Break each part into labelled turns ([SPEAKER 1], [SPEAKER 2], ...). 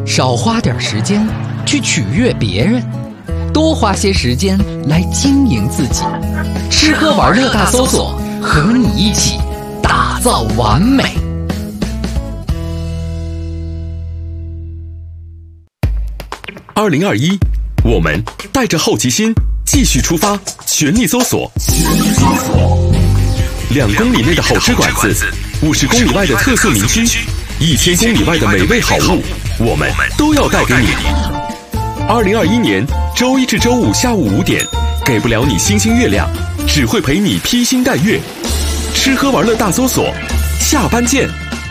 [SPEAKER 1] 少花点时间去取悦别人，多花些时间来经营自己。吃喝玩乐大搜索，和你一起打造完美。
[SPEAKER 2] 2021，我们带着好奇心继续出发，全力搜索。2公里内的好吃馆子，50公里外的特色名区，1000公里外的美味好物，我们都要带给你。2021年周一至周五下午5点，给不了你星星月亮，只会陪你披星戴月。吃喝玩乐大搜索，下班见。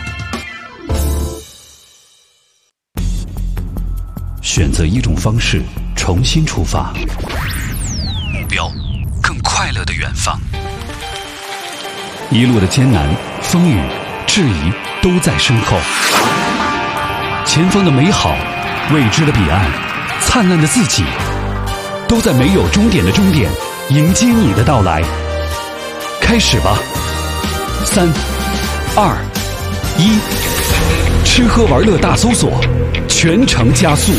[SPEAKER 3] 选择一种方式，重新出发，
[SPEAKER 4] 目标更快乐的远方。
[SPEAKER 3] 一路的艰难、风雨、质疑都在身后，前方的美好，未知的彼岸，灿烂的自己，都在没有终点的终点迎接你的到来。开始吧，3、2、1，吃喝玩乐大搜索，全程加速。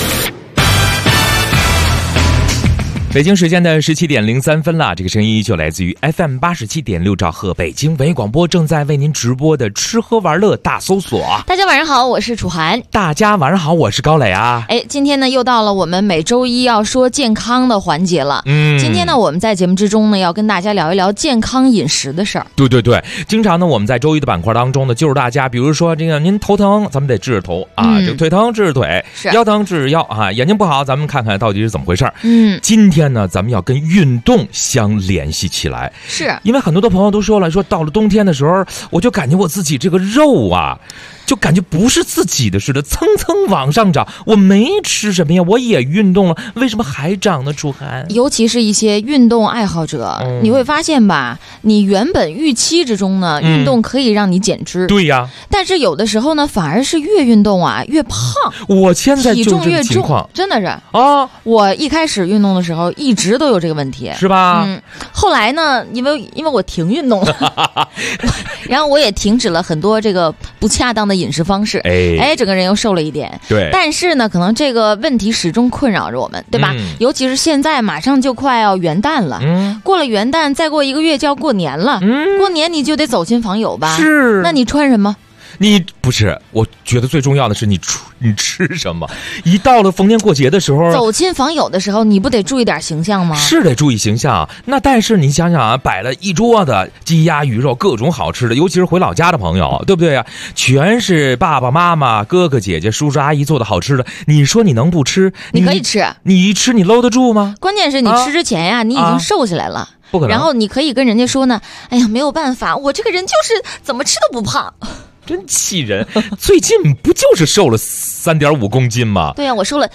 [SPEAKER 5] 北京时间的17点03分了，这个声音依旧来自于 FM 87.6兆赫北京文艺广播，正在为您直播的吃喝玩乐大搜索。
[SPEAKER 6] 大家晚上好，我是楚涵。
[SPEAKER 5] 大家晚上好，我是高磊啊。
[SPEAKER 6] 今天呢又到了我们每周一要说健康的环节了。今天呢我们在节目之中呢要跟大家聊一聊健康饮食的事儿。
[SPEAKER 5] 对，经常呢我们在周一的板块当中呢，就是大家比如说这个您头疼，咱们得治治头啊，这个腿疼治治腿，腰疼治治腰啊，眼睛不好咱们看看到底是怎么回事。今天呢咱们要跟运动相联系起来，
[SPEAKER 6] 是
[SPEAKER 5] 因为很多的朋友都说了，说到了冬天的时候，我就感觉我自己这个肉啊，就感觉不是自己的似的，蹭蹭往上涨。我没吃什么呀，我也运动了，为什么还长呢？楚涵，
[SPEAKER 6] 尤其是一些运动爱好者，你会发现吧，你原本预期之中呢，运动可以让你减脂，
[SPEAKER 5] 对呀，
[SPEAKER 6] 但是有的时候呢，反而是越运动啊越胖。
[SPEAKER 5] 我现在
[SPEAKER 6] 体重越重，真的是
[SPEAKER 5] 啊！
[SPEAKER 6] 我一开始运动的时候，一直都有这个问题，
[SPEAKER 5] 是吧？
[SPEAKER 6] 后来呢，因为我停运动了，然后我也停止了很多这个不恰当的饮食方式，整个人又瘦了一点。
[SPEAKER 5] 对，
[SPEAKER 6] 但是呢，可能这个问题始终困扰着我们，对吧？尤其是现在马上就快要元旦了，过了元旦，再过1个月就要过年了，过年你就得走亲访友吧？
[SPEAKER 5] 是，
[SPEAKER 6] 那你穿什么？
[SPEAKER 5] 你不是，我觉得最重要的是你吃什么。一到了逢年过节的时候，
[SPEAKER 6] 走亲访友的时候，你不得注意点形象吗？
[SPEAKER 5] 是得注意形象。那但是你想想啊，摆了一桌子鸡鸭鱼肉，各种好吃的，尤其是回老家的朋友，对不对啊？全是爸爸妈妈、哥哥姐姐、叔叔阿姨做的好吃的，你说你能不吃？
[SPEAKER 6] 你可以吃，
[SPEAKER 5] 你一吃你搂得住吗？
[SPEAKER 6] 关键是你吃之前呀，你已经瘦下来了。
[SPEAKER 5] 不可能。
[SPEAKER 6] 然后你可以跟人家说呢，哎呀，没有办法，我这个人就是怎么吃都不胖。
[SPEAKER 5] 真气人！最近不就是瘦了3.5公斤吗？
[SPEAKER 6] 对呀，我瘦了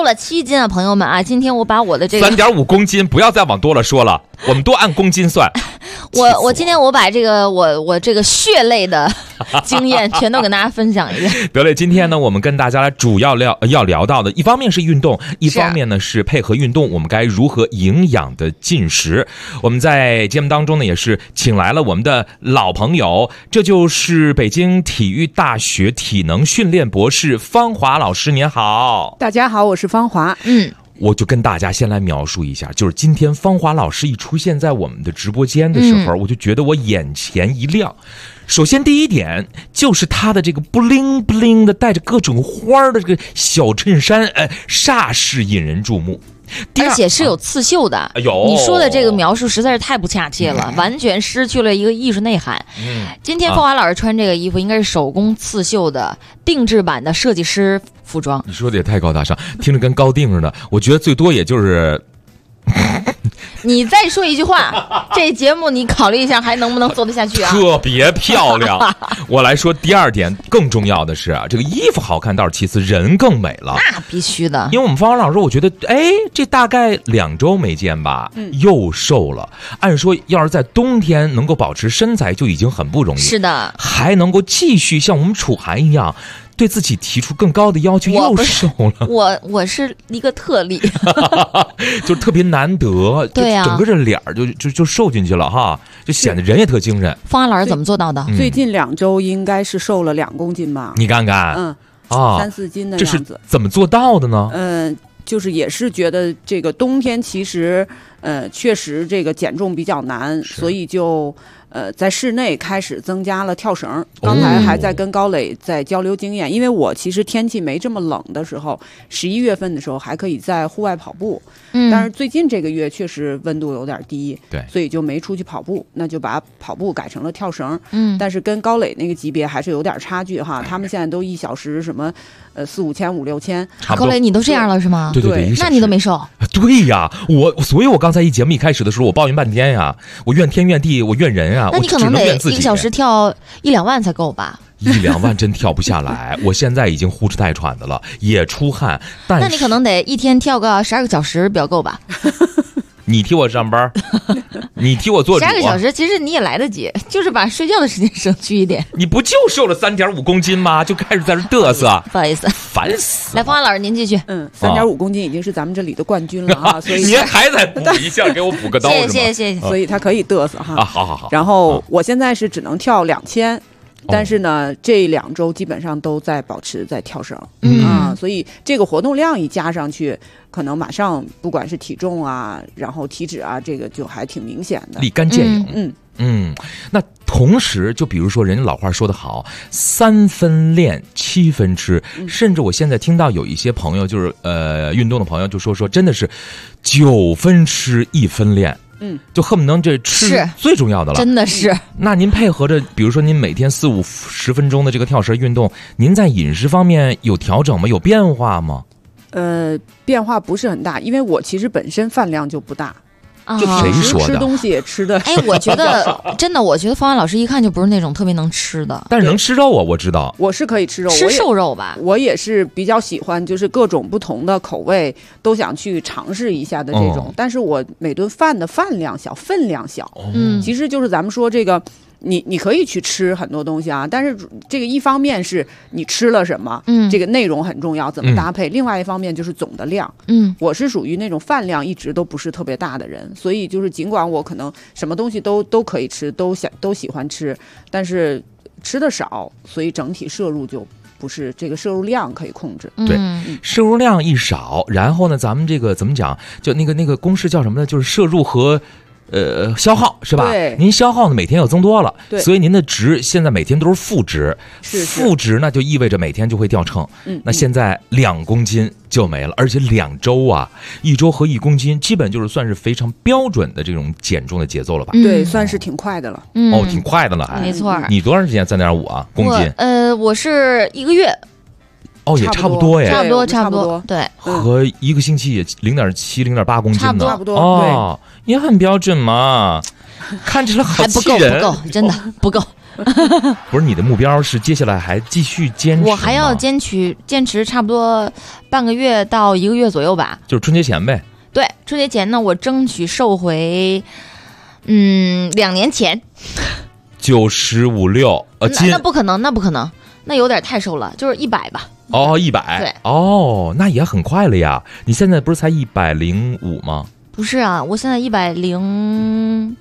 [SPEAKER 6] 7斤啊，朋友们啊！今天我把我的这个
[SPEAKER 5] 3.5公斤，不要再往多了说了，我们都按公斤算。
[SPEAKER 6] 我今天我把这个我这个血泪的经验全都跟大家分享一遍。
[SPEAKER 5] 得嘞，今天呢，我们跟大家主要要聊到的，一方面是运动，一方面呢是配合运动，我们该如何营养的进食。我们在节目当中呢，也是请来了我们的老朋友，这就是北京体育大学体能训练博士方华老师。您好。
[SPEAKER 7] 大家好，我是方华。
[SPEAKER 5] 我就跟大家先来描述一下，就是今天方华老师一出现在我们的直播间的时候，我就觉得我眼前一亮。首先第一点就是他的这个布灵布灵的带着各种花的这个小衬衫，煞是引人注目。
[SPEAKER 6] 而且是有刺绣的。你说的这个描述实在是太不恰切了，完全失去了一个艺术内涵。今天方华老师穿这个衣服应该是手工刺绣的定制版的设计师服装。
[SPEAKER 5] 你说的也太高大上，听着跟高定似的。我觉得最多也就是
[SPEAKER 6] 你再说一句话，这节目你考虑一下还能不能做得下去啊？
[SPEAKER 5] 特别漂亮。我来说第二点，更重要的是啊，这个衣服好看倒是其次，人更美了。
[SPEAKER 6] 那必须的，
[SPEAKER 5] 因为我们方华老师，我觉得这大概2周没见吧，又瘦了。按说要是在冬天能够保持身材就已经很不容易，
[SPEAKER 6] 是的，
[SPEAKER 5] 还能够继续像我们楚涵一样对自己提出更高的要求，又瘦了。
[SPEAKER 6] 我是一个特例，
[SPEAKER 5] 就特别难得。对呀，整个这脸就瘦进去了哈，就显得人也特精神。
[SPEAKER 6] 方安老师怎么做到的？
[SPEAKER 7] 最近2周应该是瘦了2公斤吧？
[SPEAKER 5] 你看看， 啊
[SPEAKER 7] ，3、4斤的样子。
[SPEAKER 5] 这是怎么做到的呢？
[SPEAKER 7] 就是也是觉得这个冬天其实确实这个减重比较难，所以就在室内开始增加了跳绳。刚才还在跟高磊在交流经验，因为我其实天气没这么冷的时候，11月份的时候还可以在户外跑步，但是最近这个月确实温度有点低，
[SPEAKER 5] 对，
[SPEAKER 7] 所以就没出去跑步，那就把跑步改成了跳绳。但是跟高磊那个级别还是有点差距哈，他们现在都1小时什么4、5千、5、6千。
[SPEAKER 6] 高磊，你都这样了是吗？
[SPEAKER 5] 对，
[SPEAKER 6] 那你都没瘦。
[SPEAKER 5] 对呀，所以我刚才节目一开始的时候，我抱怨半天呀，我怨天怨地，我怨人啊，
[SPEAKER 6] 那你可能得1个小时跳1、2万才够吧
[SPEAKER 5] ？1、2万真跳不下来，我现在已经呼哧带喘的了，也出汗。但是
[SPEAKER 6] 那你可能得一天跳个12个小时比较够吧？
[SPEAKER 5] 你替我上班，你替我做主。12
[SPEAKER 6] 个小时其实你也来得及，就是把睡觉的时间省去一点。
[SPEAKER 5] 你不就瘦了3.5公斤吗？就开始在这嘚瑟。
[SPEAKER 6] 不好意思，
[SPEAKER 5] 烦死了。
[SPEAKER 6] 来，方华老师您继续。
[SPEAKER 7] 3.5公斤已经是咱们这里的冠军了啊，所以
[SPEAKER 5] 您还得补一下，给我补个刀。
[SPEAKER 6] 谢谢。
[SPEAKER 7] 所以他可以嘚瑟哈。
[SPEAKER 5] 好。
[SPEAKER 7] 然后我现在是只能跳2000。但是呢，这2周基本上都在保持在跳绳，所以这个活动量一加上去，可能马上不管是体重啊，然后体脂啊，这个就还挺明显的，
[SPEAKER 5] 立竿见影。那同时，就比如说人家老话说得好，3分练7分吃，甚至我现在听到有一些朋友，就是运动的朋友就说真的是9分吃1分练。就恨不能这吃是最重要的了，
[SPEAKER 6] 真的是。
[SPEAKER 5] 那您配合着，比如说您每天4、50分钟的这个跳绳运动，您在饮食方面有调整吗？有变化吗？
[SPEAKER 7] 变化不是很大，因为我其实本身饭量就不大。
[SPEAKER 5] 就谁说的？
[SPEAKER 7] 吃东西也吃的。
[SPEAKER 6] 我觉得真的，我觉得方安老师一看就不是那种特别能吃的。
[SPEAKER 5] 但是能吃肉啊，我知道。
[SPEAKER 7] 我是可以吃肉，
[SPEAKER 6] 吃瘦肉吧。
[SPEAKER 7] 我也是比较喜欢，就是各种不同的口味都想去尝试一下的这种。但是我每顿饭的饭量小，分量小。其实就是咱们说这个。你可以去吃很多东西啊，但是这个一方面是你吃了什么，这个内容很重要，怎么搭配；另外一方面就是总的量。我是属于那种饭量一直都不是特别大的人，所以就是尽管我可能什么东西都可以吃，都喜欢吃，但是吃的少，所以整体摄入就不是这个摄入量可以控制。
[SPEAKER 5] 对，摄入量一少，然后呢，咱们这个怎么讲？就那个公式叫什么呢？就是摄入和。消耗是吧？
[SPEAKER 7] 对，
[SPEAKER 5] 您消耗呢每天又增多了，
[SPEAKER 7] 对，
[SPEAKER 5] 所以您的值现在每天都是负值，
[SPEAKER 7] 是
[SPEAKER 5] 负值呢就意味着每天就会掉秤。那现在2公斤就没了，而且2周啊，1周和1公斤，基本就是算是非常标准的这种减重的节奏了吧？
[SPEAKER 7] 对，算是挺快的了。
[SPEAKER 5] 挺快的了，还
[SPEAKER 6] 没错。
[SPEAKER 5] 你多长时间3.5啊公斤？
[SPEAKER 6] 我是1个月。
[SPEAKER 5] 也差不多耶，
[SPEAKER 6] 差不多，对，
[SPEAKER 5] 和1个星期也0.7、0.8公斤呢，
[SPEAKER 7] 差不多，
[SPEAKER 5] 也很标准嘛。看起来好气人，
[SPEAKER 6] 不够，真的不够。
[SPEAKER 5] 不是你的目标是接下来还继续坚持？
[SPEAKER 6] 我还要坚持差不多半个月到1个月左右吧，
[SPEAKER 5] 就是春节前呗。
[SPEAKER 6] 对，春节前呢，我争取瘦回，2年前
[SPEAKER 5] 95、6斤。
[SPEAKER 6] 那不可能，那有点太瘦了，就是100吧。
[SPEAKER 5] 100。
[SPEAKER 6] 对。
[SPEAKER 5] 那也很快了呀。你现在不是才105吗？
[SPEAKER 6] 不是啊，我现在107。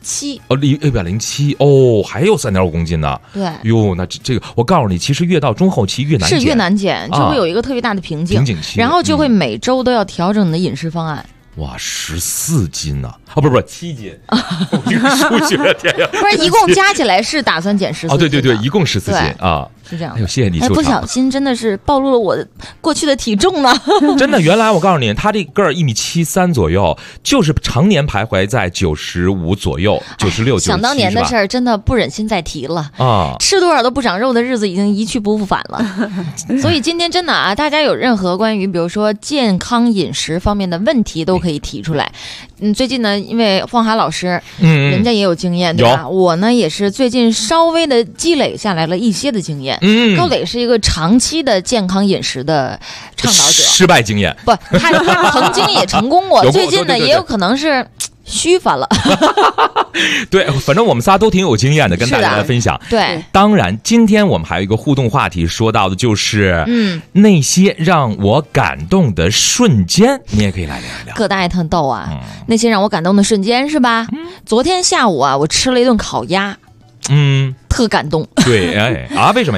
[SPEAKER 5] 107还有3.5公斤呢。
[SPEAKER 6] 对。
[SPEAKER 5] 哟，那这个我告诉你，其实越到中后期越难减。
[SPEAKER 6] 是越难减，就会有一个特别大的瓶颈
[SPEAKER 5] 期，
[SPEAKER 6] 然后就会每周都要调整你的饮食方案。
[SPEAKER 5] 哇，14斤呢？不是7斤，这个数学天呀！
[SPEAKER 6] 不是，一共加起来是打算减14斤。
[SPEAKER 5] 对，一共14斤啊，
[SPEAKER 6] 是这样。
[SPEAKER 5] 哎呦，谢谢你。
[SPEAKER 6] 不小心真的是暴露了我过去的体重呢。
[SPEAKER 5] 真的，原来我告诉你，他这个1.73米左右，就是常年徘徊在95左右，96、97。
[SPEAKER 6] 想当年的事儿，真的不忍心再提了啊！吃多少都不长肉的日子已经一去不复返了。所以今天真的啊，大家有任何关于比如说健康饮食方面的问题，都可以提出来。最近呢，因为方涵老师，人家也有经验，对吧？我呢也是最近稍微的积累下来了一些的经验。高磊是一个长期的健康饮食的倡导者，
[SPEAKER 5] 失败经验
[SPEAKER 6] 不，他曾经也成功过，最近呢也有可能是虚发了。
[SPEAKER 5] 对，反正我们仨都挺有经验的，跟大家来分享。
[SPEAKER 6] 对，
[SPEAKER 5] 当然今天我们还有一个互动话题，说到的就是那些让我感动的瞬间，你也可以来聊一聊。
[SPEAKER 6] 葛大爷特逗啊，那些让我感动的瞬间是吧？昨天下午啊，我吃了一顿烤鸭，特感动。
[SPEAKER 5] 对，为什么呀？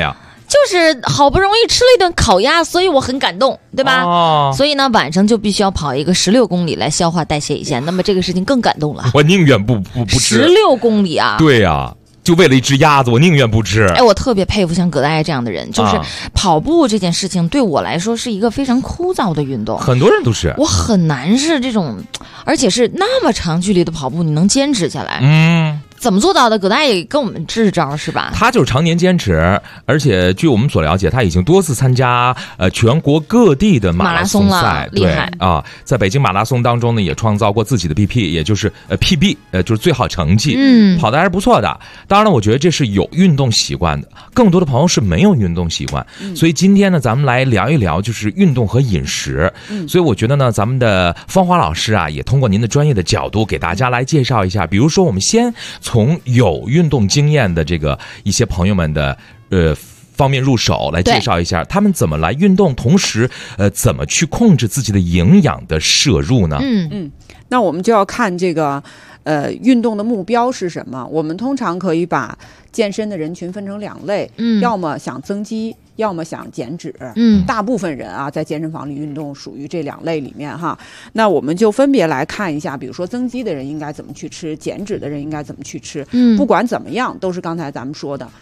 [SPEAKER 6] 就是好不容易吃了一顿烤鸭，所以我很感动，对吧？所以呢，晚上就必须要跑一个16公里来消化代谢一下。那么这个事情更感动了。
[SPEAKER 5] 我宁愿不吃
[SPEAKER 6] 16公里啊！
[SPEAKER 5] 对呀。就为了一只鸭子，我宁愿不吃。
[SPEAKER 6] 哎，我特别佩服像葛大爷这样的人，就是跑步这件事情对我来说是一个非常枯燥的运动。
[SPEAKER 5] 很多人都是，
[SPEAKER 6] 我很难是这种，而且是那么长距离的跑步，你能坚持下来。怎么做到的？葛大爷跟我们支招是吧？
[SPEAKER 5] 他就是常年坚持，而且据我们所了解，他已经多次参加全国各地的马拉松赛，
[SPEAKER 6] 厉害
[SPEAKER 5] 啊！在北京马拉松当中呢，也创造过自己的 BP， 也就是PB， 就是最好成绩。跑的还是不错的。当然了，我觉得这是有运动习惯的，更多的朋友是没有运动习惯。所以今天呢，咱们来聊一聊就是运动和饮食。所以我觉得呢，咱们的芳华老师啊，也通过您的专业的角度给大家来介绍一下，比如说我们先从有运动经验的这个一些朋友们的方面入手，来介绍一下他们怎么来运动，同时怎么去控制自己的营养的摄入呢？
[SPEAKER 7] 那我们就要看这个运动的目标是什么。我们通常可以把健身的人群分成2类，要么想增肌，要么想减脂。大部分人啊在健身房里运动属于这2类里面哈。那我们就分别来看一下，比如说增肌的人应该怎么去吃，减脂的人应该怎么去吃。不管怎么样，都是刚才咱们说的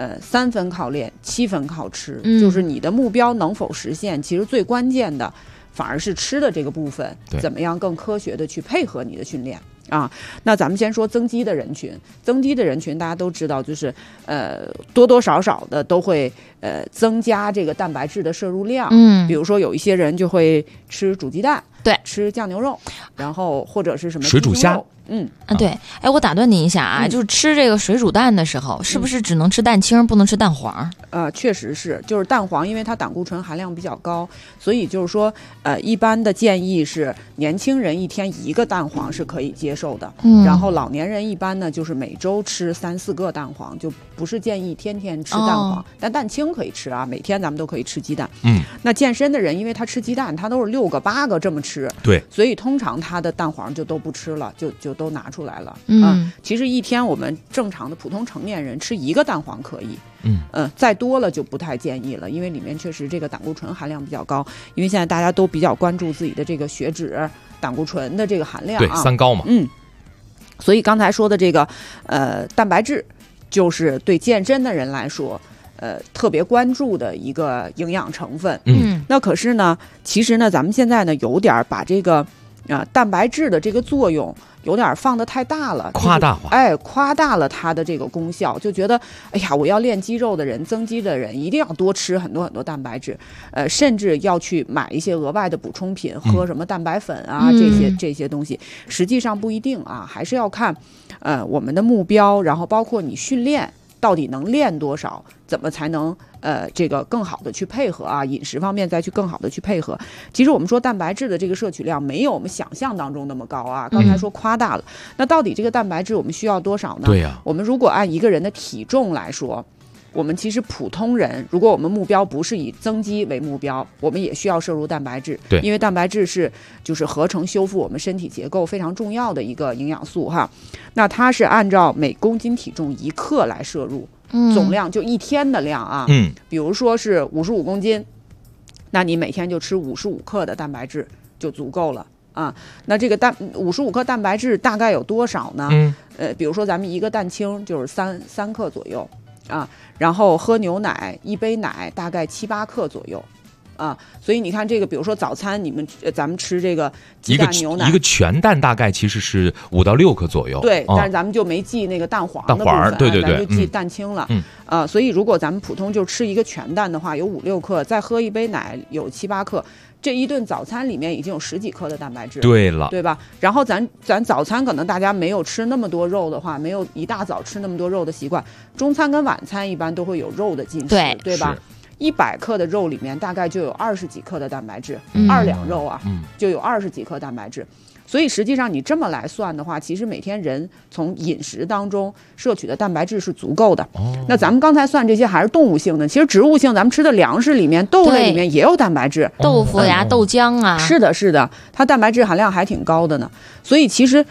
[SPEAKER 7] 3分靠练，7分靠吃。就是你的目标能否实现，其实最关键的反而是吃的这个部分，怎么样更科学的去配合你的训练啊。那咱们先说增肌的人群。增肌的人群大家都知道，就是多多少少的都会增加这个蛋白质的摄入量。比如说有一些人就会吃煮鸡蛋，
[SPEAKER 6] 对，
[SPEAKER 7] 吃酱牛肉，然后或者是什么
[SPEAKER 5] 水煮虾。
[SPEAKER 6] 对，哎，我打断您一下啊，就是吃这个水煮蛋的时候，是不是只能吃蛋清，不能吃蛋黄？
[SPEAKER 7] 确实是，就是蛋黄，因为它胆固醇含量比较高，所以就是说，一般的建议是年轻人1天1个蛋黄是可以接受的，然后老年人一般呢就是每周吃3、4个蛋黄，就不是建议天天吃蛋黄，但蛋清可以吃啊，每天咱们都可以吃鸡蛋。那健身的人，因为他吃鸡蛋，他都是6个、8个这么吃，
[SPEAKER 5] 对，
[SPEAKER 7] 所以通常他的蛋黄就都不吃了，就都拿出来了。其实1天我们正常的普通成年人吃1个蛋黄可以。再多了就不太建议了，因为里面确实这个胆固醇含量比较高。因为现在大家都比较关注自己的这个血脂、胆固醇的这个含量啊，
[SPEAKER 5] 对，3高嘛。
[SPEAKER 7] 所以刚才说的这个蛋白质，就是对健身的人来说，特别关注的一个营养成分。那可是呢，其实呢，咱们现在呢有点把这个蛋白质的这个作用有点放得太大了，
[SPEAKER 5] 夸大化，
[SPEAKER 7] 夸大了它的这个功效，就觉得哎呀，我要练肌肉的人、增肌的人一定要多吃很多很多蛋白质，甚至要去买一些额外的补充品，喝什么蛋白粉啊，这些东西，实际上不一定啊，还是要看我们的目标，然后包括你训练到底能练多少，怎么才能这个更好的去配合啊，饮食方面再去更好的去配合。其实我们说蛋白质的这个摄取量没有我们想象当中那么高啊，刚才说夸大了。那到底这个蛋白质我们需要多少呢？
[SPEAKER 5] 对呀，
[SPEAKER 7] 我们如果按一个人的体重来说，我们其实普通人，如果我们目标不是以增肌为目标，我们也需要摄入蛋白质。
[SPEAKER 5] 对，
[SPEAKER 7] 因为蛋白质是就是合成修复我们身体结构非常重要的一个营养素哈。那它是按照每公斤体重1克来摄入。总量就1天的量啊，比如说是55公斤，那你每天就吃55克的蛋白质就足够了啊。那这个55克蛋白质大概有多少呢？比如说咱们一个蛋清就是3克左右啊，然后喝牛奶1杯奶大概7、8克左右。所以你看这个，比如说早餐咱们吃这个鸡蛋牛奶，
[SPEAKER 5] 一个全蛋大概其实是5到6克左右。
[SPEAKER 7] 对，但是咱们就没记那个蛋黄的部分，
[SPEAKER 5] 对，
[SPEAKER 7] 咱就记蛋清了。所以如果咱们普通就吃一个全蛋的话，有5、6克，再喝1杯奶有7、8克，这一顿早餐里面已经有10几克的蛋白质。
[SPEAKER 5] 对了，
[SPEAKER 7] 对吧？然后咱早餐可能大家没有吃那么多肉的话，没有一大早吃那么多肉的习惯，中餐跟晚餐一般都会有肉的进食，对吧？100克的肉里面大概就有20几克的蛋白质，2两肉啊，就有20几克蛋白质。所以实际上你这么来算的话，其实每天人从饮食当中摄取的蛋白质是足够的。那咱们刚才算这些还是动物性的，其实植物性咱们吃的粮食里面、豆类里面也有蛋白质，
[SPEAKER 6] 豆腐呀、豆浆啊。
[SPEAKER 7] 是的，它蛋白质含量还挺高的呢。所以其实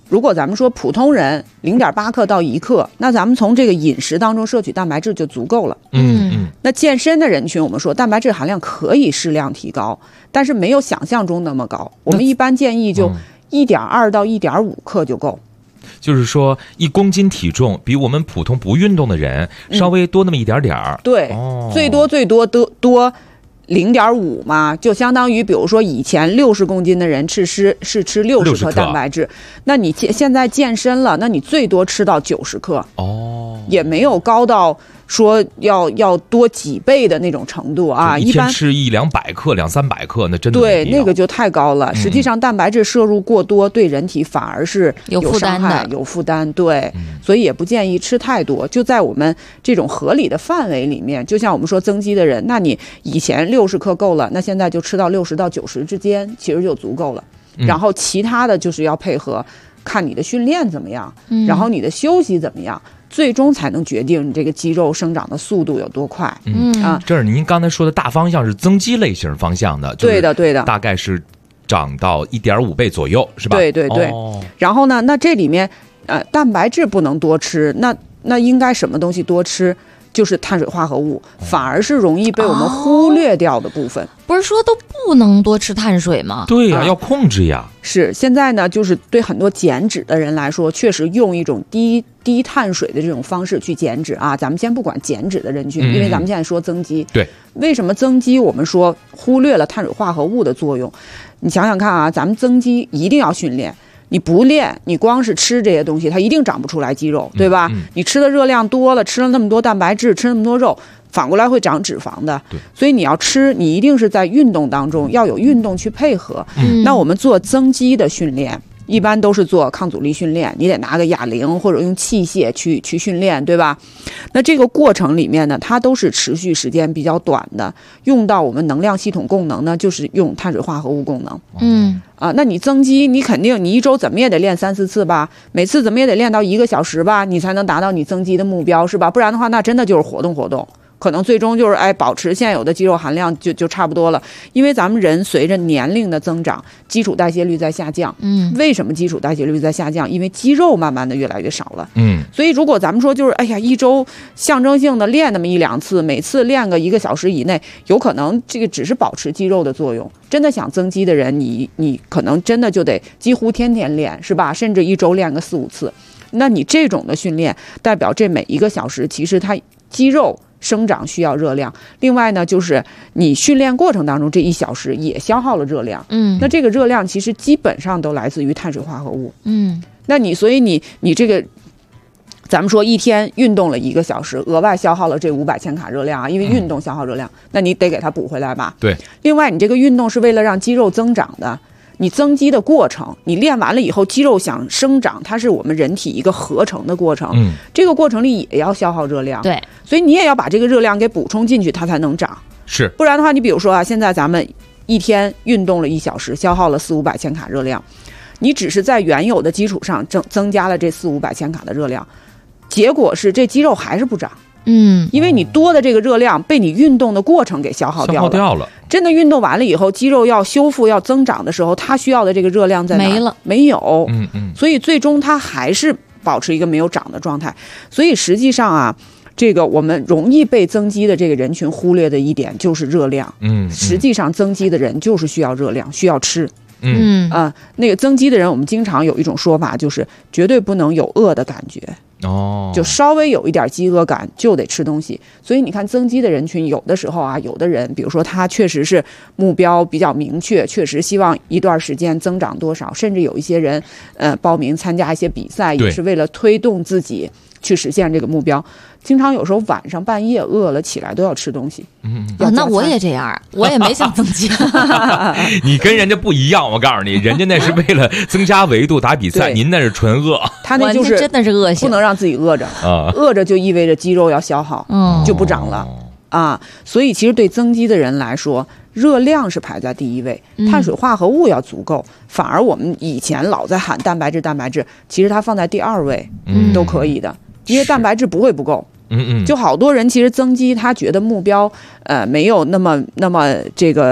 [SPEAKER 7] 如果咱们说普通人0.8克到1克，那咱们从这个饮食当中摄取蛋白质就足够了。那健身的人群，我们说蛋白质含量可以适量提高，但是没有想象中那么高。我们一般建议就1.2到1.5克就够。
[SPEAKER 5] 就是说1公斤体重比我们普通不运动的人稍微多那么一点点儿。
[SPEAKER 7] 对，最多多0.5嘛，就相当于比如说以前60公斤的人是吃60克蛋白质，那你现在健身了，那你最多吃到90克，也没有高到说要多几倍的那种程度啊。
[SPEAKER 5] 一天吃100-200克、200-300克，那真的
[SPEAKER 7] 对，那个就太高了。实际上蛋白质摄入过多对人体反而是有伤害、有负担。对，所以也不建议吃太多，就在我们这种合理的范围里面。就像我们说增肌的人，那你以前60克够了，那现在就吃到60到90之间，其实就足够了。然后其他的就是要配合看你的训练怎么样，然后你的休息怎么样，最终才能决定你这个肌肉生长的速度有多快。
[SPEAKER 5] 这是您刚才说的大方向是增肌类型方向的，
[SPEAKER 7] 对的，
[SPEAKER 5] 大概是长到1.5倍左右，是吧？
[SPEAKER 7] 对。然后呢，那这里面蛋白质不能多吃，那应该什么东西多吃？就是碳水化合物，反而是容易被我们忽略掉的部分。
[SPEAKER 6] 不是说都不能多吃碳水吗？
[SPEAKER 5] 对呀，要控制呀。
[SPEAKER 7] 是，现在呢，就是对很多减脂的人来说，确实用一种低碳水的这种方式去减脂啊。咱们先不管减脂的人群，因为咱们现在说增肌。
[SPEAKER 5] 对，
[SPEAKER 7] 为什么增肌我们说忽略了碳水化合物的作用？你想想看啊，咱们增肌一定要训练。你不练，你光是吃这些东西，它一定长不出来肌肉，对吧？你吃的热量多了，吃了那么多蛋白质，吃那么多肉，反过来会长脂肪的。所以你要吃，你一定是在运动当中要有运动去配合。那我们做增肌的训练，一般都是做抗阻力训练，你得拿个哑铃或者用器械去训练，对吧？那这个过程里面呢，它都是持续时间比较短的，用到我们能量系统功能呢，就是用碳水化合物功能。那你增肌，你肯定你一周怎么也得练3-4次吧，每次怎么也得练到1个小时吧，你才能达到你增肌的目标，是吧？不然的话，那真的就是活动，可能最终就是保持现有的肌肉含量就差不多了。因为咱们人随着年龄的增长，基础代谢率在下降。为什么基础代谢率在下降？因为肌肉慢慢的越来越少了。所以如果咱们说就是一周象征性的练那么1-2次，每次练个1个小时以内，有可能这个只是保持肌肉的作用。真的想增肌的人，你可能真的就得几乎天天练，是吧？甚至一周练个4-5次。那你这种的训练，代表这每1个小时其实它肌肉生长需要热量，另外呢，就是你训练过程当中这1小时也消耗了热量。那这个热量其实基本上都来自于碳水化合物。那所以你这个，咱们说一天运动了1个小时，额外消耗了这500千卡热量啊，因为运动消耗热量，那你得给它补回来吧。
[SPEAKER 5] 对。
[SPEAKER 7] 另外，你这个运动是为了让肌肉增长的。你增肌的过程，你练完了以后，肌肉想生长，它是我们人体一个合成的过程。这个过程里也要消耗热量。
[SPEAKER 6] 对，
[SPEAKER 7] 所以你也要把这个热量给补充进去，它才能长。
[SPEAKER 5] 是，
[SPEAKER 7] 不然的话，你比如说啊，现在咱们一天运动了1小时，消耗了400-500千卡热量，你只是在原有的基础上增加了这400-500千卡的热量，结果是这肌肉还是不长。因为你多的这个热量被你运动的过程给消耗掉了。真的运动完了以后，肌肉要修复要增长的时候，它需要的这个热量在哪？没有。所以最终它还是保持一个没有长的状态。所以实际上啊，这个我们容易被增肌的这个人群忽略的一点就是热量。实际上增肌的人就是需要热量，需要吃。那个增肌的人，我们经常有一种说法，就是绝对不能有饿的感觉。就稍微有一点饥饿感就得吃东西。所以你看增肌的人群，有的时候啊，有的人比如说他确实是目标比较明确，确实希望一段时间增长多少，甚至有一些人报名参加一些比赛，也是为了推动自己去实现这个目标。经常有时候晚上半夜饿了起来都要吃东西。
[SPEAKER 6] 那我也这样，我也没想增肌。
[SPEAKER 5] 你跟人家不一样，我告诉你，人家那是为了增加维度打比赛，您那是纯饿。
[SPEAKER 7] 他那就是
[SPEAKER 6] 真的是恶性，
[SPEAKER 7] 不能让自己饿着饿着就意味着肌肉要消耗，就不长了啊。所以其实对增肌的人来说，热量是排在第一位，碳水化合物要足够。反而我们以前老在喊蛋白质，其实它放在第2位都可以的。因为蛋白质不会不够。就好多人其实增肌，他觉得目标没有那么这个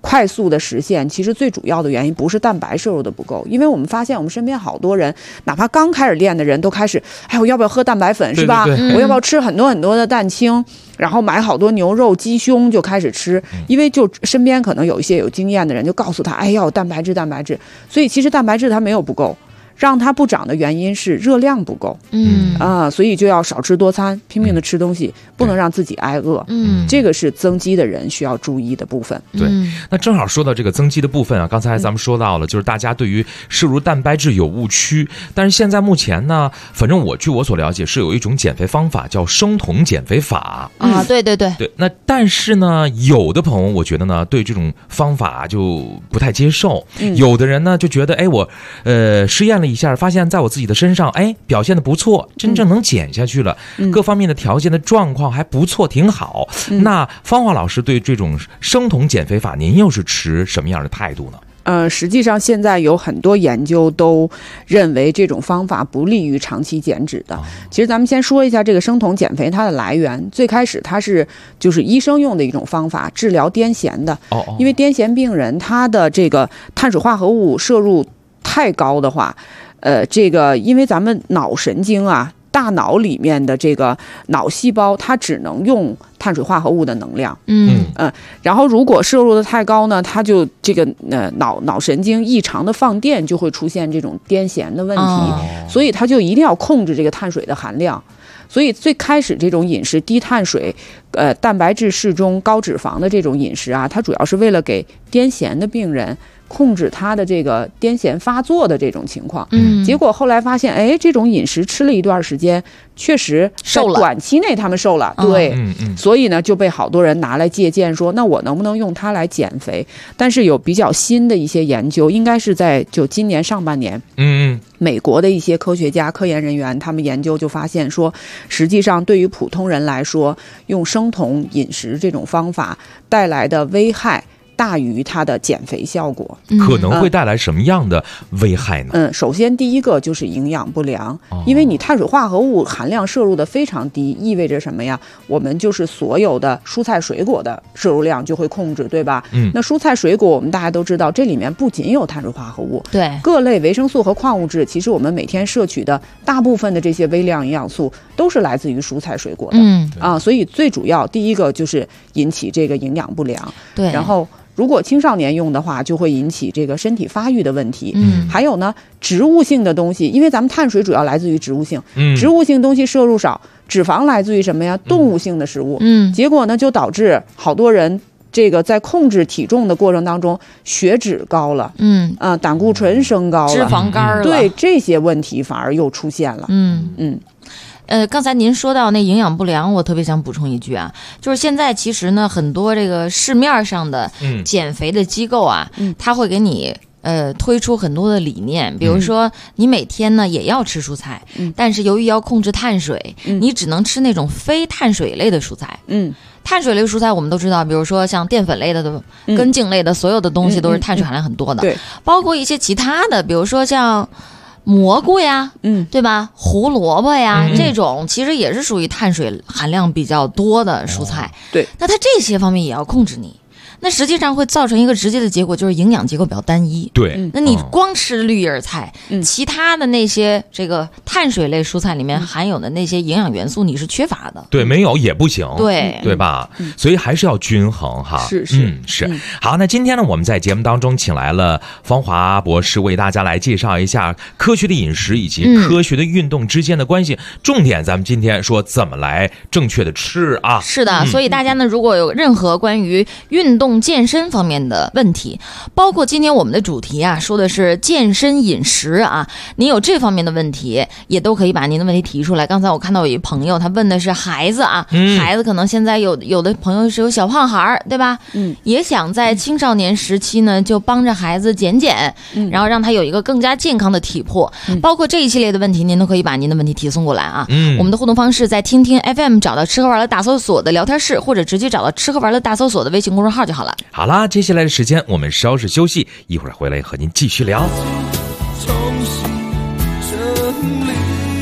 [SPEAKER 7] 快速的实现，其实最主要的原因不是蛋白摄入的不够，因为我们发现我们身边好多人，哪怕刚开始练的人都开始，哎，我要不要喝蛋白粉是吧？我要不要吃很多很多的蛋清？然后买好多牛肉、鸡胸就开始吃，因为就身边可能有一些有经验的人就告诉他，哎，要有蛋白质，蛋白质。所以其实蛋白质它没有不够。让它不长的原因是热量不够，所以就要少吃多餐，拼命的吃东西，不能让自己挨饿，这个是增肌的人需要注意的部分。
[SPEAKER 5] 对，那正好说到这个增肌的部分啊，刚才咱们说到了，就是大家对于摄入蛋白质有误区，但是现在目前呢，反正据我所了解是有一种减肥方法叫生酮减肥法
[SPEAKER 6] 啊，对，
[SPEAKER 5] 那但是呢，有的朋友我觉得呢，对这种方法就不太接受，有的人呢就觉得，哎，我试验了一下，发现在我自己的身上，哎，表现的不错，真正能减下去了，各方面的条件的状况还不错，挺好。那芳华老师对这种生酮减肥法，您又是持什么样的态度呢？
[SPEAKER 7] 实际上现在有很多研究都认为这种方法不利于长期减脂的。其实咱们先说一下这个生酮减肥它的来源，最开始它是就是医生用的一种方法，治疗癫痫的。因为癫痫病人他的这个碳水化合物摄入太高的话，这个因为咱们脑神经啊，大脑里面的这个脑细胞它只能用碳水化合物的能量，然后如果摄入的太高呢，它就这个脑神经异常的放电，就会出现这种癫痫的问题，所以它就一定要控制这个碳水的含量。所以最开始这种饮食低碳水，蛋白质适中、高脂肪的这种饮食啊，它主要是为了给癫痫的病人控制他的这个癫痫发作的这种情况。结果后来发现，哎，这种饮食吃了一段时间，确实在短期内他们瘦了，对，所以呢就被好多人拿来借鉴，说那我能不能用它来减肥？但是有比较新的一些研究，应该是在就今年上半年，美国的一些科学家、科研人员，他们研究就发现说，实际上对于普通人来说，用生酮饮食这种方法带来的危害大于它的减肥效果。
[SPEAKER 5] 可能会带来什么样的危害呢？
[SPEAKER 7] 首先第一个就是营养不良，因为你碳水化合物含量摄入的非常低，意味着什么呀？我们就是所有的蔬菜水果的摄入量就会控制，对吧？那蔬菜水果我们大家都知道，这里面不仅有碳水化合物，
[SPEAKER 6] 对，
[SPEAKER 7] 各类维生素和矿物质，其实我们每天摄取的大部分的这些微量营养素都是来自于蔬菜水果的，所以最主要第一个就是引起这个营养不良，
[SPEAKER 6] 对，
[SPEAKER 7] 然后如果青少年用的话，就会引起这个身体发育的问题。还有呢，植物性的东西，因为咱们碳水主要来自于植物性，植物性东西摄入少，脂肪来自于什么呀？动物性的食物。结果呢，就导致好多人这个在控制体重的过程当中，血脂高了，胆固醇升高了，
[SPEAKER 6] 脂肪肝了，
[SPEAKER 7] 对，这些问题反而又出现了。
[SPEAKER 6] 刚才您说到那营养不良，我特别想补充一句啊，就是现在其实呢，很多这个市面上的减肥的机构啊，它会给你推出很多的理念，比如说你每天呢也要吃蔬菜，但是由于要控制碳水，你只能吃那种非碳水类的蔬菜。碳水类蔬菜我们都知道，比如说像淀粉类的、根茎类的，所有的东西都是碳水含量很多的，包括一些其他的，比如说像蘑菇呀，对吧？胡萝卜呀，这种其实也是属于碳水含量比较多的蔬菜。
[SPEAKER 7] 对，
[SPEAKER 6] 那它这些方面也要控制你。那实际上会造成一个直接的结果，就是营养结构比较单一。
[SPEAKER 5] 对，
[SPEAKER 6] 那你光吃绿叶菜，其他的那些这个碳水类蔬菜里面含有的那些营养元素，你是缺乏的。
[SPEAKER 5] 对，没有也不行。
[SPEAKER 6] 对
[SPEAKER 5] 吧？所以还是要均衡哈。
[SPEAKER 7] 是。
[SPEAKER 5] 好，那今天呢，我们在节目当中请来了芳华博士，为大家来介绍一下科学的饮食以及科学的运动之间的关系。重点咱们今天说怎么来正确的吃啊。
[SPEAKER 6] 是的，所以大家呢，如果有任何关于运动健身方面的问题，包括今天我们的主题啊，说的是健身饮食啊，您有这方面的问题，也都可以把您的问题提出来。刚才我看到有一朋友，他问的是孩子啊，孩子可能现在有的朋友是有小胖孩，对吧？也想在青少年时期呢，就帮着孩子减减，然后让他有一个更加健康的体魄。包括这一系列的问题，您都可以把您的问题提送过来啊。我们的互动方式在听听 FM 找到吃喝玩乐大搜索的聊天室，或者直接找到吃喝玩乐大搜索的微信公众号就好了。
[SPEAKER 5] 好啦，接下来的时间我们稍事休息，一会儿回来和您继续聊。
[SPEAKER 8] 重新整理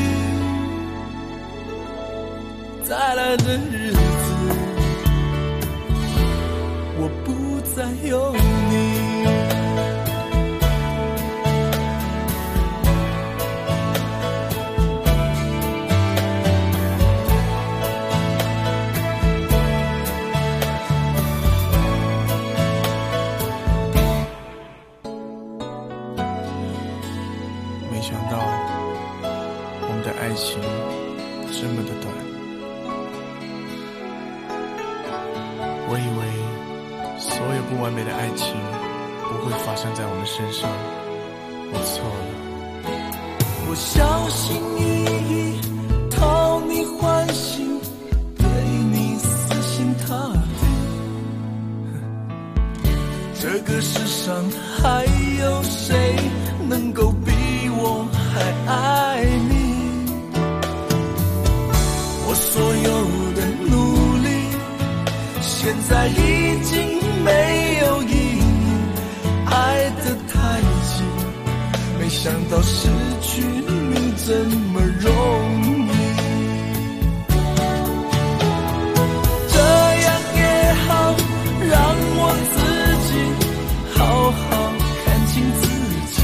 [SPEAKER 8] 再来的日子，我不再犹豫。 你。没想到我们的爱情这么的短，我以为所有不完美的爱情不会发生在我们身上，我错了。我小心翼翼讨你欢心，对你死心塌地，这个世上还有谁能够比我还爱你？我所有的努力现在已经没有意义，爱得太急，没想到失去你这么容易。这样也好，让我自己好好看清自己。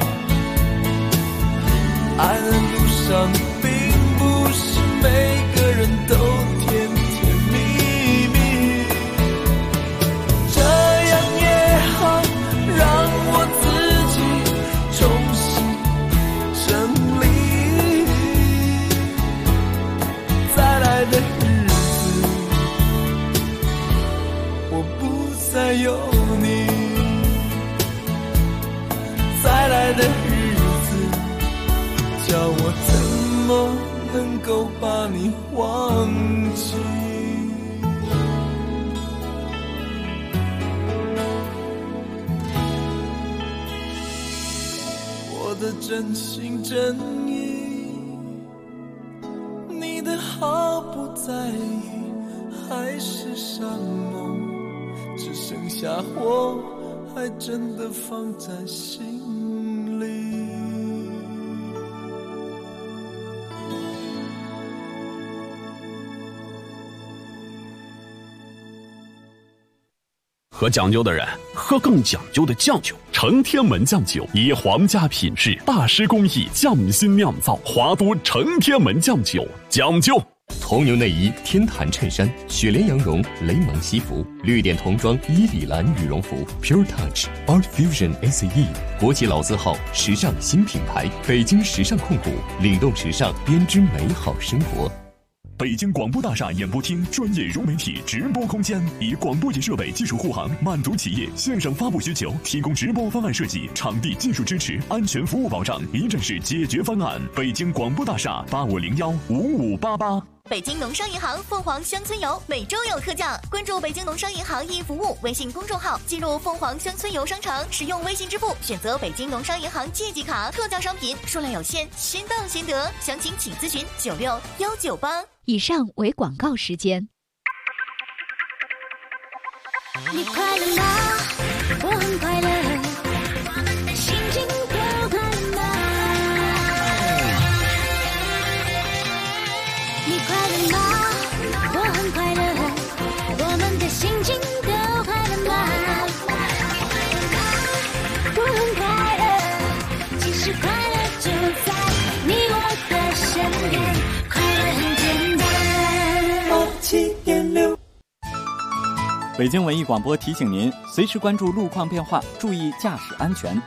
[SPEAKER 8] 爱的路上并不是每个人都甜甜蜜蜜，这样也好，让我自己重新整理。再来的日子，我不再有你，再来的日子，叫我怎么能够把你忘记？我的真心真意，你的毫不在意，还是山盟，只剩下我还真的放在心里。
[SPEAKER 9] 喝讲究的人喝更讲究的酱酒，承天门酱酒以皇家品质、大师工艺匠心酿造，华都承天门酱酒，讲究。
[SPEAKER 10] 铜牛内衣、天坛衬衫、雪莲羊绒、雷蒙西服、绿点童装、伊里兰羽绒服、Pure Touch、Art Fusion ACE， 国际老字号，时尚新品牌，北京时尚控股，领动时尚，编织美好生活。
[SPEAKER 11] 北京广播大厦演播厅专业融媒体直播空间，以广播级设备技术护航，满足企业线上发布需求，提供直播方案设计、场地技术支持、安全服务保障，一站式解决方案。北京广播大厦85015588。
[SPEAKER 12] 北京农商银行凤凰乡村游每周有特价，关注北京农商银行易服务微信公众号，进入凤凰乡村游商城，使用微信支付，选择北京农商银行借记卡，特价商品数量有限，先到先得，详情请咨询96198。
[SPEAKER 13] 以上为广告时间。
[SPEAKER 14] 你快乐吗？我很快乐，心情都快乐吗？你快乐吗？我很快乐，我们的心情都快乐吗？我很快乐，其实快乐就在你我的身边，快乐很简单。7.6
[SPEAKER 15] 北京文艺广播提醒您，随时关注路况变化，注意驾驶安全。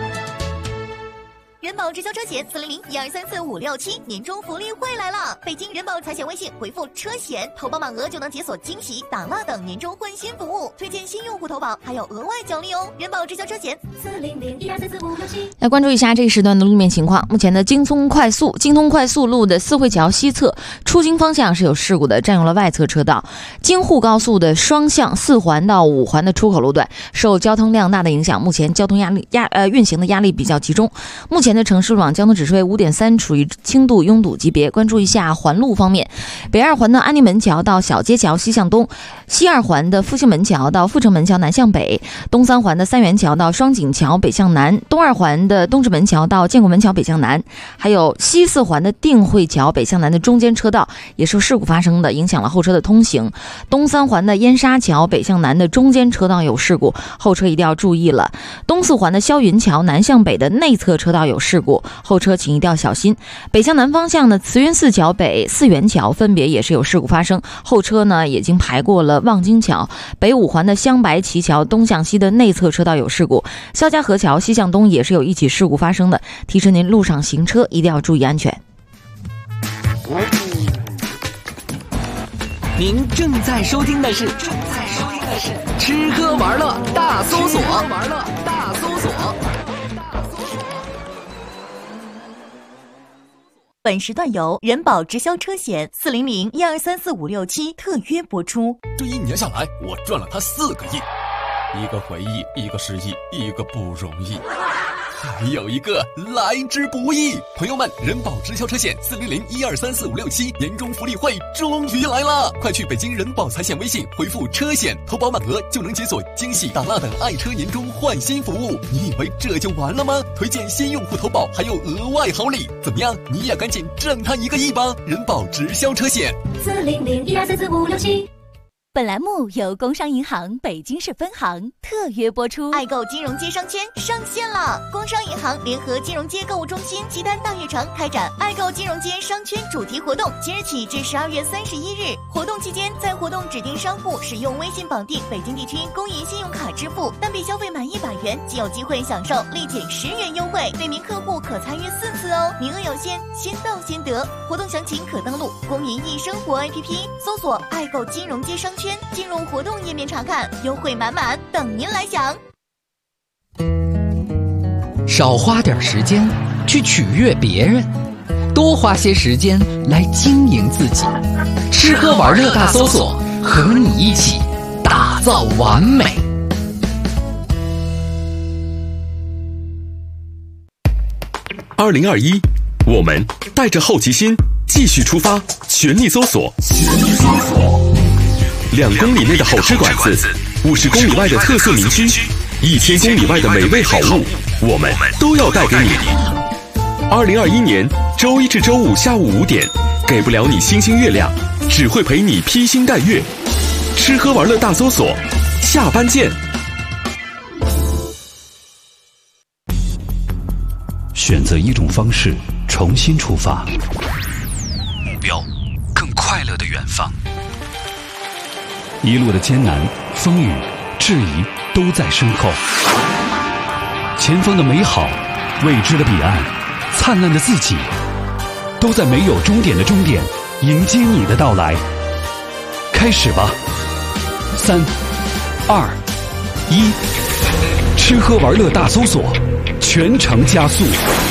[SPEAKER 12] 人保直销车险400-1234567年终福利会来了！北京人保财险微信回复车险，投保满额就能解锁惊喜、打蜡等年终换新服务，推荐新用户投保还有额外奖励哦！人保直销车险400-1234567。
[SPEAKER 6] 来关注一下这一时段的路面情况。目前的京通快速路的四惠桥西侧出京方向是有事故的，占用了外侧车道。京沪高速的双向4环到5环的出口路段受交通量大的影响，目前交通运行的压力比较集中。目前的约城市路网交通指数为5.3，处于轻度拥堵级别。关注一下环路方面，北二环的安定门桥到小街桥西向东，西二环的复兴门桥到阜成门桥南向北，东三环的三元桥到双井桥北向南，东二环的东直门桥到建国门桥北向南，还有西四环的定慧桥北向南的中间车道也受事故发生的，影响了后车的通行。东三环的燕沙桥北向南的中间车道有事故，后车一定要注意了。东四环的霄云桥南向北的内侧车道有事故，后车请一定要小心。北向南方向的慈云寺桥北、四元桥分别也是有事故发生，后车呢已经排过了望京桥。北五环的香白旗桥东向西的内侧车道有事故，肖家河桥西向东也是有一起事故发生的，提示您路上行车一定要注意安全。
[SPEAKER 1] 您正在收听的是吃喝玩乐大搜索。
[SPEAKER 12] 本时段由人保直销车险400-1234567特约播出。
[SPEAKER 11] 这1年下来，我赚了他4个亿，一个回忆，一个失忆，一个不容易，还有一个来之不易。朋友们，人保直销车险400-1234567年终福利会终于来了，快去北京人保财险微信回复车险，投保满额就能解锁惊喜大辣的爱车年终换新服务。你以为这就完了吗？推荐新用户投保还有额外好礼，怎么样？你也赶紧挣他1个亿吧！人保直销车险
[SPEAKER 12] 400-1234567。本栏目由工商银行北京市分行特约播出。爱购金融街商圈上线了！工商银行联合金融街购物中心西单大悦城开展爱购金融街商圈主题活动，即日起至12月31日。活动期间，在活动指定商户使用微信绑定北京地区公银信用卡支付，单笔消费满100元即有机会享受立减10元优惠，每名客户可参与4次哦，名额有限，先到先得。活动详情可登录公银易生活 APP 搜索爱购金融街商圈，进入活动页面查看，优惠满满等您来享。
[SPEAKER 1] 少花点时间去取悦别人，多花些时间来经营自己。吃喝玩乐大搜索，和你一起打造完美。
[SPEAKER 2] 2021，我们带着好奇心继续出发，全力搜索。2公里内的好吃馆子，50公里外的特色民居，1000公里外的美味好物，我们都要带给你。2021年周一至周五下午5点，给不了你星星月亮，只会陪你披星戴月。吃喝玩乐大搜索，下班见。
[SPEAKER 3] 选择一种方式，重新出发，
[SPEAKER 4] 目标更快乐的远方。
[SPEAKER 3] 一路的艰难、风雨、质疑都在身后，前方的美好、未知的彼岸、灿烂的自己，都在没有终点的终点迎接你的到来。开始吧，3、2、1，吃喝玩乐大搜索，全程加速。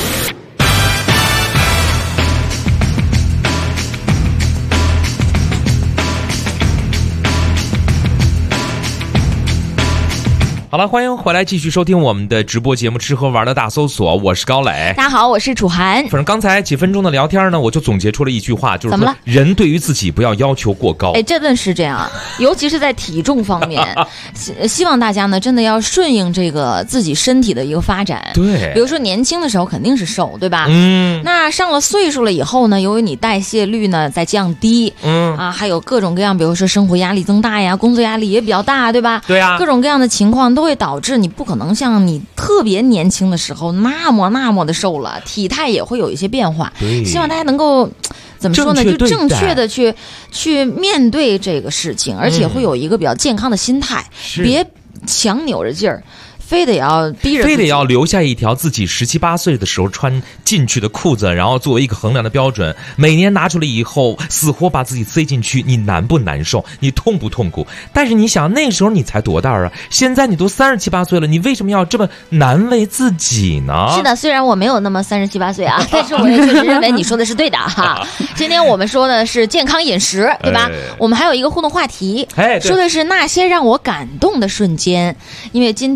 [SPEAKER 5] 好了，欢迎回来继续收听我们的直播节目《吃喝玩乐大搜索》，我是高磊。
[SPEAKER 6] 大家好，我是楚涵。
[SPEAKER 5] 反正刚才几分钟的聊天呢，我就总结出了一句话，就是说人对于自己不要要求过高。
[SPEAKER 6] 哎，真的是这样，尤其是在体重方面，希望大家呢真的要顺应这个自己身体的一个发展。
[SPEAKER 5] 对，
[SPEAKER 6] 比如说年轻的时候肯定是瘦，对吧？那上了岁数了以后呢，由于你代谢率呢在降低，还有各种各样，比如说生活压力增大呀，工作压力也比较大，对吧？
[SPEAKER 5] 对啊，
[SPEAKER 6] 各种各样的情况都会导致你不可能像你特别年轻的时候那么的瘦了，体态也会有一些变化。希望大家能够怎么说呢，就正确的去面对这个事情，而且会有一个比较健康的心态，别强扭着劲儿。非得要逼着，
[SPEAKER 5] 非得要留下一条自己17、18岁的时候穿进去的裤子，然后作为一个衡量的标准。每年拿出来以后，死活把自己塞进去，你难不难受？你痛不痛苦？但是你想，那时候你才多大啊？现在你都37、38岁了，你为什么要这么难为自己呢？
[SPEAKER 6] 是的，虽然我没有那么37、8岁啊，但是我也确实认为你说的是对的哈。今天我们说的是健康饮食，对吧？我们还有一个互动话题，说的是那些让我感动的瞬间。因为今天呢，也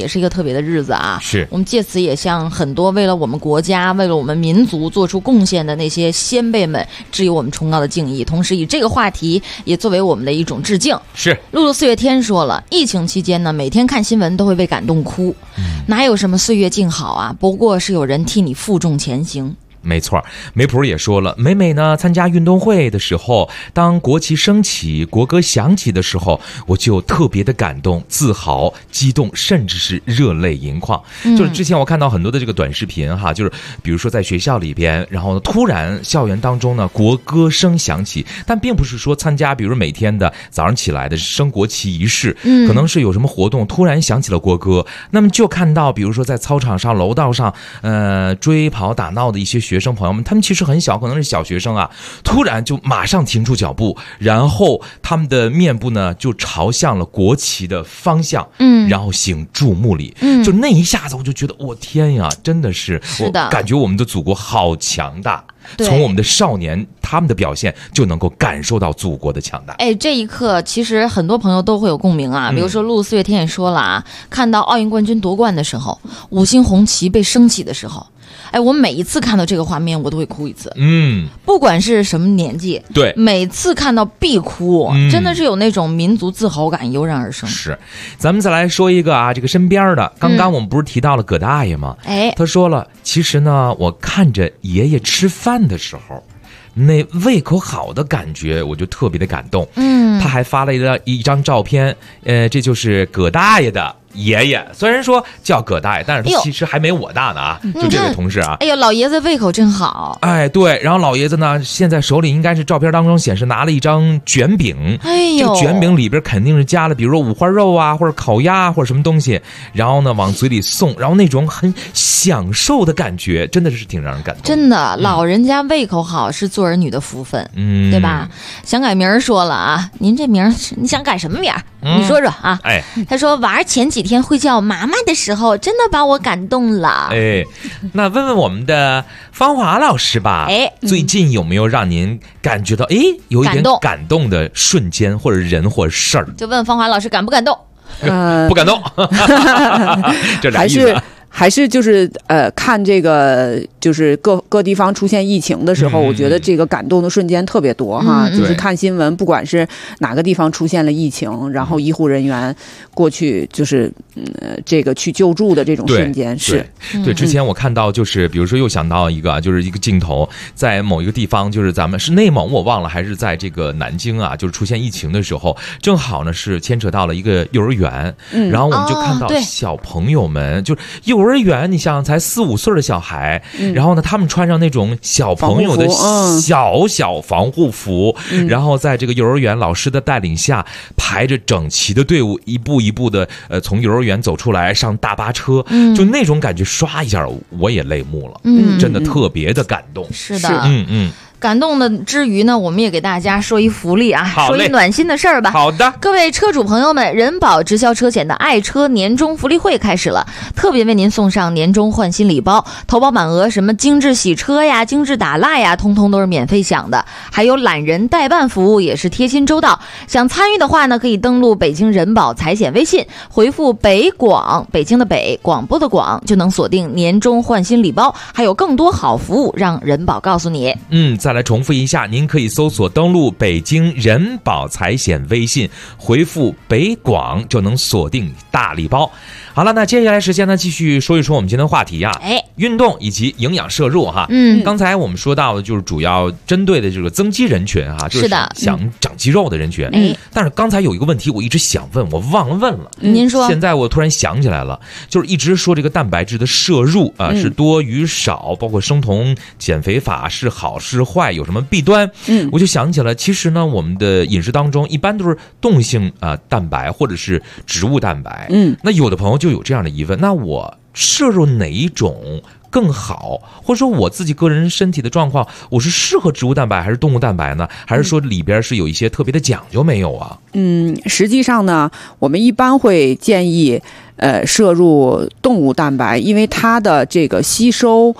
[SPEAKER 6] 也是一个特别的日子啊。
[SPEAKER 5] 是，
[SPEAKER 6] 我们借此也向很多为了我们国家、为了我们民族做出贡献的那些先辈们致以我们崇高的敬意，同时以这个话题也作为我们的一种致敬。
[SPEAKER 5] 是，
[SPEAKER 6] 露露4月天说了，疫情期间呢，每天看新闻都会被感动哭，哪有什么岁月静好啊，不过是有人替你负重前行。
[SPEAKER 5] 没错，梅普也说了，每每呢参加运动会的时候，当国旗升起、国歌响起的时候，我就特别的感动、自豪、激动，甚至是热泪盈眶。就是之前我看到很多的这个短视频哈，就是比如说在学校里边，然后突然校园当中呢国歌声响起，但并不是说参加比如每天的早上起来的升国旗仪式，可能是有什么活动突然响起了国歌，那么就看到比如说在操场上、楼道上追跑打闹的一些学生朋友们，他们其实很小，可能是小学生啊，突然就马上停住脚步，然后他们的面部呢就朝向了国旗的方向，然后行注目礼，就那一下子我就觉得，我天呀，真的是，我感觉我们的祖国好强大。从我们的少年他们的表现就能够感受到祖国的强大。
[SPEAKER 6] 哎，这一刻其实很多朋友都会有共鸣啊，比如说陆4月天也说了啊，看到奥运冠军夺冠的时候，5星红旗被升起的时候，哎，我每一次看到这个画面我都会哭一次，不管是什么年纪，
[SPEAKER 5] 对，
[SPEAKER 6] 每次看到必哭，真的是有那种民族自豪感油然而生。
[SPEAKER 5] 是，咱们再来说一个啊，这个身边的，刚刚我们不是提到了葛大爷吗？他说了，其实呢，我看着爷爷吃饭的时候，那胃口好的感觉，我就特别的感动。他还发了一张照片，这就是葛大爷的爷爷，虽然说叫葛大爷，但是他其实还没我大呢啊！就这位同事啊，
[SPEAKER 6] 哎呦，老爷子胃口真好。
[SPEAKER 5] 哎，对，然后老爷子呢，现在手里应该是照片当中显示拿了一张卷饼，这个卷饼里边肯定是加了，比如说五花肉啊，或者烤鸭或者什么东西，然后呢往嘴里送，然后那种很享受的感觉，真的是挺让人感动。
[SPEAKER 6] 真的，老人家胃口好是做儿女的福分，对吧？想改名说了啊，您这名你想改什么名？你说说啊。他说娃儿前几天会叫妈妈的时候，真的把我感动了。
[SPEAKER 5] 那问问我们的芳华老师吧，最近有没有让您感觉到有一点感动的瞬间，或者人或者事儿？
[SPEAKER 6] 就问芳华老师感不感动？
[SPEAKER 5] 不感动。这俩意思。
[SPEAKER 7] 还是就是看这个就是各地方出现疫情的时候，我觉得这个感动的瞬间特别多哈。就是看新闻，不管是哪个地方出现了疫情，然后医护人员过去就是这个去救助的这种瞬间。
[SPEAKER 5] 对，之前我看到就是比如说又想到一个就是一个镜头，在某一个地方，就是咱们是内蒙我忘了，还是在这个南京啊，就是出现疫情的时候，正好呢是牵扯到了一个幼儿园，然后我们就看到小朋友们，就是幼儿园，你想想才4、5岁的小孩，然后呢，他们穿上那种小朋友的小防护服，然后在这个幼儿园老师的带领下，排着整齐的队伍，一步一步的从幼儿园走出来，上大巴车，就那种感觉，刷一下我也泪目了，真的特别的感动。
[SPEAKER 6] 是的，感动的之余呢，我们也给大家说一福利啊，说一暖心的事儿吧。
[SPEAKER 5] 好的，
[SPEAKER 6] 各位车主朋友们，人保直销车险的爱车年终福利会开始了，特别为您送上年终换新礼包，投保满额什么精致洗车呀、精致打蜡呀，通通都是免费享的，还有懒人代办服务也是贴心周到。想参与的话呢，可以登录北京人保财险微信，回复北广，北京的北，广播的广，就能锁定年终换新礼包，还有更多好服务让人保告诉你。
[SPEAKER 5] 再来重复一下，您可以搜索登录北京人保财险微信，回复北广就能锁定大礼包。好了，那接下来时间呢，继续说一说我们今天的话题啊，运动以及营养摄入哈。刚才我们说到的就是主要针对的这个增肌人群哈，就是想长肌肉的人群。但是刚才有一个问题我一直想问，我忘了问了。
[SPEAKER 6] 您说。
[SPEAKER 5] 现在我突然想起来了，就是一直说这个蛋白质的摄入啊，是多与少，包括生酮减肥法是好是坏，有什么弊端？我就想起来，其实呢，我们的饮食当中一般都是动物性蛋白或者是植物蛋白。那有的朋友就有这样的疑问，那我摄入哪一种更好，或者说我自己个人身体的状况，我是适合植物蛋白还是动物蛋白呢？还是说里边是有一些特别的讲究没有啊？
[SPEAKER 7] 实际上呢，我们一般会建议摄入动物蛋白，因为它的这个吸收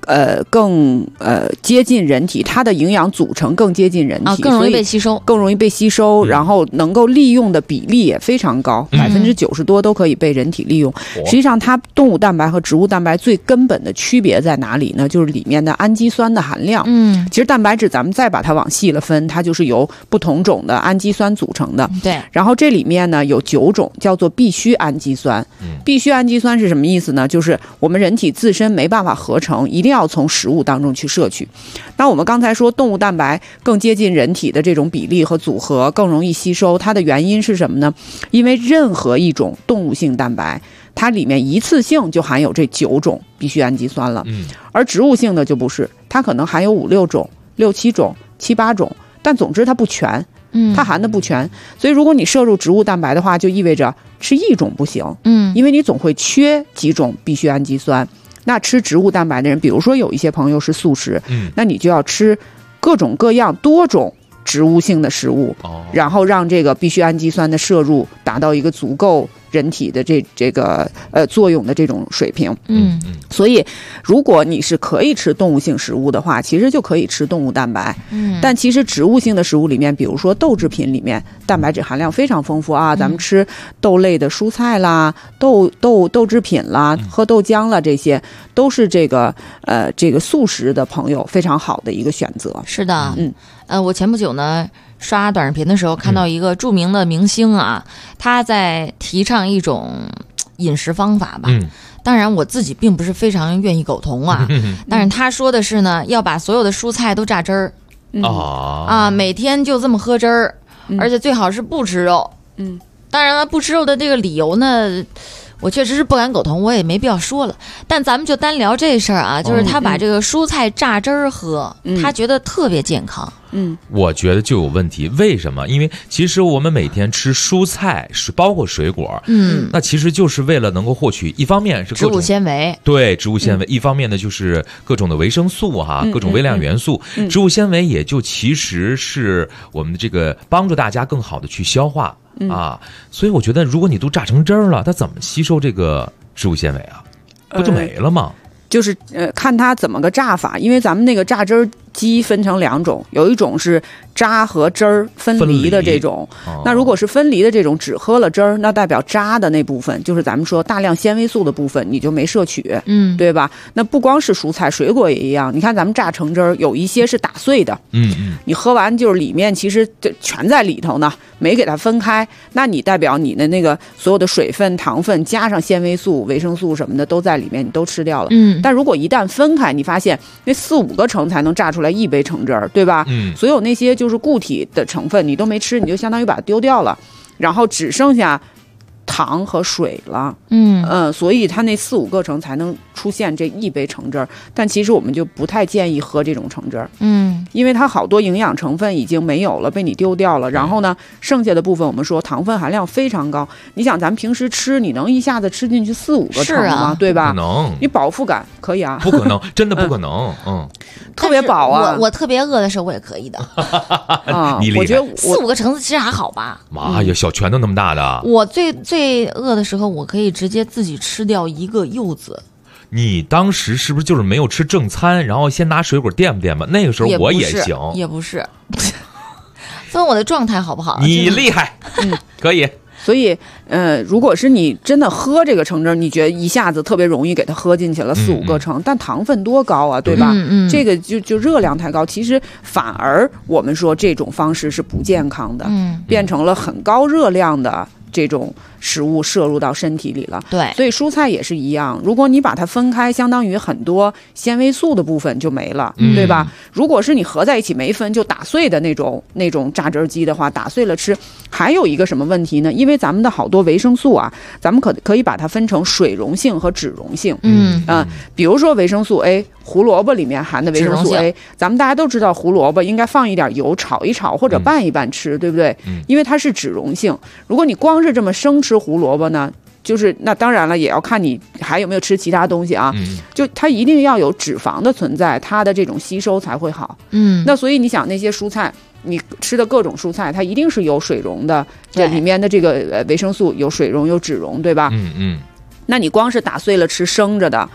[SPEAKER 7] 更接近人体，它的营养组成更接近人体，
[SPEAKER 6] 更容易被吸收，
[SPEAKER 7] 更容易被吸收，然后能够利用的比例也非常高，90%多都可以被人体利用。实际上，它动物蛋白和植物蛋白最根本的区别在哪里呢？就是里面的氨基酸的含量。其实蛋白质咱们再把它往细了分，它就是由不同种的氨基酸组成的。
[SPEAKER 6] 对。
[SPEAKER 7] 然后这里面呢有9种，叫做必需氨基酸。必需氨基酸是什么意思呢？就是我们人体自身没办法合成，一定要从食物当中去摄取。那我们刚才说动物蛋白更接近人体的这种比例和组合，更容易吸收，它的原因是什么呢？因为任何一种动物性蛋白，它里面一次性就含有这9种必需氨基酸了。而植物性的就不是，它可能含有5、6种、6、7种、7、8种，但总之它不全。它含的不全，所以如果你摄入植物蛋白的话，就意味着吃一种不行，因为你总会缺几种必需氨基酸。那吃植物蛋白的人，比如说有一些朋友是素食，那你就要吃各种各样多种植物性的食物，然后让这个必需氨基酸的摄入达到一个足够人体的这个作用的这种水平。所以如果你是可以吃动物性食物的话，其实就可以吃动物蛋白。但其实植物性的食物里面，比如说豆制品里面，蛋白质含量非常丰富啊。咱们吃豆类的蔬菜啦、豆制品啦、喝豆浆啦，这些都是这个素食的朋友非常好的一个选择。
[SPEAKER 6] 是的，我前不久呢刷短视频的时候看到一个著名的明星啊，他在提倡一种饮食方法吧。当然我自己并不是非常愿意苟同啊，但是他说的是呢，要把所有的蔬菜都榨汁儿，每天就这么喝汁儿，而且最好是不吃肉。当然了，不吃肉的这个理由呢，我确实是不敢苟同，我也没必要说了。但咱们就单聊这事儿啊，就是他把这个蔬菜榨汁儿喝，他觉得特别健康。
[SPEAKER 5] 我觉得就有问题。为什么？因为其实我们每天吃蔬菜，是包括水果，那其实就是为了能够获取，一方面是各种
[SPEAKER 6] 植物纤维，
[SPEAKER 5] 对，植物纤维，一方面呢就是各种的维生素各种微量元素。植物纤维也就其实是我们的这个帮助大家更好的去消化所以我觉得如果你都榨成汁儿了，它怎么吸收这个植物纤维啊？不就没了吗？
[SPEAKER 7] 就是看它怎么个榨法，因为咱们那个榨汁儿机分成2种，有一种是渣和汁儿分离的这种。那如果是分离的这种，只喝了汁儿，那代表渣的那部分，就是咱们说大量纤维素的部分，你就没摄取，对吧？那不光是蔬菜，水果也一样。你看咱们榨成汁儿，有一些是打碎的，你喝完就是里面其实全在里头呢，没给它分开，那你代表你的那个所有的水分、糖分加上纤维素、维生素什么的都在里面，你都吃掉了。但如果一旦分开，你发现那4、5个橙才能榨出来1杯橙汁儿，对吧？所有那些就是固体的成分你都没吃，你就相当于把它丢掉了，然后只剩下糖和水了。所以它那4、5个橙才能出现这1杯橙汁儿。但其实我们就不太建议喝这种橙汁儿，因为它好多营养成分已经没有了，被你丢掉了。然后呢，剩下的部分我们说糖分含量非常高。你想咱们平时吃，你能一下子吃进去4、5个橙吗？对吧？
[SPEAKER 5] 不可能。
[SPEAKER 7] 你饱腹感可以啊？
[SPEAKER 5] 不可能，真的不可能。
[SPEAKER 7] 特别饱啊！
[SPEAKER 6] 我特别饿的时候我也可以的。
[SPEAKER 5] 你厉害。
[SPEAKER 7] 我觉得
[SPEAKER 6] 4、5个橙子其实还好吧？
[SPEAKER 5] 妈呀，小拳头那么大的！
[SPEAKER 6] 我最饿的时候，我可以直接自己吃掉1个柚子。
[SPEAKER 5] 你当时是不是就是没有吃正餐，然后先拿水果垫吧垫吧？那个时候我也行，
[SPEAKER 6] 也不是。所以我的状态好不好？
[SPEAKER 5] 你厉害，可以。
[SPEAKER 7] 所以，如果是你真的喝这个橙汁，你觉得一下子特别容易给它喝进去了4、5个橙，但糖分多高啊，对吧？这个就热量太高，其实反而我们说这种方式是不健康的，变成了很高热量的这种食物摄入到身体里了。
[SPEAKER 6] 对，
[SPEAKER 7] 所以蔬菜也是一样，如果你把它分开，相当于很多纤维素的部分就没了，对吧？如果是你合在一起没分就打碎的那种榨汁机的话，打碎了吃，还有一个什么问题呢？因为咱们的好多维生素啊，咱们可以把它分成水溶性和脂溶性。比如说维生素 A， 胡萝卜里面含的维生素 A， 咱们大家都知道胡萝卜应该放一点油炒一炒或者拌一拌吃，对不对？因为它是脂溶性。如果你光是这么生吃胡萝卜呢，就是那当然了，也要看你还有没有吃其他东西啊。就它一定要有脂肪的存在，它的这种吸收才会好。那所以你想那些蔬菜，你吃的各种蔬菜，它一定是有水溶的，这里面的这个维生素有水溶有脂溶，对吧？那你光是打碎了吃生着的，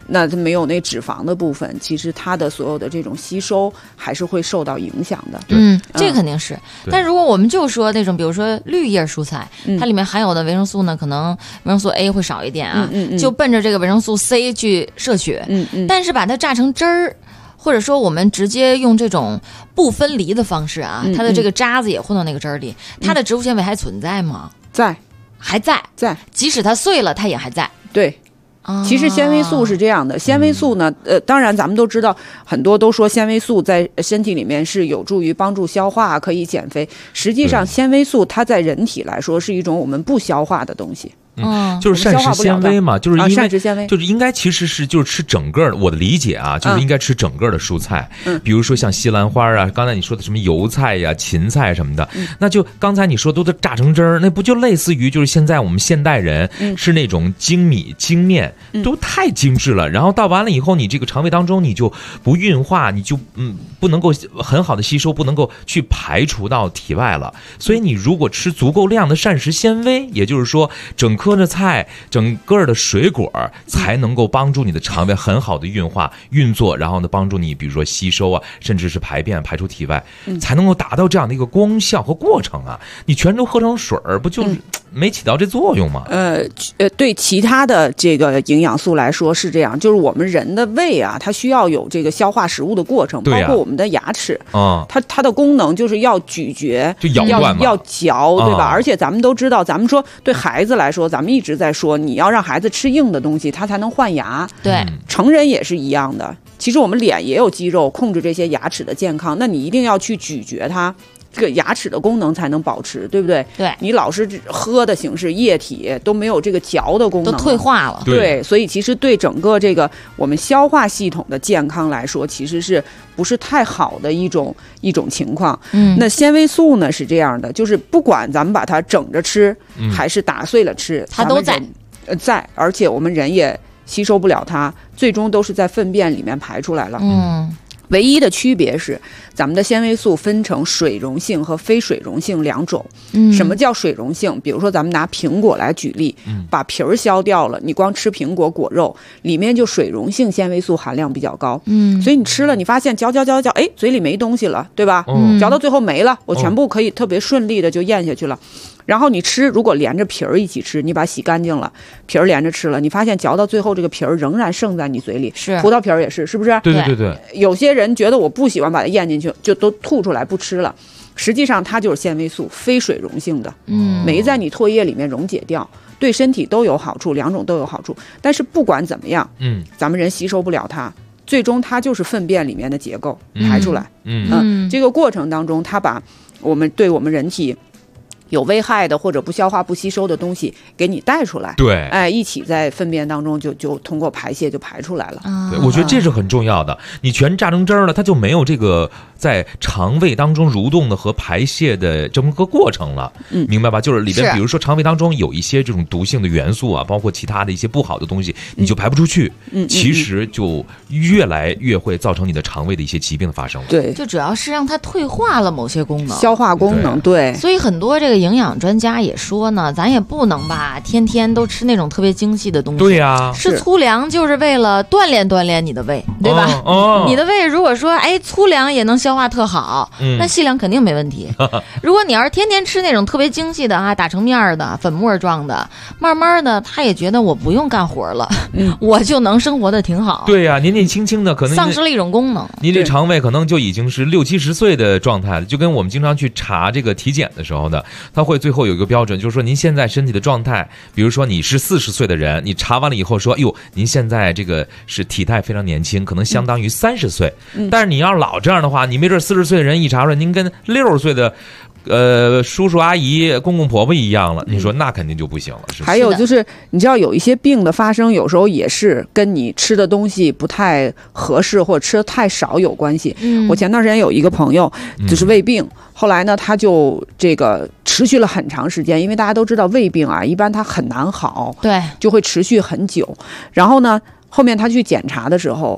[SPEAKER 7] 那它没有那脂肪的部分，其实它的所有的这种吸收还是会受到影响的。
[SPEAKER 6] 这肯定是。但如果我们就说那种，比如说绿叶蔬菜，它里面含有的维生素呢，可能维生素 A 会少一点啊，就奔着这个维生素 C 去摄取。但是把它榨成汁儿，或者说我们直接用这种不分离的方式啊，它的这个渣子也混到那个汁儿里，它的植物纤维还存在吗？还在，即使它碎了，它也还在。
[SPEAKER 7] 对。其实纤维素是这样的，纤维素呢，当然咱们都知道，很多都说纤维素在身体里面是有助于帮助消化，可以减肥。实际上，纤维素它在人体来说是一种我们不消化的东西。
[SPEAKER 5] 就是膳食纤维嘛，就是因为
[SPEAKER 7] 膳食纤维
[SPEAKER 5] 就是应该其实是就是吃整个的，我的理解啊，就是应该吃整个的蔬菜，比如说像西兰花啊，刚才你说的什么油菜呀、芹菜什么的，那就刚才你说都榨成汁儿，那不就类似于就是现在我们现代人吃那种精米精面，都太精致了，然后到完了以后，你这个肠胃当中你就不运化，你就不能够很好的吸收，不能够去排除到体外了。所以你如果吃足够量的膳食纤维，也就是说整颗的菜、整个的水果才能够帮助你的肠胃很好的运化运作，然后呢帮助你比如说吸收啊，甚至是排便排出体外，才能够达到这样的一个功效和过程啊。你全都喝成水不就是没起到这作用吗？
[SPEAKER 7] 对其他的这个营养素来说是这样，就是我们人的胃啊，它需要有这个消化食物的过程，包括我们的牙齿，它的功能就是要咀嚼，
[SPEAKER 5] 就咬断嘛，
[SPEAKER 7] 要嚼，对吧？而且咱们都知道，咱们说对孩子来说，咱们一直在说，你要让孩子吃硬的东西，他才能换牙。
[SPEAKER 6] 对，
[SPEAKER 7] 成人也是一样的。其实我们脸也有肌肉控制这些牙齿的健康，那你一定要去咀嚼它。这个牙齿的功能才能保持，对不对？
[SPEAKER 6] 对，
[SPEAKER 7] 你老是喝的形式液体都没有这个嚼的功能，
[SPEAKER 6] 都退化了。
[SPEAKER 7] 对，所以其实对整个这个我们消化系统的健康来说，其实是不是太好的一种情况。那纤维素呢是这样的，就是不管咱们把它整着吃，还是打碎了吃，
[SPEAKER 6] 它都在，
[SPEAKER 7] 而且我们人也吸收不了它，最终都是在粪便里面排出来了。唯一的区别是，咱们的纤维素分成水溶性和非水溶性两种。什么叫水溶性？比如说咱们拿苹果来举例，把皮儿削掉了，你光吃苹果果肉，里面就水溶性纤维素含量比较高。所以你吃了，你发现嚼，哎，嘴里没东西了，对吧？嚼到最后没了，我全部可以特别顺利的就咽下去了。然后你吃，如果连着皮儿一起吃，你把它洗干净了，皮儿连着吃了，你发现嚼到最后这个皮儿仍然剩在你嘴里。
[SPEAKER 6] 是，
[SPEAKER 7] 葡萄皮儿也是，是不是？
[SPEAKER 5] 对。
[SPEAKER 7] 有些人觉得我不喜欢把它咽进去，就都吐出来不吃了。实际上它就是纤维素，非水溶性的，没在你唾液里面溶解掉，对身体都有好处，两种都有好处。但是不管怎么样，咱们人吸收不了它，最终它就是粪便里面的结构排出来。这个过程当中，它把对我们人体有危害的或者不消化不吸收的东西给你带出来，
[SPEAKER 5] 对，
[SPEAKER 7] 一起在粪便当中就通过排泄就排出来了。
[SPEAKER 5] 对，我觉得这是很重要的。你全榨成汁儿了，它就没有这个在肠胃当中蠕动的和排泄的这么个过程了，明白吧？就是里边比如说肠胃当中有一些这种毒性的元素啊，包括其他的一些不好的东西，你就排不出去，其实就越来越会造成你的肠胃的一些疾病的发生了。
[SPEAKER 7] 对，
[SPEAKER 6] 就主要是让它退化了某些功能，
[SPEAKER 7] 消化功能。对，
[SPEAKER 6] 所以很多这个营养专家也说呢，咱也不能吧天天都吃那种特别精细的东西。
[SPEAKER 5] 对呀，
[SPEAKER 6] 吃粗粮就是为了锻炼你的胃，对吧？你的胃如果说粗粮也能消化特好，那细粮肯定没问题。如果你要是天天吃那种特别精细的打成面的粉末状的，慢慢的他也觉得我不用干活了，我就能生活的挺好。
[SPEAKER 5] 对呀，年纪轻轻的可能
[SPEAKER 6] 丧失了一种功能，
[SPEAKER 5] 您这肠胃可能就已经是60-70岁的状态了。就跟我们经常去查这个体检的时候呢，他会最后有一个标准，就是说您现在身体的状态，比如说你是40岁的人，你查完了以后说，哟，您现在这个是体态非常年轻，可能相当于30岁。但是你要老这样的话，你没准40岁的人一查出来您跟60岁的叔叔阿姨公公婆婆一样了，你说那肯定就不行了。
[SPEAKER 7] 还有就是你知道有一些病的发生，有时候也是跟你吃的东西不太合适或者吃的太少有关系。我前段时间有一个朋友就是胃病，后来呢他就这个持续了很长时间，因为大家都知道胃病啊一般它很难好，
[SPEAKER 6] 对，
[SPEAKER 7] 就会持续很久。然后呢后面他去检查的时候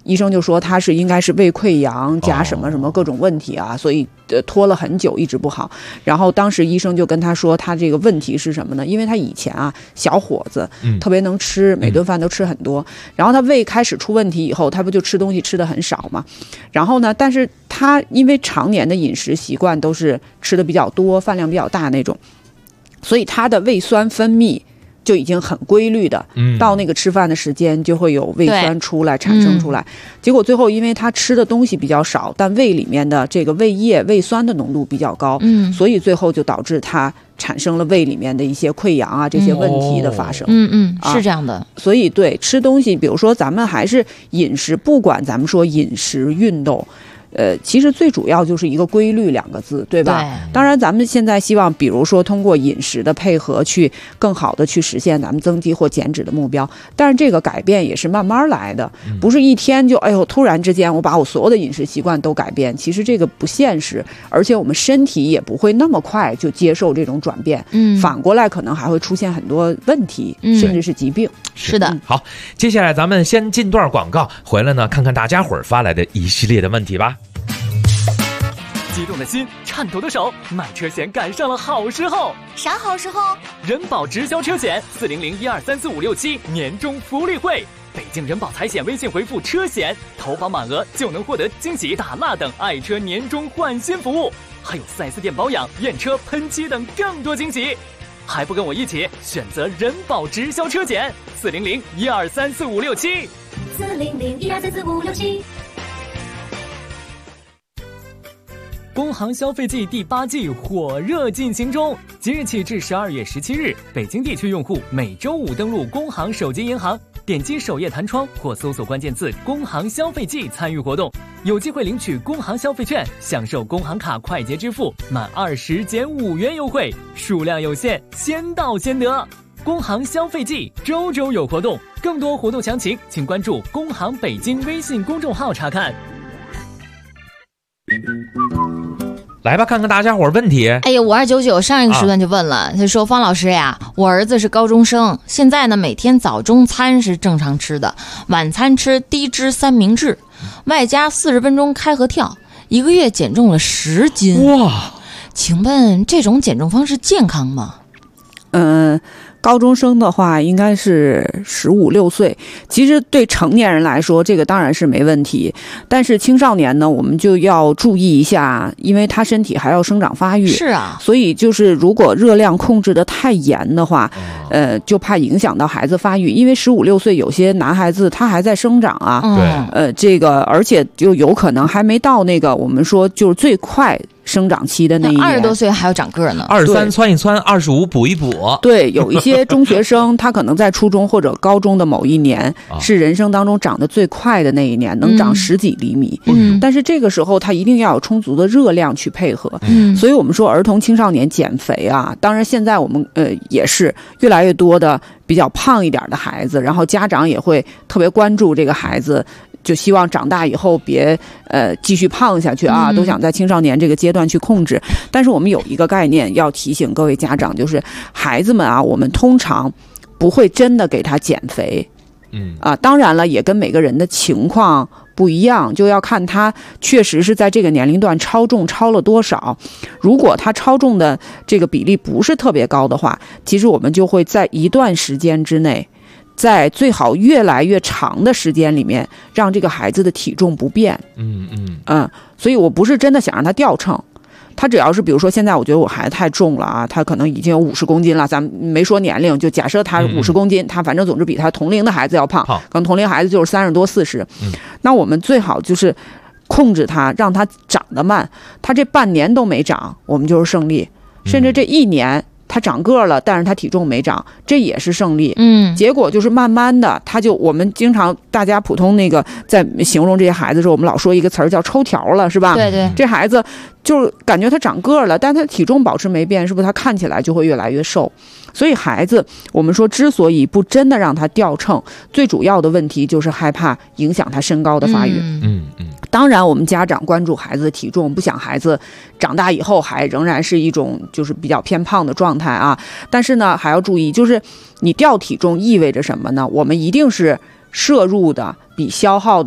[SPEAKER 7] 医生就说他是应该是胃溃疡加什么什么各种问题啊，所以拖了很久一直不好。然后当时医生就跟他说，他这个问题是什么呢？因为他以前啊小伙子特别能吃，每顿饭都吃很多，然后他胃开始出问题以后，他不就吃东西吃的很少嘛？然后呢，但是他因为常年的饮食习惯都是吃的比较多，饭量比较大那种，所以他的胃酸分泌就已经很规律的，到那个吃饭的时间就会有胃酸出来产生出来。结果最后因为他吃的东西比较少，但胃里面的这个胃液胃酸的浓度比较高，所以最后就导致他产生了胃里面的一些溃疡啊这些问题的发生。
[SPEAKER 6] 是这样的。
[SPEAKER 7] 所以对吃东西，比如说咱们还是饮食，不管咱们说饮食运动，其实最主要就是一个规律2个字，对吧？当然咱们现在希望比如说通过饮食的配合去更好的去实现咱们增肌或减脂的目标，但是这个改变也是慢慢来的，不是一天就突然之间我把我所有的饮食习惯都改变，其实这个不现实，而且我们身体也不会那么快就接受这种转变，反过来可能还会出现很多问题，甚至是疾病。
[SPEAKER 6] 是的。
[SPEAKER 5] 好，接下来咱们先进段广告，回来呢看看大家伙儿发来的一系列的问题吧。
[SPEAKER 16] 激动的心，颤抖的手，买车险赶上了好时候。
[SPEAKER 12] 啥好时候？
[SPEAKER 16] 人保直销车险400123456年终福利会，北京人保财险微信回复车险，投保满额就能获得惊喜大蜡等爱车年终换新服务，还有4S店保养、验车、喷漆等更多惊喜。还不跟我一起选择人保直销车险4001234567400123456工行消费季第8季火热进行中，即日起至12月17日，北京地区用户每周5登录工行手机银行，点击首页弹窗或搜索关键字工行消费季参与活动，有机会领取工行消费券，享受工行卡快捷支付满20减5元优惠，数量有限，先到先得。工行消费季周周有活动，更多活动详情请关注工行北京微信公众号查看。
[SPEAKER 5] 来吧，看看大家伙问题。
[SPEAKER 6] 5299上一个时段就问了，他说方老师呀，我儿子是高中生，现在呢每天早中餐是正常吃的，晚餐吃低脂三明治，外加40分钟开合跳，1个月减重了10斤。
[SPEAKER 5] 哇，
[SPEAKER 6] 请问这种减重方式健康吗？
[SPEAKER 7] 高中生的话应该是15、16岁，其实对成年人来说这个当然是没问题，但是青少年呢我们就要注意一下，因为他身体还要生长发育。
[SPEAKER 6] 是啊，
[SPEAKER 7] 所以就是如果热量控制的太严的话，就怕影响到孩子发育，因为15、16岁有些男孩子他还在生长啊，这个而且就有可能还没到那个我们说就是最快生长期的那一年
[SPEAKER 6] ，20多岁还要长个呢
[SPEAKER 5] ，23窜一窜，25补一补。
[SPEAKER 7] 对，有一些中学生他可能在初中或者高中的某一年是人生当中长得最快的那一年，能长10几厘米。但是这个时候他一定要有充足的热量去配合。所以我们说儿童青少年减肥啊，当然现在我们也是越来越多的比较胖一点的孩子，然后家长也会特别关注这个孩子，就希望长大以后别继续胖下去啊，都想在青少年这个阶段去控制。但是我们有一个概念要提醒各位家长，就是孩子们啊，我们通常不会真的给他减肥，当然了，也跟每个人的情况不一样，就要看他确实是在这个年龄段超重超了多少。如果他超重的这个比例不是特别高的话，其实我们就会在一段时间之内，在最好越来越长的时间里面，让这个孩子的体重不变。所以我不是真的想让他掉秤，他只要是比如说现在我觉得我孩子太重了啊，他可能已经有50公斤了，咱们没说年龄，就假设他50公斤，他反正总之比他同龄的孩子要胖，可能同龄孩子就是30多40，那我们最好就是控制他，让他长得慢，他这半年都没长，我们就是胜利，甚至这1年他长个了，但是他体重没长，这也是胜利。结果就是慢慢的，我们经常大家普通那个在形容这些孩子的时候，我们老说一个词儿叫抽条了，是吧？
[SPEAKER 6] 对对，
[SPEAKER 7] 这孩子就是感觉他长个了，但他体重保持没变，是不是他看起来就会越来越瘦？所以孩子，我们说之所以不真的让他掉秤，最主要的问题就是害怕影响他身高的发育。当然我们家长关注孩子的体重，不想孩子长大以后还仍然是一种就是比较偏胖的状态啊。但是呢还要注意，就是你掉体重意味着什么呢？我们一定是摄入的比消耗的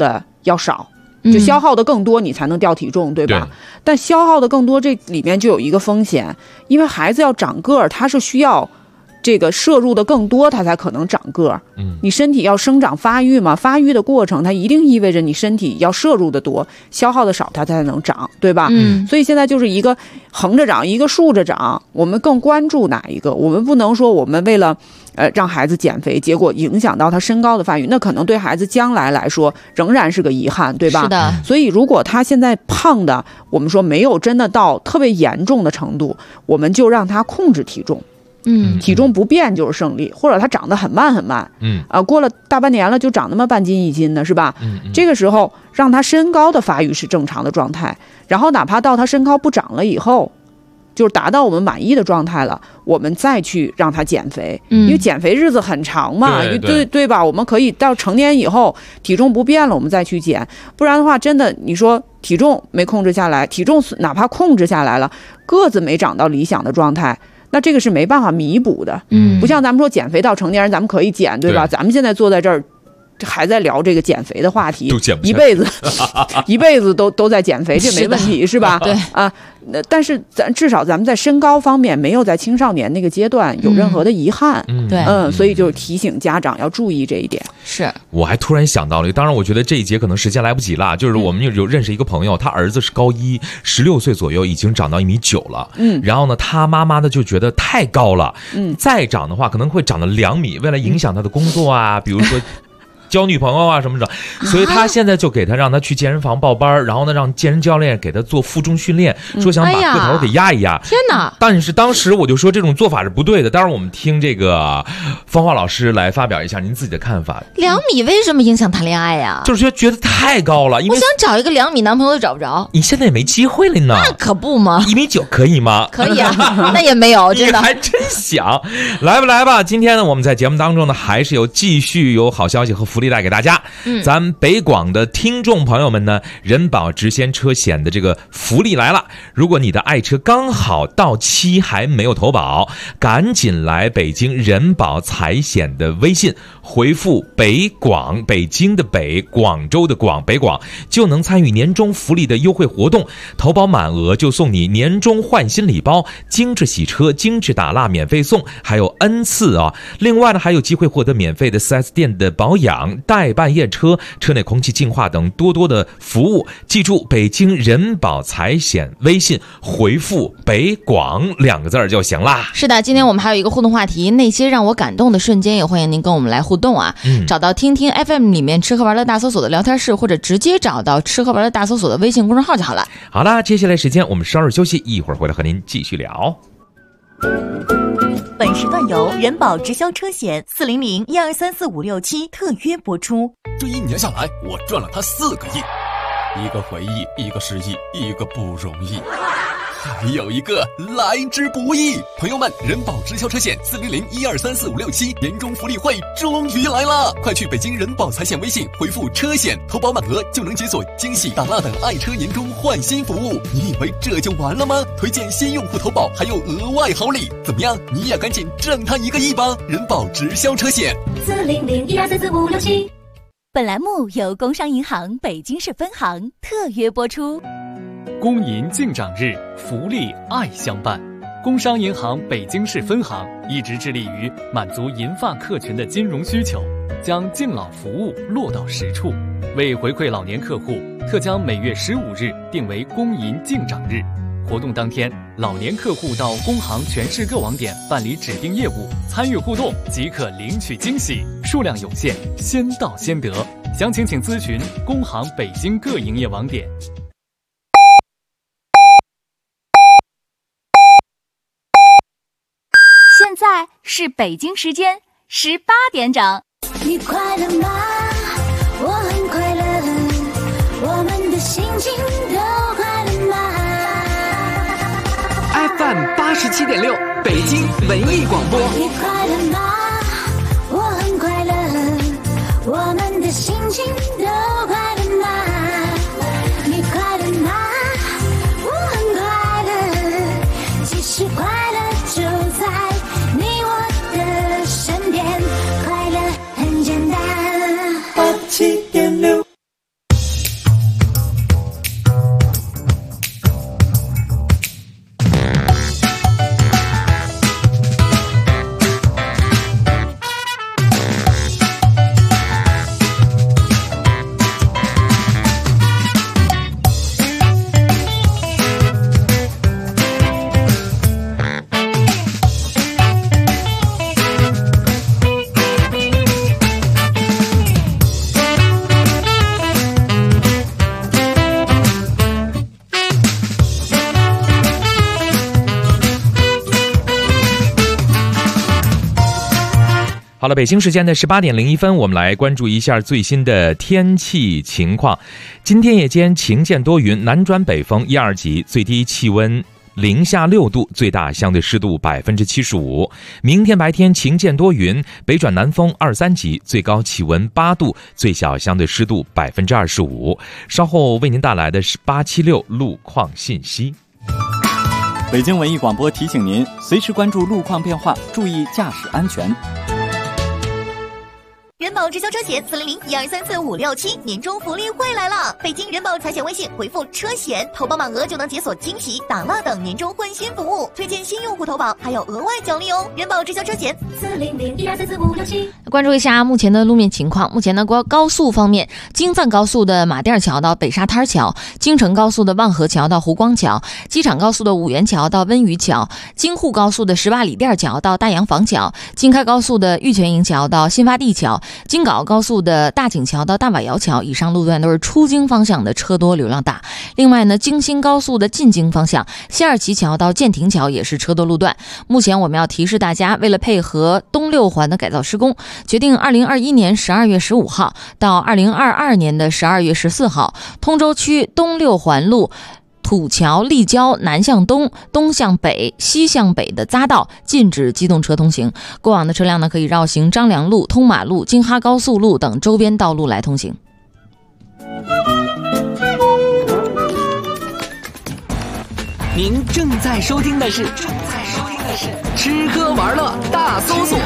[SPEAKER 7] 要少，就消耗的更多，你才能掉体重，对吧？但消耗的更多，这里面就有一个风险，因为孩子要长个儿，他是需要这个摄入的更多，他才可能长个儿。你身体要生长发育嘛，发育的过程它一定意味着你身体要摄入的多，消耗的少，它才能长，对吧？所以现在就是一个横着长，一个竖着长，我们更关注哪一个？我们不能说我们为了让孩子减肥，结果影响到他身高的发育，那可能对孩子将来来说仍然是个遗憾，对吧？
[SPEAKER 6] 是的。
[SPEAKER 7] 所以如果他现在胖的，我们说没有真的到特别严重的程度，我们就让他控制体重。体重不变就是胜利，或者他长得很慢很慢，过了大半年了就长那么半斤一斤的，是吧？这个时候让他身高的发育是正常的状态，然后哪怕到他身高不长了以后，就是达到我们满意的状态了，我们再去让他减肥，因为减肥日子很长嘛，对吧？我们可以到成年以后体重不变了，我们再去减，不然的话，真的你说体重没控制下来，体重哪怕控制下来了，个子没长到理想的状态。那这个是没办法弥补的，不像咱们说减肥到成年人咱们可以减，对吧？咱们现在坐在这儿还在聊这个减肥的话题，一辈子都在减肥，这没问题，是吧？对啊，但是至少咱们在身高方面没有在青少年那个阶段有任何的遗憾，所以就是提醒家长要注意这一点。
[SPEAKER 6] 是，
[SPEAKER 5] 我还突然想到了，当然我觉得这一节可能时间来不及了，就是我们有认识一个朋友，他儿子是高一，16岁左右，已经长到1.9米了，然后呢，他妈妈呢就觉得太高了，再长的话可能会长到2米，为了影响他的工作啊，比如说交女朋友啊什么的，所以他现在就给他让他去健身房报班，然后呢让健身教练给他做负重训练，说想把个头给压一压。
[SPEAKER 6] 天哪！
[SPEAKER 5] 但是当时我就说这种做法是不对的。当然我们听这个芳华老师来发表一下您自己的看法。
[SPEAKER 6] 2米为什么影响谈恋爱呀？
[SPEAKER 5] 就是觉得太高了，因为
[SPEAKER 6] 我想找一个2米男朋友都找不着。
[SPEAKER 5] 你现在也没机会了呢。
[SPEAKER 6] 那可不吗
[SPEAKER 5] ？1.9米可以吗？
[SPEAKER 6] 可以啊，那也没有，真的。
[SPEAKER 5] 你还真想来吧！今天呢，我们在节目当中呢，还是继续有好消息和福利带给大家。咱们北广的听众朋友们呢，人保直销车险的这个福利来了。如果你的爱车刚好到期还没有投保，赶紧来北京人保财险的微信，回复北广，北京的北，广州的广，北广，就能参与年终福利的优惠活动。投保满额就送你年终换新礼包，精致洗车、精致打蜡免费送，还有 N 次啊。另外呢，还有机会获得免费的 4S 店的保养、代办验车、车内空气净化等多的服务。记住北京人保财险微信，回复北广2个字就行啦。
[SPEAKER 6] 是的，今天我们还有一个互动话题，那些让我感动的瞬间，也欢迎您跟我们来互动啊。找到听听 FM 里面吃喝玩乐大搜索的聊天室，或者直接找到吃喝玩乐大搜索的微信公众号就好了。
[SPEAKER 5] 好啦，接下来时间我们稍事休息，一会儿回来和您继续聊。
[SPEAKER 12] 本时段由人保直销车险400-1234567特约播出。
[SPEAKER 11] 这1年下来，我赚了他4个亿，一个回忆，一个失忆，一个不容易，还有一个来之不易。朋友们，人保直销车险400-1234567年终福利会终于来了！快去北京人保财险微信回复车险，投保满额就能解锁惊喜打蜡等爱车年终换新服务。你以为这就完了吗？推荐新用户投保还有额外好礼，怎么样？你也赶紧挣他1个亿吧！人保直销车险
[SPEAKER 12] 400-1234567。本栏目由工商银行北京市分行特约播出。
[SPEAKER 16] 公银敬长日，福利爱相伴。工商银行北京市分行一直致力于满足银发客群的金融需求，将敬老服务落到实处。为回馈老年客户，特将每月15日定为公银敬长日。活动当天，老年客户到工行全市各网点办理指定业务，参与互动即可领取惊喜，数量有限，先到先得。详情请咨询工行北京各营业网点。
[SPEAKER 13] 现在是北京时间18点整。
[SPEAKER 14] 你快乐吗？我很快乐，我们的心情都快乐吗？
[SPEAKER 1] FM 87.6北京文艺广播。
[SPEAKER 14] 你快乐吗？我很快乐，我们的心情都快乐吗？你快乐吗？我很快乐，其实快乐就在你我的身边，快乐很简单。87.6
[SPEAKER 5] 好了，北京时间的18点01分，我们来关注一下最新的天气情况。今天夜间晴间多云，南转北风1、2级，最低气温零下6度，最大相对湿度75%。明天白天晴间多云，北转南风2、3级，最高气温8度，最小相对湿度25%。稍后为您带来的是876路况信息。
[SPEAKER 15] 北京文艺广播提醒您，随时关注路况变化，注意驾驶安全。
[SPEAKER 12] 人保直销车险400-1234-567年终福利会来了！北京人保财险微信回复车险，投保满额就能解锁惊喜、打蜡等年终换新服务，推荐新用户投保还有额外奖励哦！人保直销车险400-1234-567。
[SPEAKER 6] 关注一下目前的路面情况。目前的高速方面，京赞高速的马甸桥到北沙滩桥，京承高速的望河桥到湖光桥，机场高速的五元桥到温榆桥，京沪高速的18里店桥到大洋坊桥，京开高速的玉泉营桥到新发地桥，京港高速的大井桥到大瓦窑桥，以上路段都是出京方向的车多流量大。另外呢，京新高速的进京方向，西二旗桥到建亭桥也是车多路段。目前我们要提示大家，为了配合东六环的改造施工，决定2021年12月15号到2022年的12月14号，通州区东六环路土桥立交南向东、东向北、西向北的匝道禁止机动车通行，过往的车辆呢可以绕行张良路、通马路、京哈高速路等周边道路来通行。
[SPEAKER 1] 您正在收听的是吃喝玩乐大搜索。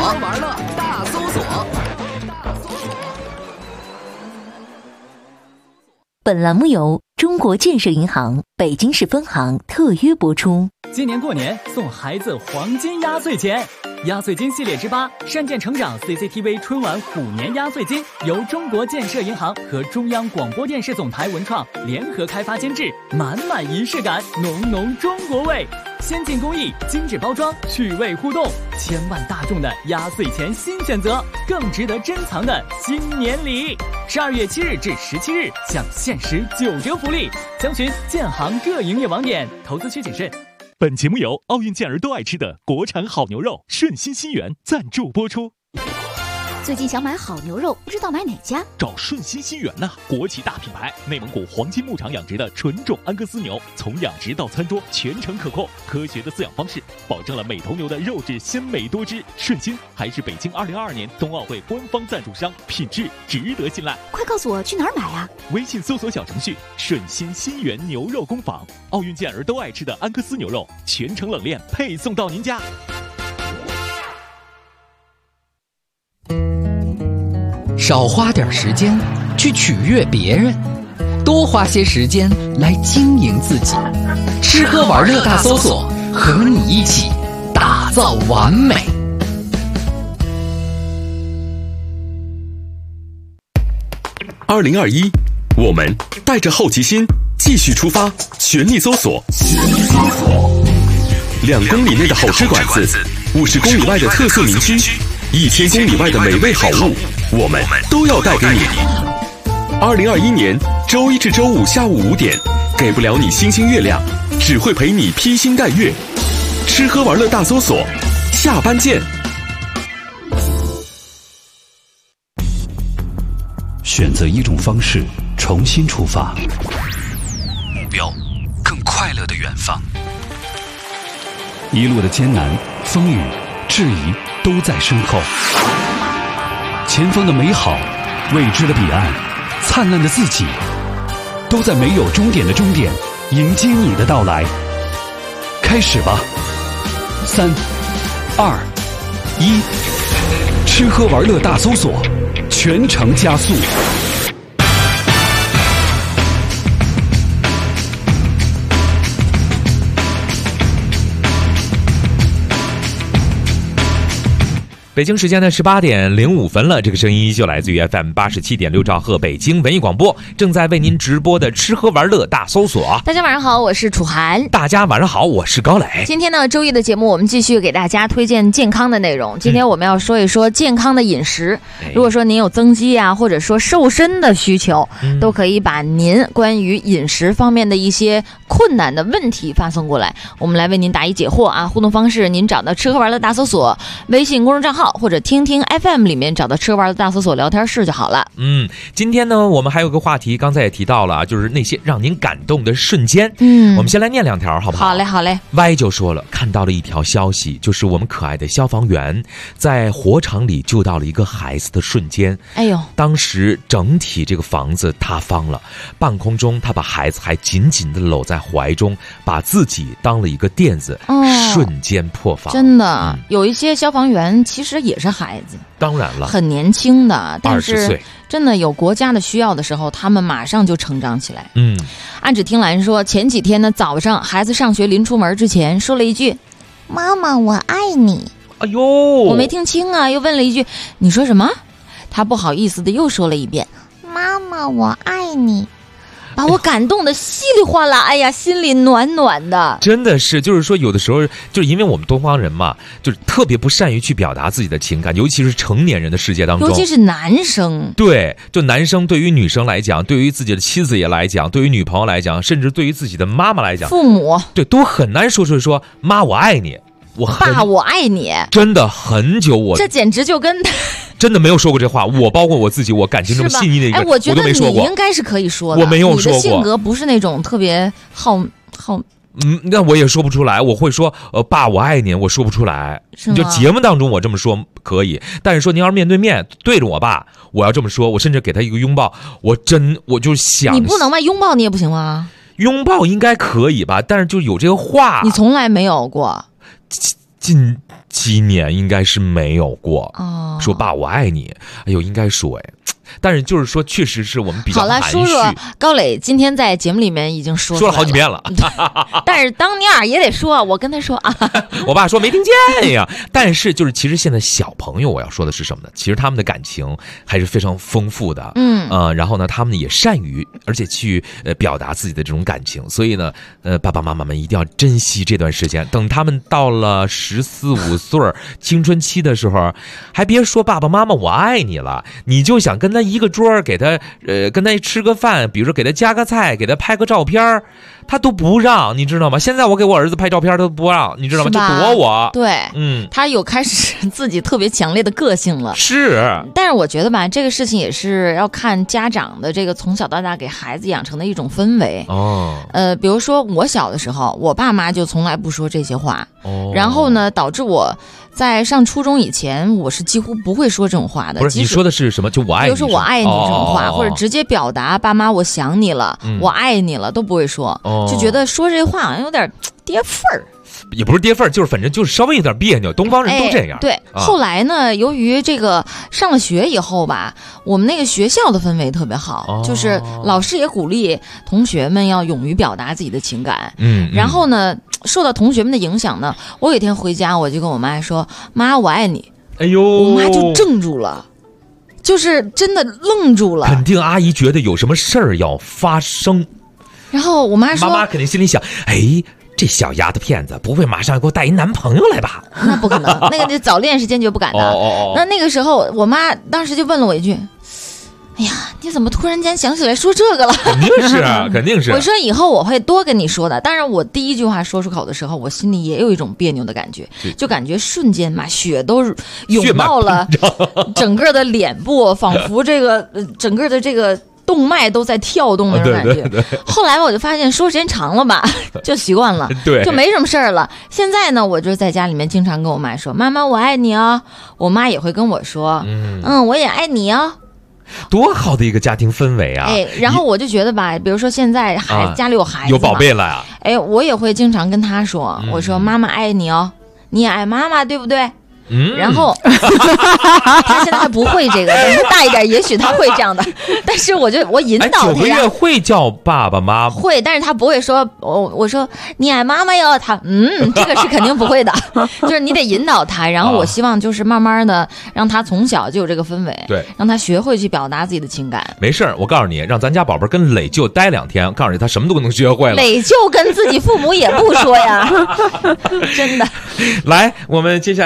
[SPEAKER 17] 本栏目由中国建设银行北京市分行特约播出。
[SPEAKER 16] 今年过年送孩子黄金压岁钱，压岁金系列之8善建成长 CCTV 春晚虎年压岁金由中国建设银行和中央广播电视总台文创联合开发监制，满满仪式感，浓浓中国味，先进工艺，精致包装，趣味互动，千万大众的压岁钱新选择，更值得珍藏的新年礼。12月7日至17日享限时9折福利，详询建行各营业网点，投资需谨慎。
[SPEAKER 11] 本节目由奥运健儿都爱吃的国产好牛肉顺心新源赞助播出。
[SPEAKER 13] 最近想买好牛肉，不知道买哪家？
[SPEAKER 11] 找顺心新源呐，国企大品牌，内蒙古黄金牧场养殖的纯种安格斯牛，从养殖到餐桌全程可控，科学的饲养方式保证了每头牛的肉质鲜美多汁。顺心还是北京2022年冬奥会官方赞助商，品质值得信赖。
[SPEAKER 13] 快告诉我去哪儿买啊？
[SPEAKER 11] 微信搜索小程序顺心新源牛肉工坊，奥运健儿都爱吃的安格斯牛肉，全程冷链配送到您家。
[SPEAKER 1] 少花点时间去取悦别人，多花些时间来经营自己。吃喝玩乐大搜索，和你一起打造完美。
[SPEAKER 2] 2021，我们带着好奇心继续出发，全力搜索。2公里内的好吃馆子，50公里外的特色名区，1000公里外的美味好物，我们都要带给你。2021年周一至周五下午5点，给不了你星星月亮，只会陪你披星戴月。吃喝玩乐大搜索，下班见。
[SPEAKER 3] 选择一种方式，重新出发。
[SPEAKER 4] 目标，更快乐的远方。
[SPEAKER 3] 一路的艰难、风雨、质疑都在身后。前方的美好，未知的彼岸，灿烂的自己，都在没有终点的终点迎接你的到来。开始吧！3、2、1，吃喝玩乐大搜索，全程加速。
[SPEAKER 5] 北京时间的18点05分了，这个声音依旧来自于 FM 87.6兆赫北京文艺广播，正在为您直播的吃喝玩乐大搜索。
[SPEAKER 6] 大家晚上好，我是楚涵。
[SPEAKER 5] 大家晚上好，我是高磊。
[SPEAKER 6] 今天呢，周一的节目我们继续给大家推荐健康的内容。今天我们要说一说健康的饮食。如果说您有增肌啊，或者说瘦身的需求，都可以把您关于饮食方面的一些困难的问题发送过来，我们来为您答疑解惑啊。互动方式您找到吃喝玩乐大搜索微信公众账号， 号或者听听 FM 里面找到吃喝玩乐大搜索聊天室就好了。
[SPEAKER 5] 今天呢，我们还有个话题，刚才也提到了，就是那些让您感动的瞬间。我们先来念2条，好不好？
[SPEAKER 6] 好嘞，好嘞。
[SPEAKER 5] Y 就说了，看到了一条消息，就是我们可爱的消防员在火场里救到了一个孩子的瞬间。
[SPEAKER 6] 哎呦，
[SPEAKER 5] 当时整体这个房子塌方了，半空中他把孩子还紧紧地搂在怀中，把自己当了一个垫子，瞬间破防。
[SPEAKER 6] 真的，有一些消防员其实也是孩子，
[SPEAKER 5] 当然了，
[SPEAKER 6] 很年轻的，但
[SPEAKER 5] 20
[SPEAKER 6] 是
[SPEAKER 5] 岁。
[SPEAKER 6] 真的有国家的需要的时候，他们马上就成长起来。安芷听兰说，前几天呢早上，孩子上学临出门之前说了一句：“妈妈，我爱你。”
[SPEAKER 5] 哎呦，
[SPEAKER 6] 我没听清啊，又问了一句：“你说什么？”他不好意思的又说了一遍：“妈妈，我爱你。”把我感动的稀里哗啦，哎呀，心里暖暖的。
[SPEAKER 5] 真的是，就是说有的时候就是因为我们东方人嘛，就是特别不善于去表达自己的情感，尤其是成年人的世界当中，
[SPEAKER 6] 尤其是男生。
[SPEAKER 5] 对，就男生对于女生来讲，对于自己的妻子也来讲，对于女朋友来讲，甚至对于自己的妈妈来讲，
[SPEAKER 6] 父母，
[SPEAKER 5] 对，都很难说妈我爱你，
[SPEAKER 6] 爸我爱你，
[SPEAKER 5] 真的很久
[SPEAKER 6] 这简直就跟
[SPEAKER 5] 真的没有说过这话，我包括我自己，我感情这么细腻的一个，
[SPEAKER 6] 我觉得你应该是可以说的，
[SPEAKER 5] 我没有说过，
[SPEAKER 6] 你的性格不是那种特别好。
[SPEAKER 5] 那我也说不出来，我会说爸我爱你，我说不出来。就节目当中我这么说可以，但是说您要是面对面对着我爸，我要这么说，我甚至给他一个拥抱，我就想，
[SPEAKER 6] 你不能吧？拥抱你也不行吗？
[SPEAKER 5] 拥抱应该可以吧，但是就有这个话，
[SPEAKER 6] 你从来没有过。
[SPEAKER 5] 近几年应该是没有过说爸我爱你，哎呦应该说但是就是说确实是我们比较含蓄。
[SPEAKER 6] 好了，叔叔高磊今天在节目里面已经说
[SPEAKER 5] 了好几遍了
[SPEAKER 6] 但是当面也得说，我跟他说啊
[SPEAKER 5] 我爸说没听见呀但是就是其实现在小朋友我要说的是什么呢？其实他们的感情还是非常丰富的然后呢他们也善于而且去表达自己的这种感情，所以呢爸爸妈妈们一定要珍惜这段时间，等他们到了14、15岁青春期的时候，还别说爸爸妈妈我爱你了，你就想跟他一个桌给他跟他吃个饭，比如说给他夹个菜，给他拍个照片，他都不让，你知道吗？现在我给我儿子拍照片他都不让，你知道吗？就躲我。
[SPEAKER 6] 对，他有开始自己特别强烈的个性了。
[SPEAKER 5] 是，
[SPEAKER 6] 但是我觉得吧，这个事情也是要看家长的这个从小到大给孩子养成的一种氛围。比如说我小的时候，我爸妈就从来不说这些话，然后呢，导致我在上初中以前，我是几乎不会说这种话的。
[SPEAKER 5] 不是，你说的是什么？就我爱你，
[SPEAKER 6] 比如说我爱你这种话，或者直接表达爸妈我想你了，我爱你了，都不会说，就觉得说这话好像有点跌份儿。
[SPEAKER 5] 也不是跌份儿，就是反正就是稍微有点别扭，东方人都这样。
[SPEAKER 6] 对，后来呢，由于这个上了学以后吧，我们那个学校的氛围特别好，就是老师也鼓励同学们要勇于表达自己的情感。然后呢，受到同学们的影响呢，我有一天回家，我就跟我妈说：“妈，我爱你。”
[SPEAKER 5] 哎呦，
[SPEAKER 6] 我妈就怔住了，就是真的愣住了。
[SPEAKER 5] 肯定阿姨觉得有什么事儿要发生。
[SPEAKER 6] 然后我妈说：“
[SPEAKER 5] 妈妈肯定心里想，哎。”这小丫头片子不会马上给我带一男朋友来吧？
[SPEAKER 6] 那不可能，那个早恋是坚决不敢的。那个时候，我妈当时就问了我一句：“哎呀，你怎么突然间想起来说这个了？”
[SPEAKER 5] 肯定是，肯定是。
[SPEAKER 6] 我说以后我会多跟你说的。当然，我第一句话说出口的时候，我心里也有一种别扭的感觉，就感觉瞬间嘛，血都涌到了整个的脸部，仿佛这个整个的这个。动脉都在跳动那种感觉。
[SPEAKER 5] 对
[SPEAKER 6] 后来我就发现说时间长了吧就习惯了，就没什么事儿了。现在呢，我就在家里面经常跟我妈说：“妈妈，我爱你哦。”我妈也会跟我说：“我也爱你哦。”
[SPEAKER 5] 多好的一个家庭氛围啊！
[SPEAKER 6] 然后我就觉得吧，比如说现在家里有孩子，
[SPEAKER 5] 有宝贝了呀。
[SPEAKER 6] 我也会经常跟他说：“我说妈妈爱你哦，你也爱妈妈，对不对？”然后他现在还不会这个，等他大一点也许他会这样的，但是我引导他
[SPEAKER 5] 9个月会叫爸爸妈妈，
[SPEAKER 6] 会，但是他不会说我说你爱妈妈哟，他这个是肯定不会的就是你得引导他，然后我希望就是慢慢的让他从小就有这个氛围，
[SPEAKER 5] 对，
[SPEAKER 6] 让他学会去表达自己的情感。
[SPEAKER 5] 没事儿，我告诉你，让咱家宝贝跟磊舅待2天，告诉你他什么都能学会了。
[SPEAKER 6] 磊舅跟自己父母也不说呀真的。
[SPEAKER 5] 来，我们接下来时间呢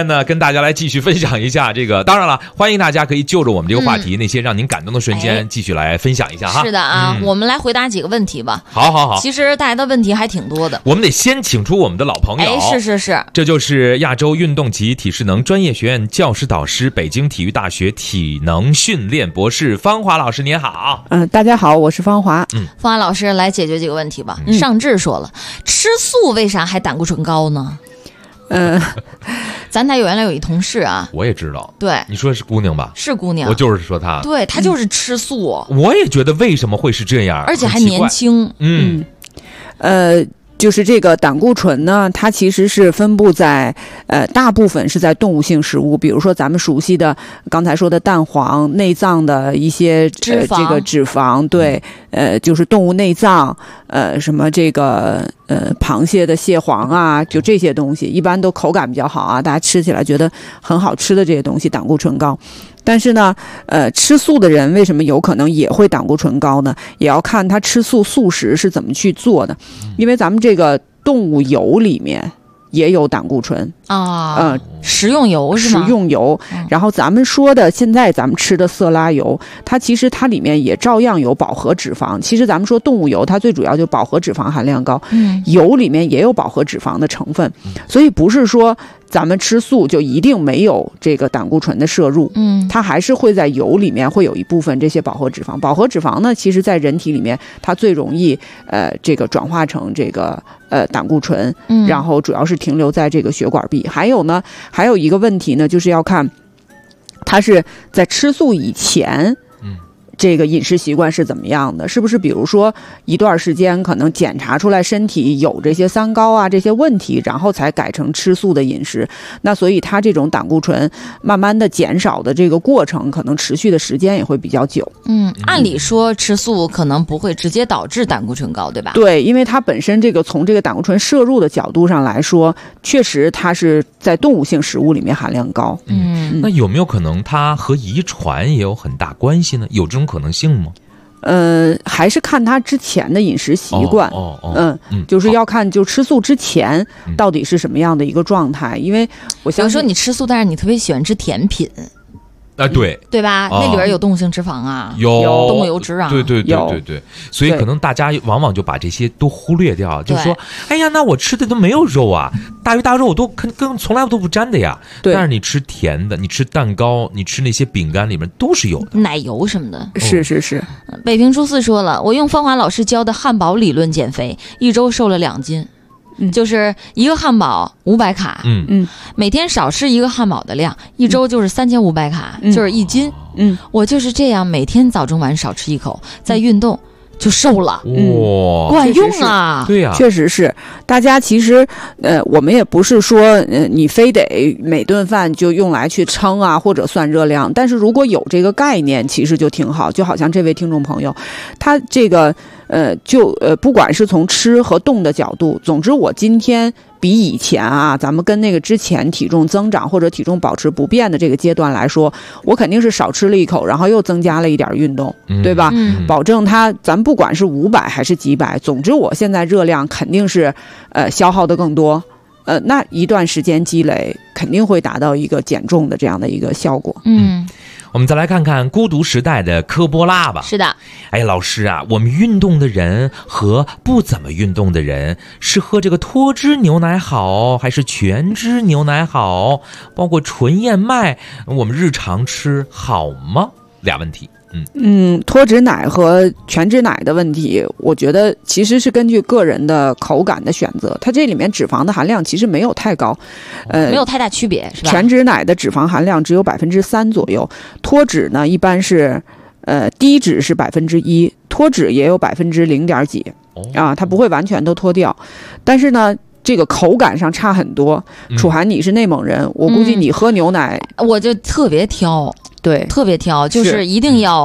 [SPEAKER 5] 呢，跟大家来继续分享一下这个。当然了，欢迎大家可以就着我们这个话题，那些让您感动的瞬间，继续来分享一下哈。
[SPEAKER 6] 是的啊，我们来回答几个问题吧。
[SPEAKER 5] 好。
[SPEAKER 6] 其实大家的问题还挺多的。
[SPEAKER 5] 我们得先请出我们的老朋友。
[SPEAKER 6] 是。
[SPEAKER 5] 这就是亚洲运动及体适能专业学院教师导师、北京体育大学体能训练博士方华老师，您好。
[SPEAKER 7] 大家好，我是方华。
[SPEAKER 6] 方华老师来解决几个问题吧。上智说了，吃素为啥还胆固醇高呢？咱台原来有一同事啊，
[SPEAKER 5] 我也知道。
[SPEAKER 6] 对，
[SPEAKER 5] 你说是姑娘吧？
[SPEAKER 6] 是姑娘，
[SPEAKER 5] 我就是说她。
[SPEAKER 6] 对，她就是吃素。
[SPEAKER 5] 我也觉得为什么会是这样，
[SPEAKER 6] 而且还年轻。
[SPEAKER 7] 就是这个胆固醇呢，它其实是分布在大部分是在动物性食物，比如说咱们熟悉的刚才说的蛋黄、内脏的一些这个脂肪，对，就是动物内脏，什么这个螃蟹的蟹黄啊，就这些东西一般都口感比较好啊，大家吃起来觉得很好吃的这些东西，胆固醇高。但是呢，吃素的人为什么有可能也会胆固醇高呢？也要看他吃素食是怎么去做的，因为咱们这个动物油里面也有胆固醇
[SPEAKER 6] 啊，食用油是吗？
[SPEAKER 7] 食用油，然后咱们说的现在咱们吃的色拉油，它其实它里面也照样有饱和脂肪。其实咱们说动物油，它最主要就饱和脂肪含量高，油里面也有饱和脂肪的成分，所以不是说咱们吃素就一定没有这个胆固醇的摄入，它还是会在油里面会有一部分这些饱和脂肪。饱和脂肪呢，其实在人体里面它最容易这个转化成这个胆固醇，然后主要是停留在这个血管壁。还有呢，还有一个问题呢，就是要看它是在吃素以前。这个饮食习惯是怎么样的？是不是比如说一段时间可能检查出来身体有这些三高啊这些问题，然后才改成吃素的饮食？那所以它这种胆固醇慢慢的减少的这个过程，可能持续的时间也会比较久。
[SPEAKER 6] 按理说吃素可能不会直接导致胆固醇高，对吧？
[SPEAKER 7] 对，因为它本身这个从这个胆固醇摄入的角度上来说，确实它是在动物性食物里面含量高。
[SPEAKER 5] 那有没有可能它和遗传也有很大关系呢？有这种可能性吗？
[SPEAKER 7] 还是看他之前的饮食习惯。就是要看就吃素之前到底是什么样的一个状态。因为我相信，
[SPEAKER 6] 比如说你吃素，但是你特别喜欢吃甜品。对吧？那里边有动物性脂肪啊，
[SPEAKER 5] 有
[SPEAKER 6] 动物油脂啊，
[SPEAKER 5] 对，所以可能大家往往就把这些都忽略掉，就是说，哎呀，那我吃的都没有肉啊，大鱼大肉我都跟从来都不沾的呀。但是你吃甜的，你吃蛋糕，你吃那些饼干里面都是有的，
[SPEAKER 6] 奶油什么的。
[SPEAKER 7] 是。
[SPEAKER 6] 北平朱四说了，我用方华老师教的汉堡理论减肥，1周瘦了2斤。就是一个汉堡500卡，每天少吃一个汉堡的量，1周就是3500卡，就是1斤。我就是这样，每天早中晚少吃一口，再运动就瘦了。管用啊！
[SPEAKER 5] 对呀，
[SPEAKER 7] 确实是。大家其实我们也不是说你非得每顿饭就用来去称啊或者算热量，但是如果有这个概念，其实就挺好。就好像这位听众朋友，他这个不管是从吃和动的角度，总之我今天比以前啊，咱们跟那个之前体重增长或者体重保持不变的这个阶段来说，我肯定是少吃了一口，然后又增加了一点运动，对吧？保证咱不管是500还是几百，总之我现在热量肯定是消耗的更多。那一段时间积累肯定会达到一个减重的这样的一个效果。
[SPEAKER 5] 我们再来看看孤独时代的科波拉吧。
[SPEAKER 6] 是的。
[SPEAKER 5] 哎，老师啊，我们运动的人和不怎么运动的人，是喝这个脱脂牛奶好，还是全脂牛奶好？包括纯燕麦，我们日常吃好吗？俩问题。
[SPEAKER 7] 脱脂奶和全脂奶的问题，我觉得其实是根据个人的口感的选择，它这里面脂肪的含量其实没有太高，
[SPEAKER 6] 没有太大区别，是吧？
[SPEAKER 7] 全脂奶的脂肪含量只有3%左右，脱脂呢一般是低脂是1%，脱脂也有0.几啊，它不会完全都脱掉，但是呢这个口感上差很多。楚涵，你是内蒙人，我估计你喝牛奶，
[SPEAKER 6] 我就特别挑。
[SPEAKER 7] 对，
[SPEAKER 6] 特别挑，就是一定要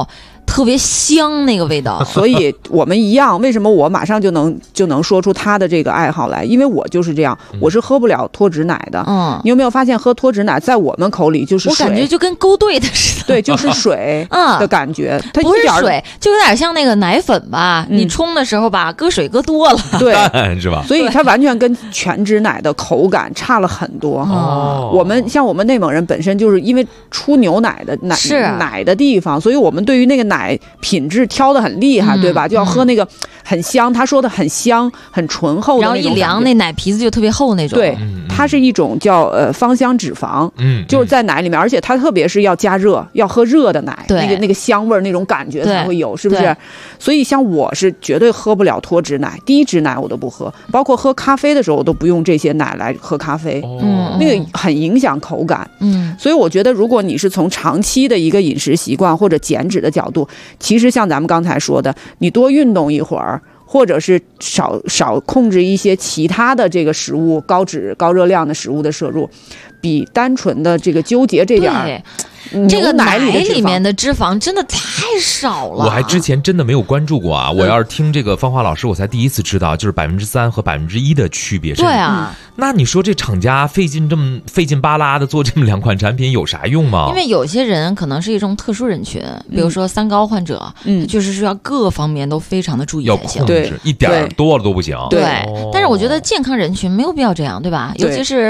[SPEAKER 6] 特别香那个味道。
[SPEAKER 7] 所以我们一样，为什么我马上就能说出他的这个爱好来？因为我就是这样，我是喝不了脱脂奶的。你有没有发现喝脱脂奶在我们口里就是水？
[SPEAKER 6] 我感觉就跟勾兑的似的。
[SPEAKER 7] 对，就是水的感觉。它
[SPEAKER 6] 不是水，就有点像那个奶粉吧？你冲的时候吧，搁水搁多了，
[SPEAKER 7] 对，
[SPEAKER 5] 是吧？
[SPEAKER 7] 所以它完全跟全脂奶的口感差了很多。我们像我们内蒙人本身就是因为出牛奶的奶的地方，所以我们对于那个奶品质挑得很厉害，对吧？就要喝那个很香，他说的很香、很醇厚的那种，
[SPEAKER 6] 然后一凉，那奶皮子就特别厚那种。
[SPEAKER 7] 对，它是一种叫芳香脂肪，就是在奶里面，而且它特别是要加热，要喝热的奶，那个香味儿那种感觉才会有，是不是？所以像我是绝对喝不了脱脂奶，低脂奶我都不喝，包括喝咖啡的时候我都不用这些奶来喝咖啡，那个很影响口感。所以我觉得如果你是从长期的一个饮食习惯或者减脂的角度，其实像咱们刚才说的，你多运动一会儿，或者是少控制一些其他的这个食物高脂高热量的食物的摄入，比单纯的这个纠结这点
[SPEAKER 6] 这个奶里面的脂肪真的太少了。
[SPEAKER 5] 我还之前真的没有关注过啊！我要是听这个芳华老师，我才第一次知道，就是3%和1%的区别。
[SPEAKER 6] 对啊，
[SPEAKER 5] 那你说这厂家费劲巴拉的做这么2款产品有啥用吗？
[SPEAKER 6] 因为有些人可能是一种特殊人群，比如说三高患者，就是需要各方面都非常的注意才行，
[SPEAKER 5] 对，一点多了都不行。
[SPEAKER 6] 对，但是我觉得健康人群没有必要这样，对吧？尤其是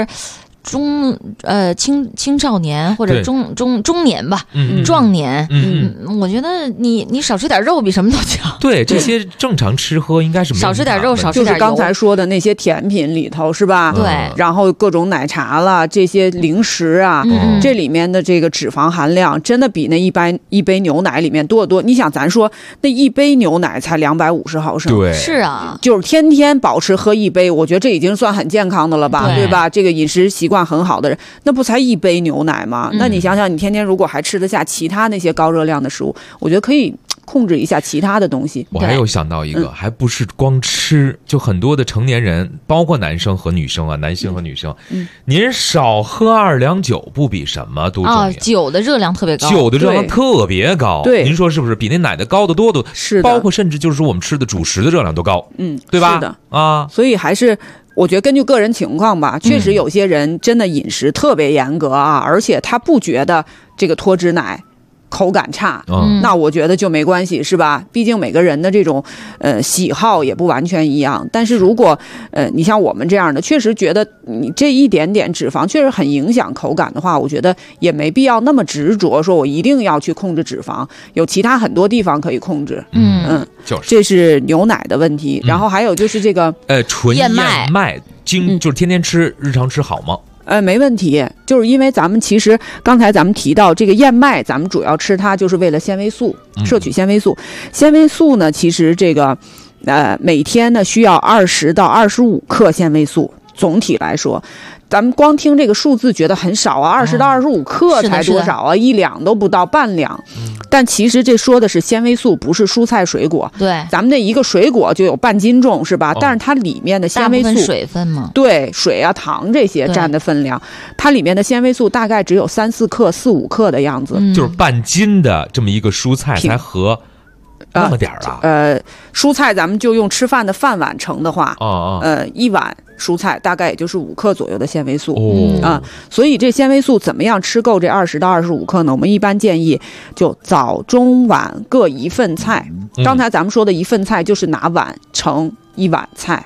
[SPEAKER 6] 青少年或者中年吧，壮年，我觉得你少吃点肉比什么都强。
[SPEAKER 5] 对，这些正常吃喝应该是
[SPEAKER 6] 少吃点肉，少吃点油。
[SPEAKER 7] 就是刚才说的那些甜品里头是吧？
[SPEAKER 6] 对，
[SPEAKER 7] 然后各种奶茶了，这些零食啊，这里面的这个脂肪含量真的比那一杯牛奶里面多得多。你想，咱说那一杯牛奶才250毫升，
[SPEAKER 5] 对，
[SPEAKER 6] 是啊，
[SPEAKER 7] 就是天天保持喝一杯，我觉得这已经算很健康的了吧，对吧？这个饮食习惯很好的人，那不才一杯牛奶吗？那你想想，你天天如果还吃得下其他那些高热量的食物，我觉得可以控制一下其他的东西。
[SPEAKER 5] 我还有想到一个，还不是光吃，就很多的成年人，包括男生和女生啊，男性和女生，您少喝2两酒不比什么都重要。
[SPEAKER 6] 酒的热量特别高，
[SPEAKER 5] 酒的热量特别高，
[SPEAKER 7] 对，
[SPEAKER 5] 您说是不是？比那奶的高得多的，
[SPEAKER 7] 是的，
[SPEAKER 5] 包括甚至就是说我们吃的主食的热量都高，对吧？
[SPEAKER 7] 是的
[SPEAKER 5] 啊，
[SPEAKER 7] 所以还是。我觉得根据个人情况吧，确实有些人真的饮食特别严格啊，而且他不觉得这个脱脂奶口感差，那我觉得就没关系，是吧？毕竟每个人的这种喜好也不完全一样。但是如果你像我们这样的，确实觉得你这一点点脂肪确实很影响口感的话，我觉得也没必要那么执着，说我一定要去控制脂肪，有其他很多地方可以控制。
[SPEAKER 5] 就是
[SPEAKER 7] 这是牛奶的问题。然后还有就是这个
[SPEAKER 5] 纯燕麦就是天天吃，日常吃好吗？
[SPEAKER 7] 没问题，就是因为咱们其实刚才咱们提到这个燕麦，咱们主要吃它就是为了纤维素，摄取纤维素。纤维素呢，其实这个每天呢需要20到25克纤维素，总体来说。咱们光听这个数字觉得很少啊，20到25克才多少啊，1两都不到，半两。但其实这说的是纤维素，不是蔬菜水果。
[SPEAKER 6] 对，
[SPEAKER 7] 咱们那一个水果就有半斤重，是吧？但是它里面的纤维素，
[SPEAKER 6] 水分嘛，
[SPEAKER 7] 对，水啊、糖这些占的分量，它里面的纤维素大概只有3-4克、4-5克的样子。
[SPEAKER 5] 就是半斤的这么一个蔬菜才合那么点儿啊？
[SPEAKER 7] 蔬菜咱们就用吃饭的饭碗盛的话，一碗蔬菜大概也就是5克左右的纤维素所以这纤维素怎么样吃够这20到25克呢？我们一般建议就早中晚各1份菜。刚才咱们说的1份菜就是拿碗盛1碗菜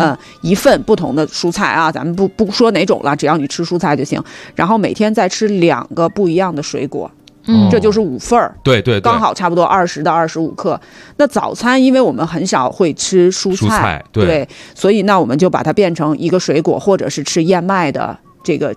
[SPEAKER 7] ，1份不同的蔬菜啊，咱们不说哪种了，只要你吃蔬菜就行。然后每天再吃2个不一样的水果。这就是5份儿，
[SPEAKER 5] 对，
[SPEAKER 7] 刚好差不多20到25克。那早餐因为我们很少会吃蔬菜，对，所以那我们就把它变成一个水果，或者是吃燕麦的这个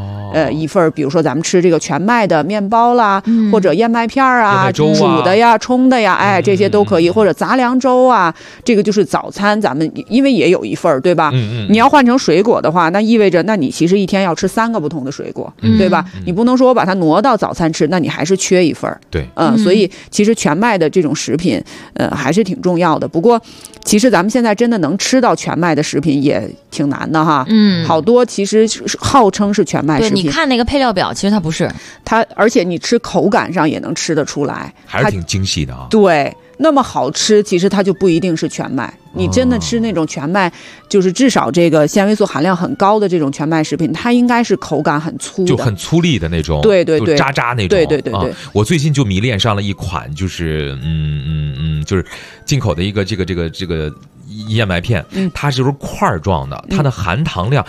[SPEAKER 7] 1份，比如说咱们吃这个全麦的面包啦，或者燕麦片啊，煮的呀、冲的呀，这些都可以，或者杂粮粥啊，这个就是早餐。咱们因为也有1份，对吧？你要换成水果的话，那意味着那你其实一天要吃3个不同的水果，对吧？你不能说我把它挪到早餐吃，那你还是缺1份。
[SPEAKER 5] 对，
[SPEAKER 7] 所以其实全麦的这种食品，还是挺重要的。不过，其实咱们现在真的能吃到全麦的食品也挺难的哈。好多其实号称是全麦食品。
[SPEAKER 6] 对，你看那个配料表，其实它不是。
[SPEAKER 7] 它而且你吃口感上也能吃得出来，
[SPEAKER 5] 还是挺精细的啊。
[SPEAKER 7] 对。那么好吃，其实它就不一定是全麦。你真的吃那种全麦，就是至少这个纤维素含量很高的这种全麦食品，它应该是口感很粗的，
[SPEAKER 5] 就很粗粒的那种，
[SPEAKER 7] 对对对，
[SPEAKER 5] 渣渣那种。
[SPEAKER 7] 对对对对。
[SPEAKER 5] 我最近就迷恋上了一款，就是就是进口的一个这个燕麦片，它是块状的，它的含糖量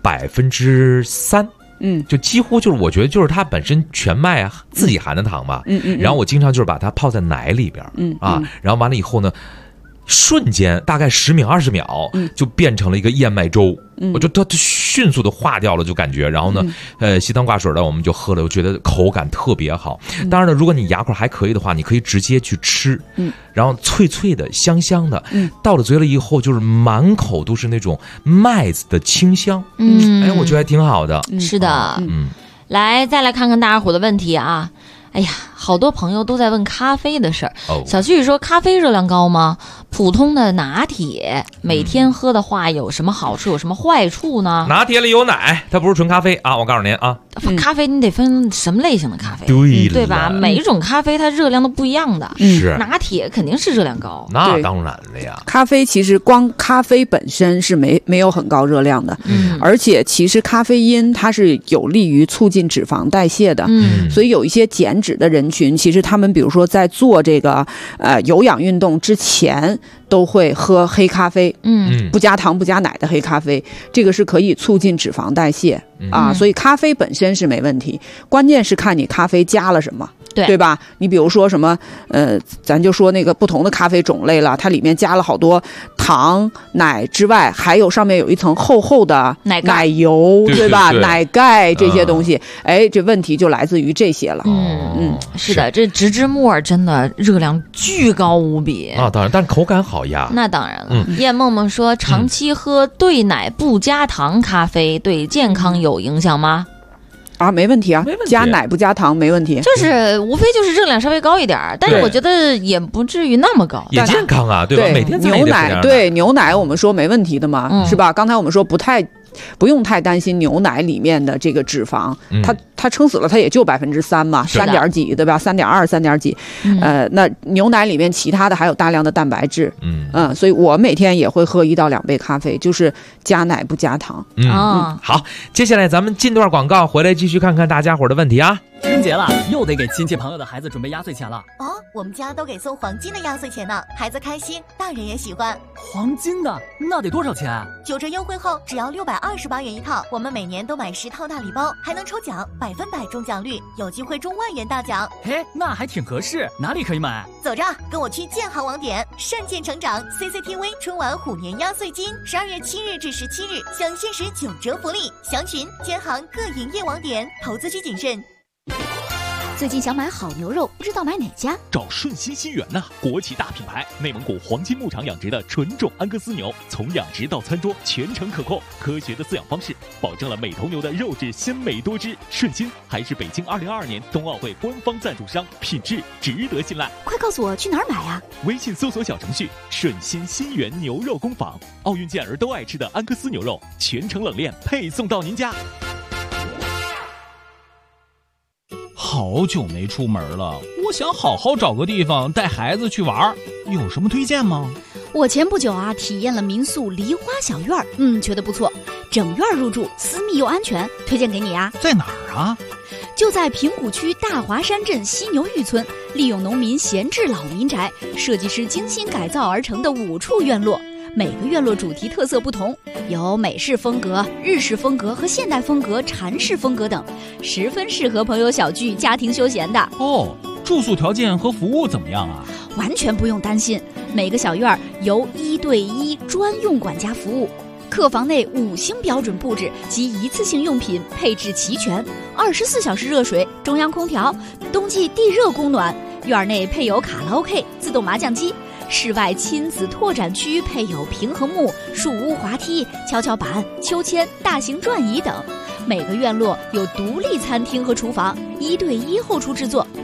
[SPEAKER 5] 3%。就几乎就是我觉得就是它本身全麦自己含的糖吧，然后我经常就是把它泡在奶里边，然后完了以后呢，瞬间大概10秒20秒，就变成了一个燕麦粥，我就它迅速的化掉了，就感觉，然后呢，稀汤挂水的我们就喝了，我觉得口感特别好。当然了，如果你牙口还可以的话，你可以直接去吃，然后脆脆的、香香的，到了嘴里以后就是满口都是那种麦子的清香，我觉得还挺好的。
[SPEAKER 6] 是的，来再来看看大家伙的问题啊。哎呀，好多朋友都在问咖啡的事儿。小旭说，咖啡热量高吗？普通的拿铁每天喝的话有什么好处，有什么坏处呢？
[SPEAKER 5] 拿铁里有奶，它不是纯咖啡啊！我告诉您啊，
[SPEAKER 6] 咖啡你得分什么类型的咖啡，对吧？每一种咖啡它热量都不一样的。
[SPEAKER 5] 是
[SPEAKER 6] 拿铁肯定是热量高，
[SPEAKER 5] 那当然了呀。
[SPEAKER 7] 咖啡其实光咖啡本身是没有很高热量的，而且其实咖啡因它是有利于促进脂肪代谢的，所以有一些减脂的人群，其实他们比如说在做这个有氧运动之前都会喝黑咖啡，不加糖不加奶的黑咖啡，这个是可以促进脂肪代谢啊，所以咖啡本身是没问题，关键是看你咖啡加了什么。对吧？你比如说什么，咱就说那个不同的咖啡种类了，它里面加了好多糖、奶之外，还有上面有一层厚厚的奶油，对吧？奶盖这些东西，这问题就来自于这些了。
[SPEAKER 6] 是的，这植芝木耳真的热量巨高无比
[SPEAKER 5] 啊！当然，但口感好呀。
[SPEAKER 6] 那当然了。叶梦梦说，长期喝兑奶不加糖咖啡对健康有影响吗？
[SPEAKER 7] 没问题啊，加奶不加糖没问题，
[SPEAKER 6] 就是无非就是热量稍微高一点，但是我觉得也不至于那么高，
[SPEAKER 5] 也健康啊，对吧？每天
[SPEAKER 7] 牛奶，牛奶我们说没问题的嘛，是吧？刚才我们说不用太担心牛奶里面的这个脂肪，它撑死了它也就3%嘛，3点几对吧？3.2、3点几，那牛奶里面其他的还有大量的蛋白质，所以我每天也会喝1到2杯咖啡，就是加奶不加糖。
[SPEAKER 5] 好，接下来咱们进段广告，回来继续看看大家伙的问题啊。
[SPEAKER 16] 春节了，又得给亲戚朋友的孩子准备压岁钱了。
[SPEAKER 12] 我们家都给送黄金的压岁钱呢，孩子开心，大人也喜欢。
[SPEAKER 16] 黄金的那得多少钱
[SPEAKER 12] ？9折优惠后只要628元一套，我们每年都买10套大礼包，还能抽奖，100%中奖率，有机会中万元大奖。
[SPEAKER 16] 那还挺合适，哪里可以买？
[SPEAKER 12] 走着，跟我去建行网点，善建成长 CCTV 春晚虎年压岁金，12月7日至17日享限时9折福利，详询建行各营业网点，投资需谨慎。
[SPEAKER 18] 最近想买好牛肉，不知道买哪家？
[SPEAKER 11] 找顺心新源呐，国企大品牌，内蒙古黄金牧场养殖的纯种安格斯牛，从养殖到餐桌全程可控，科学的饲养方式保证了每头牛的肉质鲜美多汁。顺心还是北京2022年冬奥会官方赞助商，品质值得信赖。
[SPEAKER 18] 快告诉我去哪儿买啊？
[SPEAKER 11] 微信搜索小程序顺心新源牛肉工坊，奥运健儿都爱吃的安格斯牛肉，全程冷链配送到您家。
[SPEAKER 19] 好久没出门了，我想好好找个地方带孩子去玩，有什么推荐吗？
[SPEAKER 18] 我前不久体验了民宿梨花小院，觉得不错，整院入住，私密又安全，推荐给你啊。
[SPEAKER 19] 在哪儿啊？
[SPEAKER 18] 就在平谷区大华山镇犀牛峪村，利用农民闲置老民宅，设计师精心改造而成的5处院落。每个院落主题特色不同，有美式风格、日式风格和现代风格、禅式风格等，十分适合朋友小聚、家庭休闲的。
[SPEAKER 19] 住宿条件和服务怎么样啊？
[SPEAKER 18] 完全不用担心，每个小院由1对1专用管家服务，客房内5星标准布置及一次性用品配置齐全，24小时热水、中央空调，冬季地热供暖，院内配有卡拉 OK、自动麻将机。室外亲子拓展区配有平衡木、树屋滑梯、跷跷板、秋千、大型转椅等。每个院落有独立餐厅和厨房，1对1后厨制作。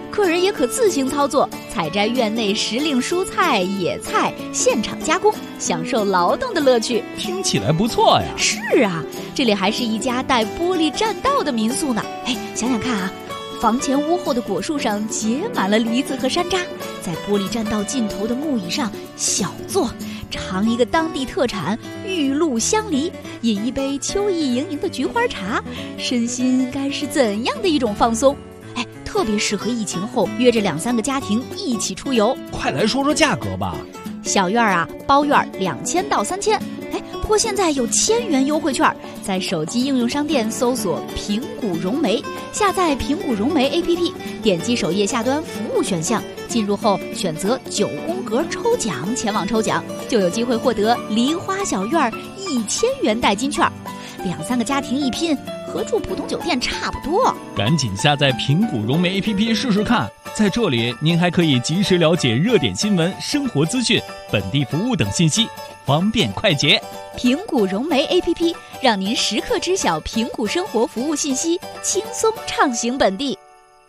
[SPEAKER 18] 客人也可自行操作，采摘院内时令蔬菜、野菜，现场加工，享受劳动的乐趣。
[SPEAKER 19] 听起来不错呀。
[SPEAKER 18] 是啊，这里还是一家带玻璃栈道的民宿呢。想想看啊，房前屋后的果树上结满了梨子和山楂，在玻璃栈道尽头的木椅上小坐，尝一个当地特产玉露香梨，饮一杯秋意盈盈的菊花茶，身心该是怎样的一种放松？特别适合疫情后约着2-3个家庭一起出游。
[SPEAKER 19] 快来说说价格吧。
[SPEAKER 18] 小院啊，包院2000到3000。不过现在有1000元优惠券，在手机应用商店搜索平谷融媒，下载平谷融媒 APP， 点击首页下端服务选项，进入后选择9宫格抽奖，前往抽奖就有机会获得梨花小院1000元代金券。2-3个家庭一拼，和住普通酒店差不多。
[SPEAKER 19] 赶紧下载平谷融媒 APP 试试看，在这里您还可以及时了解热点新闻、生活资讯、本地服务等信息，方便快捷。
[SPEAKER 18] 平谷融媒 APP 让您时刻知晓平谷生活服务信息，轻松畅行本地。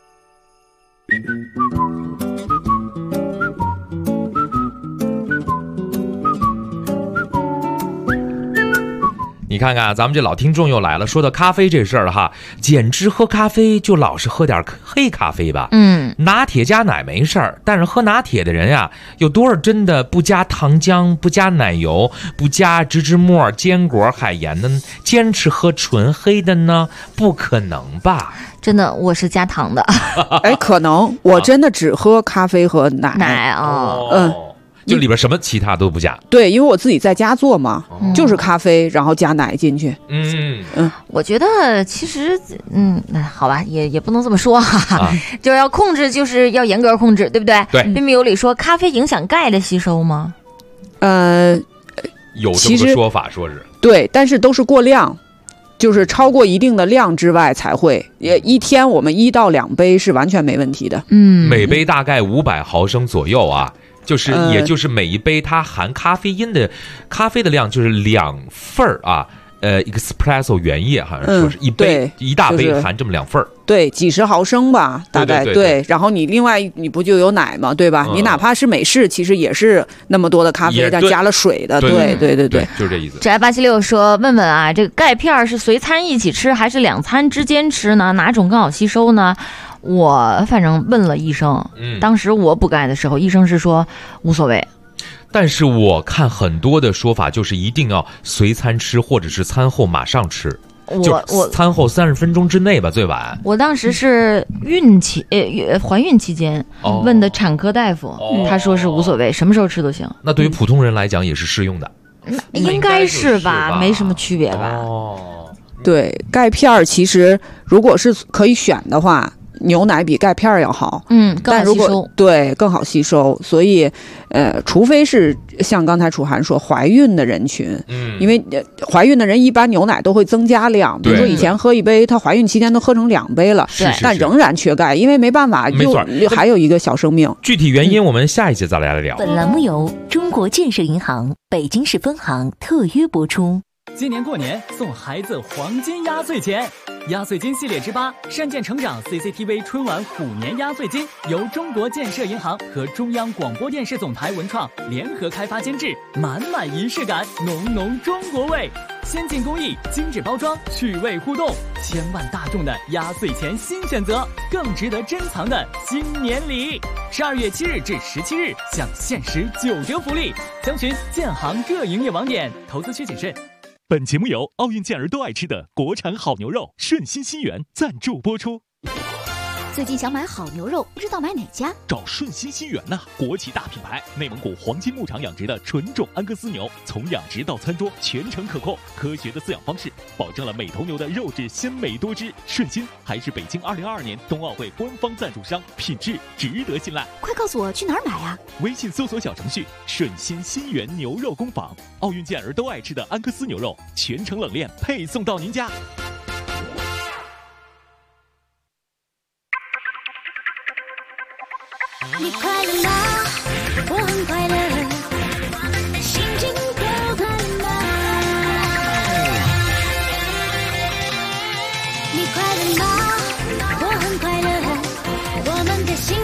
[SPEAKER 5] 你看看咱们这老听众又来了，说到咖啡这事儿哈，简直喝咖啡就老是喝点黑咖啡吧。拿铁加奶没事儿，但是喝拿铁的人呀，有多少真的不加糖浆、不加奶油、不加植脂末、坚果、海盐的，坚持喝纯黑的呢？不可能吧？
[SPEAKER 6] 真的，我是加糖的。
[SPEAKER 7] 可能我真的只喝咖啡和奶
[SPEAKER 5] 就里边什么其他都不加。
[SPEAKER 7] 对，因为我自己在家做嘛，就是咖啡，然后加奶进去。
[SPEAKER 6] 我觉得其实好吧，也不能这么说哈，就是要控制，就是要严格控制，对不对？
[SPEAKER 5] 对。
[SPEAKER 6] 彬彬有礼说咖啡影响钙的吸收吗？
[SPEAKER 5] 有这么个说法，说是
[SPEAKER 7] 对，但是都是过量。就是超过一定的量之外才会，一天我们1到2杯是完全没问题的。
[SPEAKER 5] 每杯大概500毫升左右啊，就是也就是每一杯它含咖啡的量就是2份啊。espresso 原液好像说是一杯一大杯含这么2份。
[SPEAKER 7] 对，几十毫升吧，大概对。然后你另外你不就有奶吗？对吧？你哪怕是美式，其实也是那么多的咖啡，但加了水的。对，
[SPEAKER 5] 就是这意思。
[SPEAKER 6] 这876说，问问啊，这个钙片是随餐一起吃，还是2餐之间吃呢？哪种更好吸收呢？我反正问了医生，当时我补钙的时候，医生是说无所谓。
[SPEAKER 5] 但是我看很多的说法就是一定要随餐吃，或者是餐后马上吃，就餐后30分钟之内吧，最晚。
[SPEAKER 6] 我当时是怀孕期间问的产科大夫，他说是无所谓，什么时候吃都行。
[SPEAKER 5] 那对于普通人来讲也是适用的，
[SPEAKER 6] 应该是吧，没什么区别吧。
[SPEAKER 7] 对，钙片其实如果是可以选的话，牛奶比钙片要好，
[SPEAKER 6] 更好吸收，
[SPEAKER 7] 对，更好吸收。所以，除非是像刚才楚涵说怀孕的人群，因为怀孕的人一般牛奶都会增加量，比如说以前喝1杯，她怀孕期间都喝成2杯了，但仍然缺钙，因为没办法，还有一个小生命。
[SPEAKER 5] 具体原因我们下一节再来聊。
[SPEAKER 17] 本栏目由中国建设银行北京市分行特约播出。
[SPEAKER 16] 今年过年送孩子黄金压岁钱，压岁金系列之8善建成长 CCTV 春晚虎年压岁金由中国建设银行和中央广播电视总台文创联合开发监制，满满仪式感，浓浓中国味，先进工艺，精致包装，趣味互动，千万大众的压岁钱新选择，更值得珍藏的新年礼。12月7日至17日享限时9折福利，详询建行各营业网点，投资需谨慎。
[SPEAKER 11] 本节目由奥运健儿都爱吃的国产好牛肉顺心新源赞助播出。
[SPEAKER 18] 最近想买好牛肉，不知道买哪家？
[SPEAKER 11] 找顺心新源呐，国企大品牌，内蒙古黄金牧场养殖的纯种安格斯牛，从养殖到餐桌全程可控，科学的饲养方式保证了每头牛的肉质鲜美多汁。顺心还是北京2022年冬奥会官方赞助商，品质值得信赖。
[SPEAKER 18] 快告诉我去哪儿买啊？
[SPEAKER 11] 微信搜索小程序顺心新源牛肉工坊，奥运健儿都爱吃的安格斯牛肉，全程冷链配送到您家。
[SPEAKER 14] 你快乐吗？我很快乐，心情都快乐。你快乐吗？我很快乐，我们的心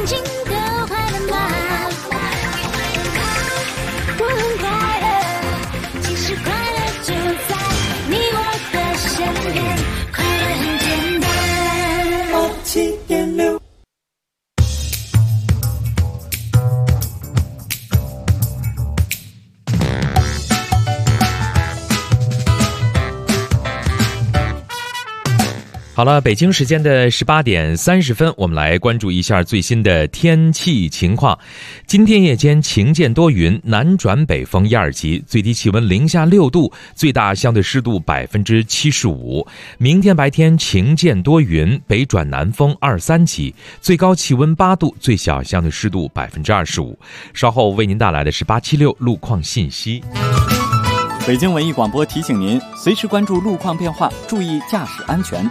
[SPEAKER 5] 好了，北京时间的18点30分，我们来关注一下最新的天气情况。今天夜间晴间多云，南转北风1、2级，最低气温零下6度，最大相对湿度75%。明天白天晴间多云，北转南风2、3级，最高气温8度，最小相对湿度25%。稍后为您带来的是876路况信息。
[SPEAKER 15] 北京文艺广播提醒您，随时关注路况变化，注意驾驶安全。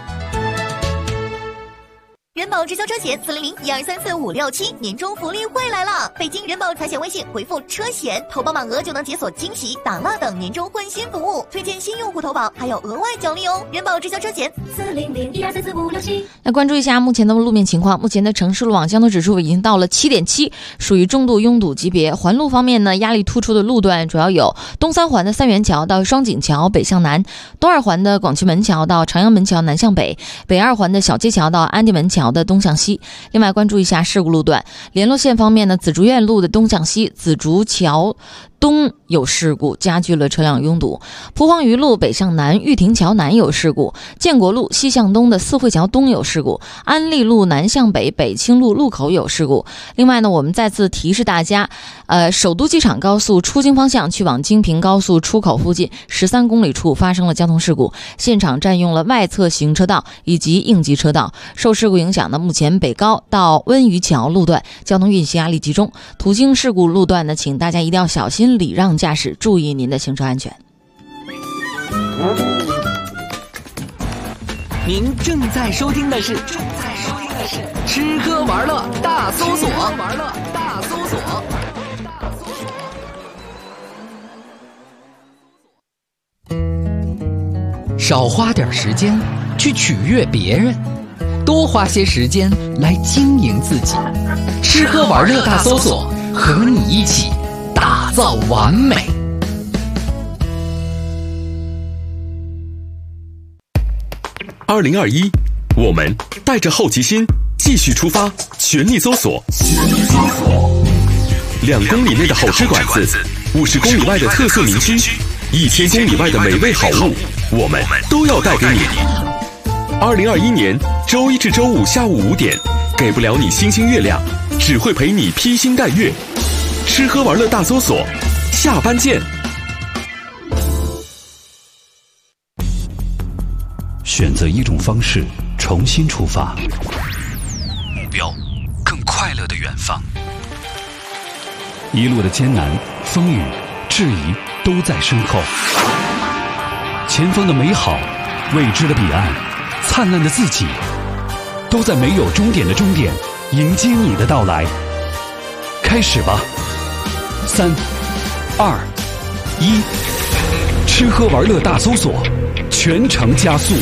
[SPEAKER 12] 人保直销车险400-1234-567年终福利会来了！北京人保财险微信回复车险，投保满额就能解锁惊喜、打蜡等年终换新服务，推荐新用户投保还有额外奖励哦！人保直销车险400-1234-567。
[SPEAKER 6] 来关注一下目前的路面情况。目前的城市路网相对指数已经到了7.7，属于中度拥堵级别。环路方面呢，压力突出的路段主要有东三环的三元桥到双井桥北向南，东二环的广渠门桥到朝阳门桥南向北，北二环的小街桥到安定门桥的东向西。另外关注一下事故路段，联络线方面呢，紫竹院路的东向西，紫竹桥东有事故，加剧了车辆拥堵。蒲黄榆路北向南，玉亭桥南有事故。建国路西向东的四惠桥东有事故。安利路南向北，北清路路口有事故。另外呢，我们再次提示大家，首都机场高速出京方向去往京平高速出口附近13公里处发生了交通事故，现场占用了外侧行车道以及应急车道。受事故影响呢，目前北高到温榆桥路段交通运行压力集中。途经事故路段呢，请大家一定要小心礼让驾驶，注意您的行车安全。
[SPEAKER 1] 您正在收听的是吃喝玩乐大搜索。少花点时间去取悦别人，多花些时间来经营自己。吃喝玩乐大搜索，和你一起打造完美。
[SPEAKER 2] 2021，我们带着好奇心继续出发，全力搜索。2公里内的好吃馆子，50公里外的特色名区，1000公里外的美味好物，我们都要带给你。2021年周一至周五下午5点，给不了你星星月亮，只会陪你披星戴月。吃喝玩乐大搜索，下班见。
[SPEAKER 3] 选择一种方式，重新出发，
[SPEAKER 4] 目标更快乐的远方。
[SPEAKER 3] 一路的艰难、风雨、质疑都在身后，前方的美好、未知的彼岸、灿烂的自己，都在没有终点的终点迎接你的到来。开始吧！3、2、1，吃喝玩乐大搜索，全程加速。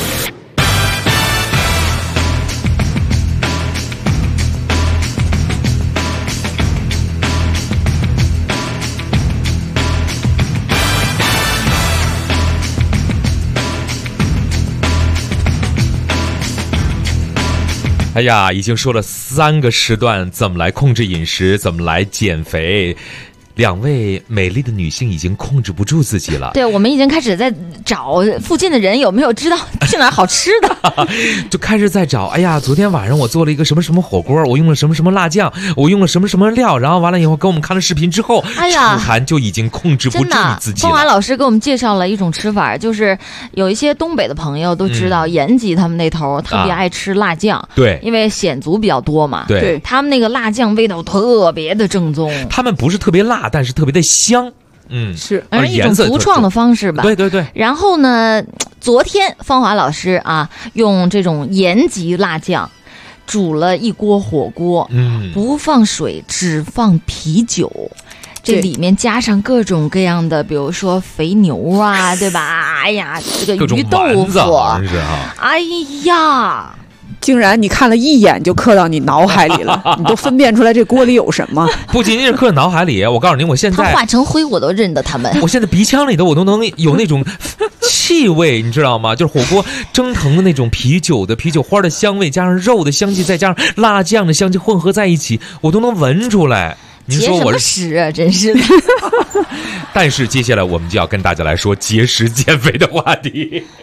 [SPEAKER 5] 哎呀，已经说了3个时段怎么来控制饮食，怎么来减肥。2位美丽的女性已经控制不住自己了。
[SPEAKER 6] 对，我们已经开始在找附近的人有没有知道去哪儿好吃的
[SPEAKER 5] 就开始在找。哎呀，昨天晚上我做了一个什么什么火锅，我用了什么什么辣酱，我用了什么什么料，然后完了以后给我们看了视频之后，
[SPEAKER 6] 哎呀，
[SPEAKER 5] 楚涵就已经控制不住你自己了。
[SPEAKER 6] 凤华老师给我们介绍了一种吃法，就是有一些东北的朋友都知道，延吉他们那头特别爱吃辣酱，
[SPEAKER 5] 对，
[SPEAKER 6] 因为鲜族比较多嘛，
[SPEAKER 5] 对，
[SPEAKER 6] 他们那个辣酱味道特别的正宗，
[SPEAKER 5] 他们不是特别辣，但是特别的香。
[SPEAKER 7] 是，
[SPEAKER 6] 而一种独创的方式吧。
[SPEAKER 5] 对对对。
[SPEAKER 6] 然后呢，昨天芳华老师啊，用这种延吉辣酱煮了一锅火锅，不放水，只放啤酒。这里面加上各种各样的，比如说肥牛啊，对吧？哎呀，这个鱼豆腐，哎呀。
[SPEAKER 7] 竟然你看了一眼就刻到你脑海里了，你都分辨出来这锅里有什么？
[SPEAKER 5] 不仅仅是刻在脑海里，我告诉你，我现在
[SPEAKER 6] 他化成灰我都认得他们。
[SPEAKER 5] 我现在鼻腔里头我都能有那种气味，你知道吗？就是火锅蒸腾的那种啤酒花的香味，加上肉的香气，再加上辣酱的香气混合在一起，我都能闻出来。您说我
[SPEAKER 6] 是屎啊，真是的。
[SPEAKER 5] 但是接下来我们就要跟大家来说节食减肥的话题。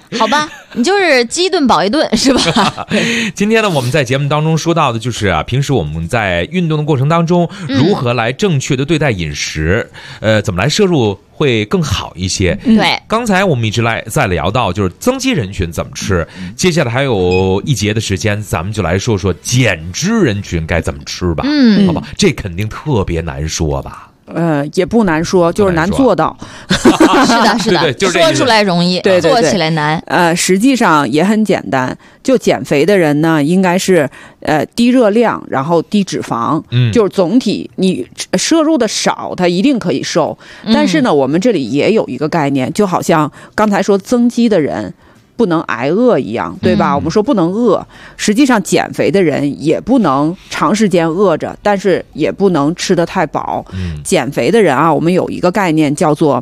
[SPEAKER 6] 好吧，你就是饥一顿饱一顿是吧？
[SPEAKER 5] 今天呢，我们在节目当中说到的就是啊，平时我们在运动的过程当中，如何来正确的对待饮食，怎么来摄入会更好一些。
[SPEAKER 6] 对，
[SPEAKER 5] 刚才我们一直在聊到就是增肌人群怎么吃，接下来还有一节的时间，咱们就来说说减脂人群该怎么吃吧。好吧，这肯定特别难说吧。
[SPEAKER 7] 也不难说，就是难做到。
[SPEAKER 6] 是的，是的，
[SPEAKER 5] 对，就是
[SPEAKER 6] 说出来容易，
[SPEAKER 7] 对，
[SPEAKER 6] 做起来难。
[SPEAKER 7] 实际上也很简单。就减肥的人呢，应该是低热量，然后低脂肪。就是总体你摄入的少，它一定可以瘦。但是呢，我们这里也有一个概念，就好像刚才说增肌的人不能挨饿一样，对吧？我们说不能饿，实际上减肥的人也不能长时间饿着，但是也不能吃得太饱。减肥的人啊，我们有一个概念叫做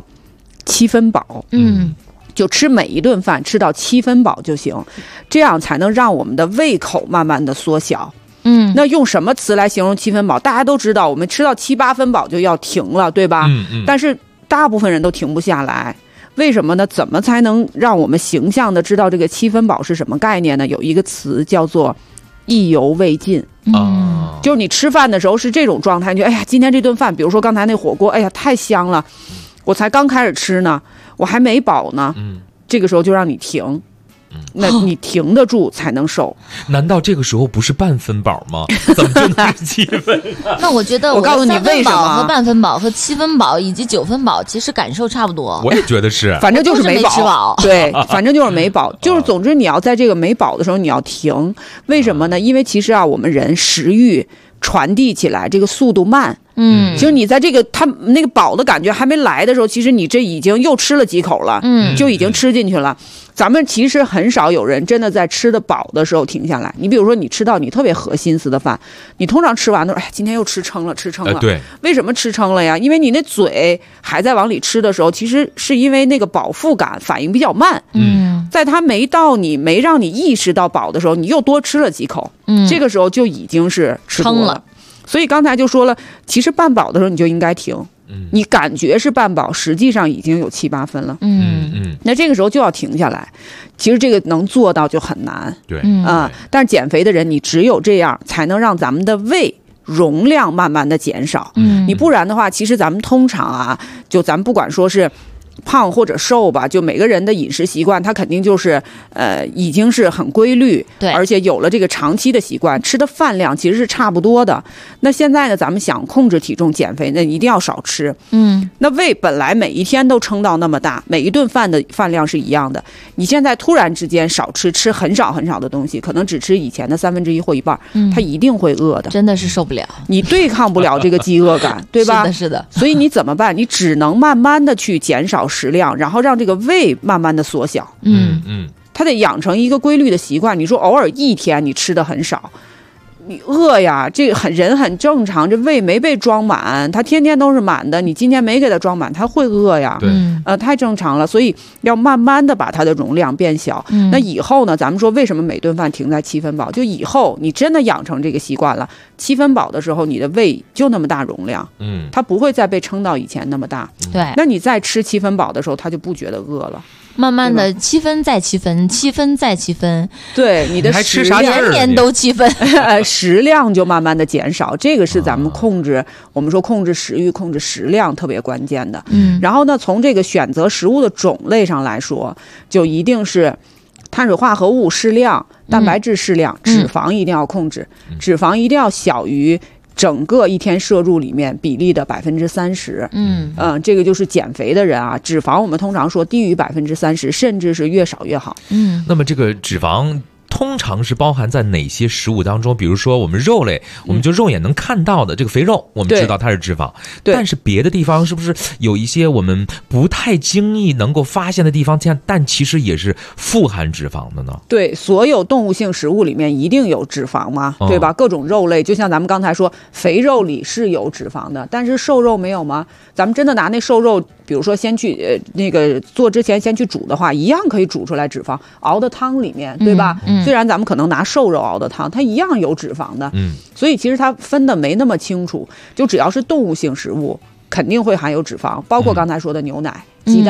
[SPEAKER 7] 7分饱。就吃每一顿饭吃到7分饱就行，这样才能让我们的胃口慢慢的缩小。那用什么词来形容7分饱？大家都知道，我们吃到7、8分饱就要停了，对吧？但是大部分人都停不下来。为什么呢？怎么才能让我们形象的知道这个7分饱是什么概念呢？有一个词叫做意犹未尽。就是你吃饭的时候是这种状态，就哎呀，今天这顿饭，比如说刚才那火锅，哎呀太香了，我才刚开始吃呢，我还没饱呢。这个时候就让你停。那你停得住才能瘦。难道这个时候不是半分饱吗？怎么就能是7分？
[SPEAKER 6] 那我觉得
[SPEAKER 7] 我告诉你为什么
[SPEAKER 6] 和半分饱和7分饱以及9分饱其实感受差不多。
[SPEAKER 5] 我也觉得是，
[SPEAKER 7] 反正就是没
[SPEAKER 6] 吃饱。
[SPEAKER 7] 对，反正就是没饱。就是总之你要在这个没饱的时候你要停。为什么呢？因为其实啊，我们人食欲传递起来这个速度慢。其实你在这个他那个饱的感觉还没来的时候，其实你这已经又吃了几口了，就已经吃进去了。咱们其实很少有人真的在吃得饱的时候停下来。你比如说，你吃到你特别合心思的饭，你通常吃完都说，哎，今天又吃撑了。
[SPEAKER 5] 对，
[SPEAKER 7] 为什么吃撑了呀？因为你那嘴还在往里吃的时候，其实是因为那个饱腹感反应比较慢。在它没让你意识到饱的时候，你又多吃了几口，这个时候就已经是吃多了。所以刚才就说了，其实半饱的时候你就应该停。你感觉是半饱，实际上已经有7、8分了。那这个时候就要停下来。其实这个能做到就很难。
[SPEAKER 5] 对
[SPEAKER 7] 但是减肥的人，你只有这样才能让咱们的胃容量慢慢的减少。你不然的话，其实咱们通常啊，就咱们不管说是胖或者瘦吧，就每个人的饮食习惯，它肯定就是已经是很规律，
[SPEAKER 6] 对，
[SPEAKER 7] 而且有了这个长期的习惯，吃的饭量其实是差不多的。那现在呢，咱们想控制体重、减肥，那一定要少吃。那胃本来每一天都撑到那么大，每一顿饭的饭量是一样的，你现在突然之间少吃很少很少的东西，可能只吃以前的1/3或1半，它一定会饿的，
[SPEAKER 6] 真的是受不了，你
[SPEAKER 7] 对抗不了这个饥饿感，对吧？
[SPEAKER 6] 是的。
[SPEAKER 7] 所以你怎么办？你只能慢慢的去减少食量，然后让这个胃慢慢的缩小。他得养成一个规律的习惯。你说偶尔一天你吃的很少，你饿呀，这个人很正常，这胃没被装满，他天天都是满的，你今天没给他装满，他会饿呀。太正常了。所以要慢慢的把它的容量变小。那以后呢，咱们说为什么每顿饭停在7分饱？就以后你真的养成这个习惯了，7分饱的时候，你的胃就那么大容量，它不会再被撑到以前那么大。
[SPEAKER 6] 对，
[SPEAKER 7] 那你再吃7分饱的时候，他就不觉得饿了。
[SPEAKER 6] 慢慢的7分再7分，7分再7分，
[SPEAKER 7] 对，你的食量
[SPEAKER 6] 年年都7分，
[SPEAKER 7] 食量就慢慢的减少。这个是咱们控制，我们说控制食欲、控制食量特别关键的。然后呢，从这个选择食物的种类上来说，就一定是碳水化合物适量，蛋白质适量，脂肪一定要控制，脂肪一定要小于整个一天摄入里面比例的30%。这个就是减肥的人啊，脂肪我们通常说低于30%，甚至是越少越好。
[SPEAKER 5] 那么这个脂肪通常是包含在哪些食物当中？比如说我们肉类，我们就肉眼能看到的这个肥肉，我们知道它是脂肪。但是别的地方是不是有一些我们不太经意能够发现的地方，但其实也是富含脂肪的呢？
[SPEAKER 7] 对，所有动物性食物里面一定有脂肪嘛，对吧？各种肉类，就像咱们刚才说，肥肉里是有脂肪的，但是瘦肉没有吗？咱们真的拿那瘦肉，比如说先去那个做之前先去煮的话，一样可以煮出来脂肪，熬的汤里面，对吧？虽然咱们可能拿瘦肉熬的汤，它一样有脂肪的。所以其实它分的没那么清楚，就只要是动物性食物肯定会含有脂肪，包括刚才说的牛奶、鸡蛋，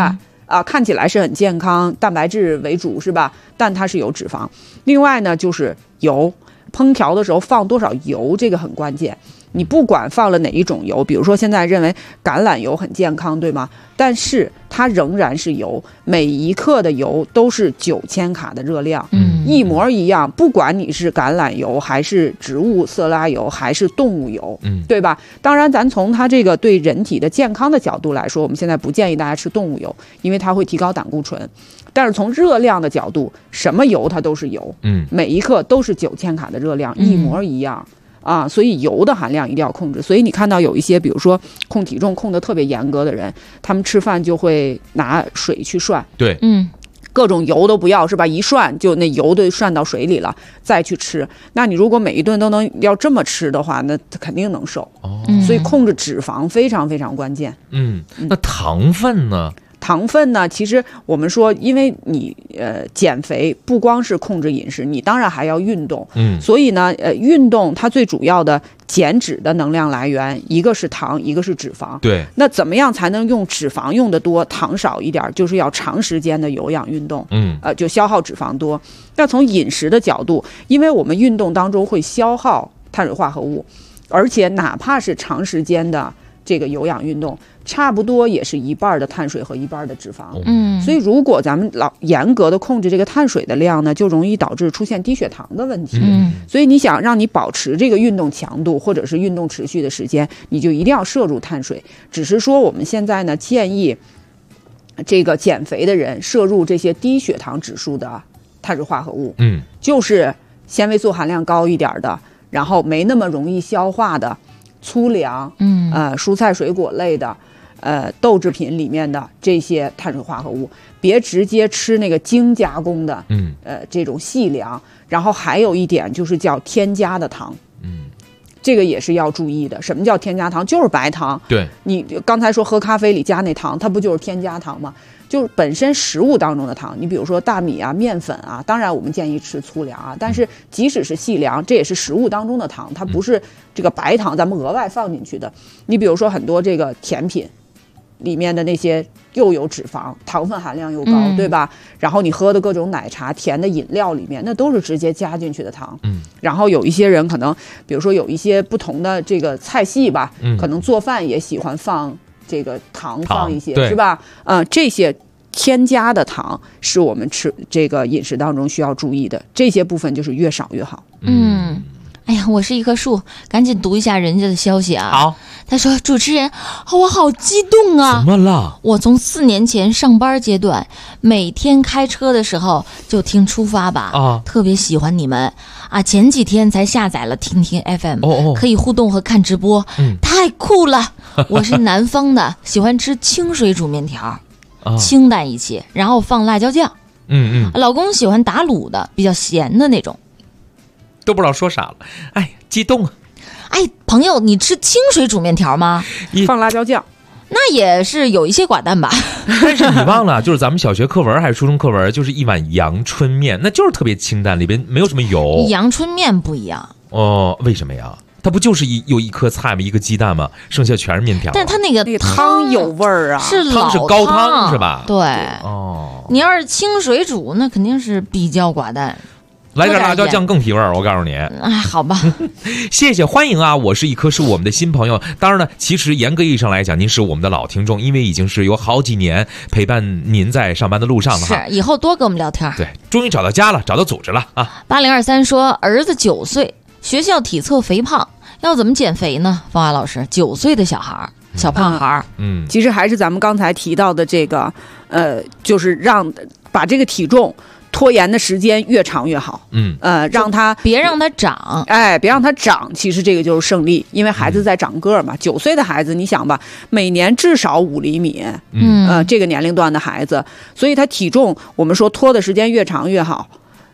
[SPEAKER 7] 看起来是很健康，蛋白质为主是吧？但它是有脂肪。另外呢，就是油，烹调的时候放多少油，这个很关键。你不管放了哪一种油，比如说现在认为橄榄油很健康，对吗？但是它仍然是油，每1克的油都是9000卡的热量，一模一样。不管你是橄榄油还是植物色拉油还是动物油，对吧？当然，咱从它这个对人体的健康的角度来说，我们现在不建议大家吃动物油，因为它会提高胆固醇。但是从热量的角度，什么油它都是油，每1克都是9000卡的热量，一模一样。所以油的含量一定要控制。所以你看到有一些，比如说控体重控得特别严格的人，他们吃饭就会拿水去涮，
[SPEAKER 5] 对，
[SPEAKER 7] 各种油都不要是吧？一涮就那油都涮到水里了，再去吃。那你如果每一顿都能要这么吃的话，那肯定能瘦。所以控制脂肪非常非常关键。
[SPEAKER 5] 那糖分呢？
[SPEAKER 7] 糖分呢，其实我们说，因为你减肥不光是控制饮食，你当然还要运动。所以呢，运动它最主要的减脂的能量来源，一个是糖，一个是脂肪。
[SPEAKER 5] 对。
[SPEAKER 7] 那怎么样才能用脂肪用得多，糖少一点？就是要长时间的有氧运动。就消耗脂肪多。那从饮食的角度，因为我们运动当中会消耗碳水化合物，而且哪怕是长时间的这个有氧运动，差不多也是1半的碳水和1半的脂肪。所以如果咱们严格的控制这个碳水的量呢，就容易导致出现低血糖的问题。所以你想让你保持这个运动强度或者是运动持续的时间，你就一定要摄入碳水。只是说我们现在呢，建议这个减肥的人摄入这些低血糖指数的碳水化合物，就是纤维素含量高一点的，然后没那么容易消化的粗粮，蔬菜水果类的，豆制品里面的这些碳水化合物，别直接吃那个精加工的，这种细粮。然后还有一点就是叫添加的糖，这个也是要注意的。什么叫添加糖？就是白糖。对，你刚才说喝咖啡里加那糖，它不就是添加糖吗？就是本身食物当中的糖，你比如说大米啊、面粉啊，当然我们建议吃粗粮啊，但是即使是细粮，这也是食物当中的糖，它不是这个白糖咱们额外放进去的。你比如说很多这个甜品里面的那些又有脂肪，糖分含量又高，对吧？然后你喝的各种奶茶、甜的饮料里面，那都是直接加进去的糖。然后有一些人可能，比如说有一些不同的这个菜系吧，可能做饭也喜欢放这个糖放一些，是吧？这些添加的糖是我们吃这个饮食当中需要注意的，这些部分就是越少越好。
[SPEAKER 6] 哎呀，我是一棵树，赶紧读一下人家的消息啊。
[SPEAKER 5] 好，
[SPEAKER 6] 他说：“主持人，我好激动啊！
[SPEAKER 5] 怎么了？
[SPEAKER 6] 我从4年前上班阶段，每天开车的时候就听出发吧，特别喜欢你们啊！前几天才下载了听听 FM，可以互动和看直播，太酷了！我是南方的，喜欢吃清水煮面条，清淡一些，然后放辣椒酱。老公喜欢打卤的，比较咸的那种。”
[SPEAKER 5] 都不知道说啥了，哎，激动啊！
[SPEAKER 6] 哎，朋友，你吃清水煮面条吗？
[SPEAKER 7] 放辣椒酱，
[SPEAKER 6] 那也是有一些寡淡吧。
[SPEAKER 5] 但是你忘了，就是咱们小学课文还是初中课文，就是一碗阳春面，那就是特别清淡，里边没有什么油。
[SPEAKER 6] 阳春面不一样
[SPEAKER 5] 为什么呀？它不就是有一颗菜吗？一个鸡蛋吗？剩下全是面条。
[SPEAKER 6] 但它那个
[SPEAKER 7] 汤有味儿啊，
[SPEAKER 6] 是
[SPEAKER 5] 汤是高汤是吧？
[SPEAKER 6] 对，你要是清水煮，那肯定是比较寡淡。
[SPEAKER 5] 来点辣椒酱更提味儿，我告诉你。
[SPEAKER 6] 哎，好吧，
[SPEAKER 5] 谢谢，欢迎啊！我是一棵树，我们的新朋友。当然呢，其实严格意义上来讲，您是我们的老听众，因为已经是有好几年陪伴您在上班的路上了哈。
[SPEAKER 6] 是，以后多跟我们聊天。
[SPEAKER 5] 对，终于找到家了，找到组织了啊
[SPEAKER 6] ！8023说，儿子9岁，学校体测肥胖，要怎么减肥呢？方华老师，9岁的小孩，小胖孩，
[SPEAKER 7] 其实还是咱们刚才提到的这个，就是把这个体重拖延的时间越长越好，让他
[SPEAKER 6] 别让他长，
[SPEAKER 7] 别让他长，其实这个就是胜利，因为孩子在长个儿嘛。9岁的孩子，你想吧，每年至少5厘米，这个年龄段的孩子，所以他体重我们说拖的时间越长越好。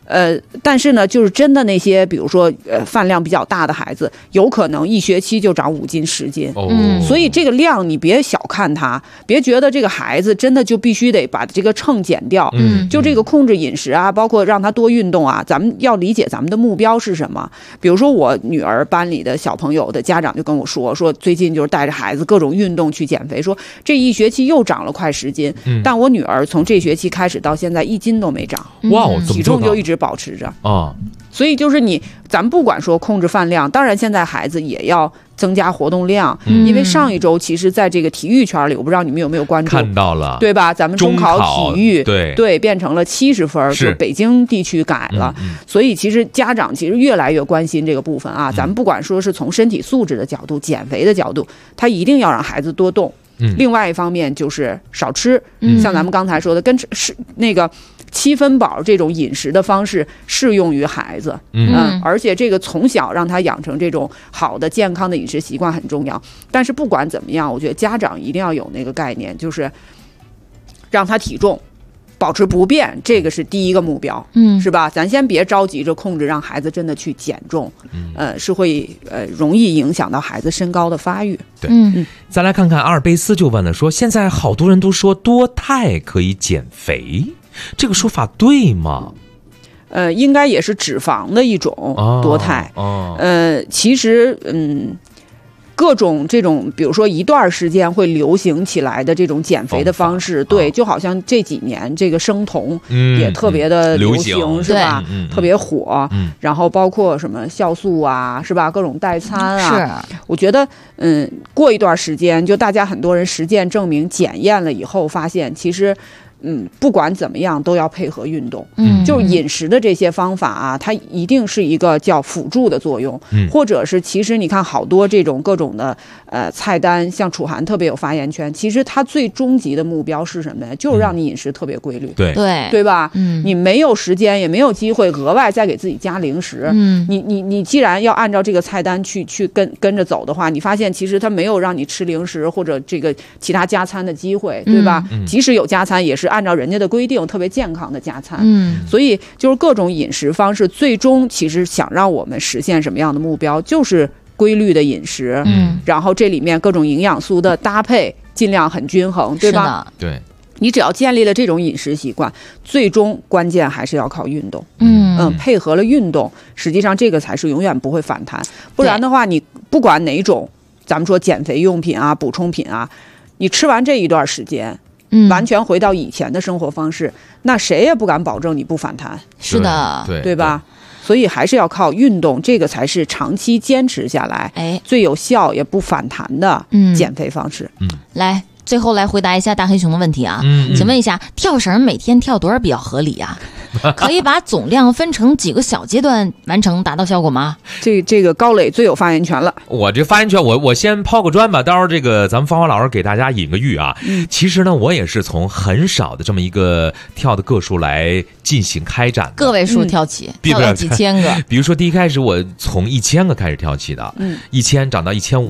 [SPEAKER 7] 但是呢，就是真的那些，比如说饭量比较大的孩子，有可能1学期就长5斤10斤。所以这个量你别小看它，别觉得这个孩子真的就必须得把这个秤减掉。就这个控制饮食啊，包括让他多运动啊，咱们要理解咱们的目标是什么。比如说我女儿班里的小朋友的家长就跟我说最近就是带着孩子各种运动去减肥，说这1学期又长了快10斤。但我女儿从这学期开始到现在1斤都没长，体重就一直保持着啊。所以就是咱们不管说控制饭量，当然现在孩子也要增加活动量，因为上一周其实在这个体育圈里，我不知道你们有没有关注，
[SPEAKER 5] 看到了，
[SPEAKER 7] 对吧？咱们中考体育
[SPEAKER 5] 对
[SPEAKER 7] 变成了70分，就北京地区改了。所以其实家长其实越来越关心这个部分啊。咱们不管说是从身体素质的角度、减肥的角度，他一定要让孩子多动。另外一方面就是少吃，像咱们刚才说的，跟那个7分饱这种饮食的方式适用于孩子。而且这个从小让他养成这种好的健康的饮食习惯很重要。但是不管怎么样，我觉得家长一定要有那个概念，就是让他体重保持不变，这个是第一个目标，是吧？咱先别着急着控制，让孩子真的去减重，是会容易影响到孩子身高的发育。
[SPEAKER 5] 对，再来看看阿尔卑斯就问了，说现在好多人都说多肽可以减肥，这个说法对吗？
[SPEAKER 7] 应该也是脂肪的一种多肽。其实各种这种，比如说一段时间会流行起来的这种减肥的方式，对，就好像这几年这个生酮也特别的流行，是吧？特别火。然后包括什么酵素啊，是吧？各种代餐啊，我觉得过一段时间，就大家很多人实践证明检验了以后，发现其实。不管怎么样都要配合运动。就是饮食的这些方法啊，它一定是一个叫辅助的作用，或者是其实你看好多这种各种的菜单，像楚涵特别有发言权。其实它最终极的目标是什么呀？就是让你饮食特别规律，对吧？你没有时间也没有机会额外再给自己加零食。你既然要按照这个菜单去跟着走的话，你发现其实它没有让你吃零食或者这个其他加餐的机会，对吧？即使有加餐，也是按照人家的规定特别健康的加餐。所以就是各种饮食方式最终其实想让我们实现什么样的目标，就是规律的饮食。然后这里面各种营养素的搭配尽量很均衡，对吧？
[SPEAKER 5] 对，
[SPEAKER 7] 你只要建立了这种饮食习惯，最终关键还是要靠运动。配合了运动，实际上这个才是永远不会反弹。不然的话，你不管哪种咱们说减肥用品啊、补充品啊，你吃完这一段时间完全回到以前的生活方式，那谁也不敢保证你不反弹。
[SPEAKER 6] 是的，
[SPEAKER 7] 对吧？所以还是要靠运动，这个才是长期坚持下来最有效也不反弹的减肥方式。
[SPEAKER 6] 来，最后来回答一下大黑熊的问题啊。请问一下，跳绳每天跳多少比较合理啊？可以把总量分成几个小阶段完成，达到效果吗？
[SPEAKER 7] 这个高磊最有发言权了。
[SPEAKER 5] 我这发言权，我先抛个砖吧，到时候这个咱们芳华老师给大家引个喻啊。其实呢，我也是从很少的这么一个跳的个数来进行开展的，
[SPEAKER 6] 个位数跳起，跳到几千个。
[SPEAKER 5] 比如说第一开始我从1000个开始跳起的，1000涨到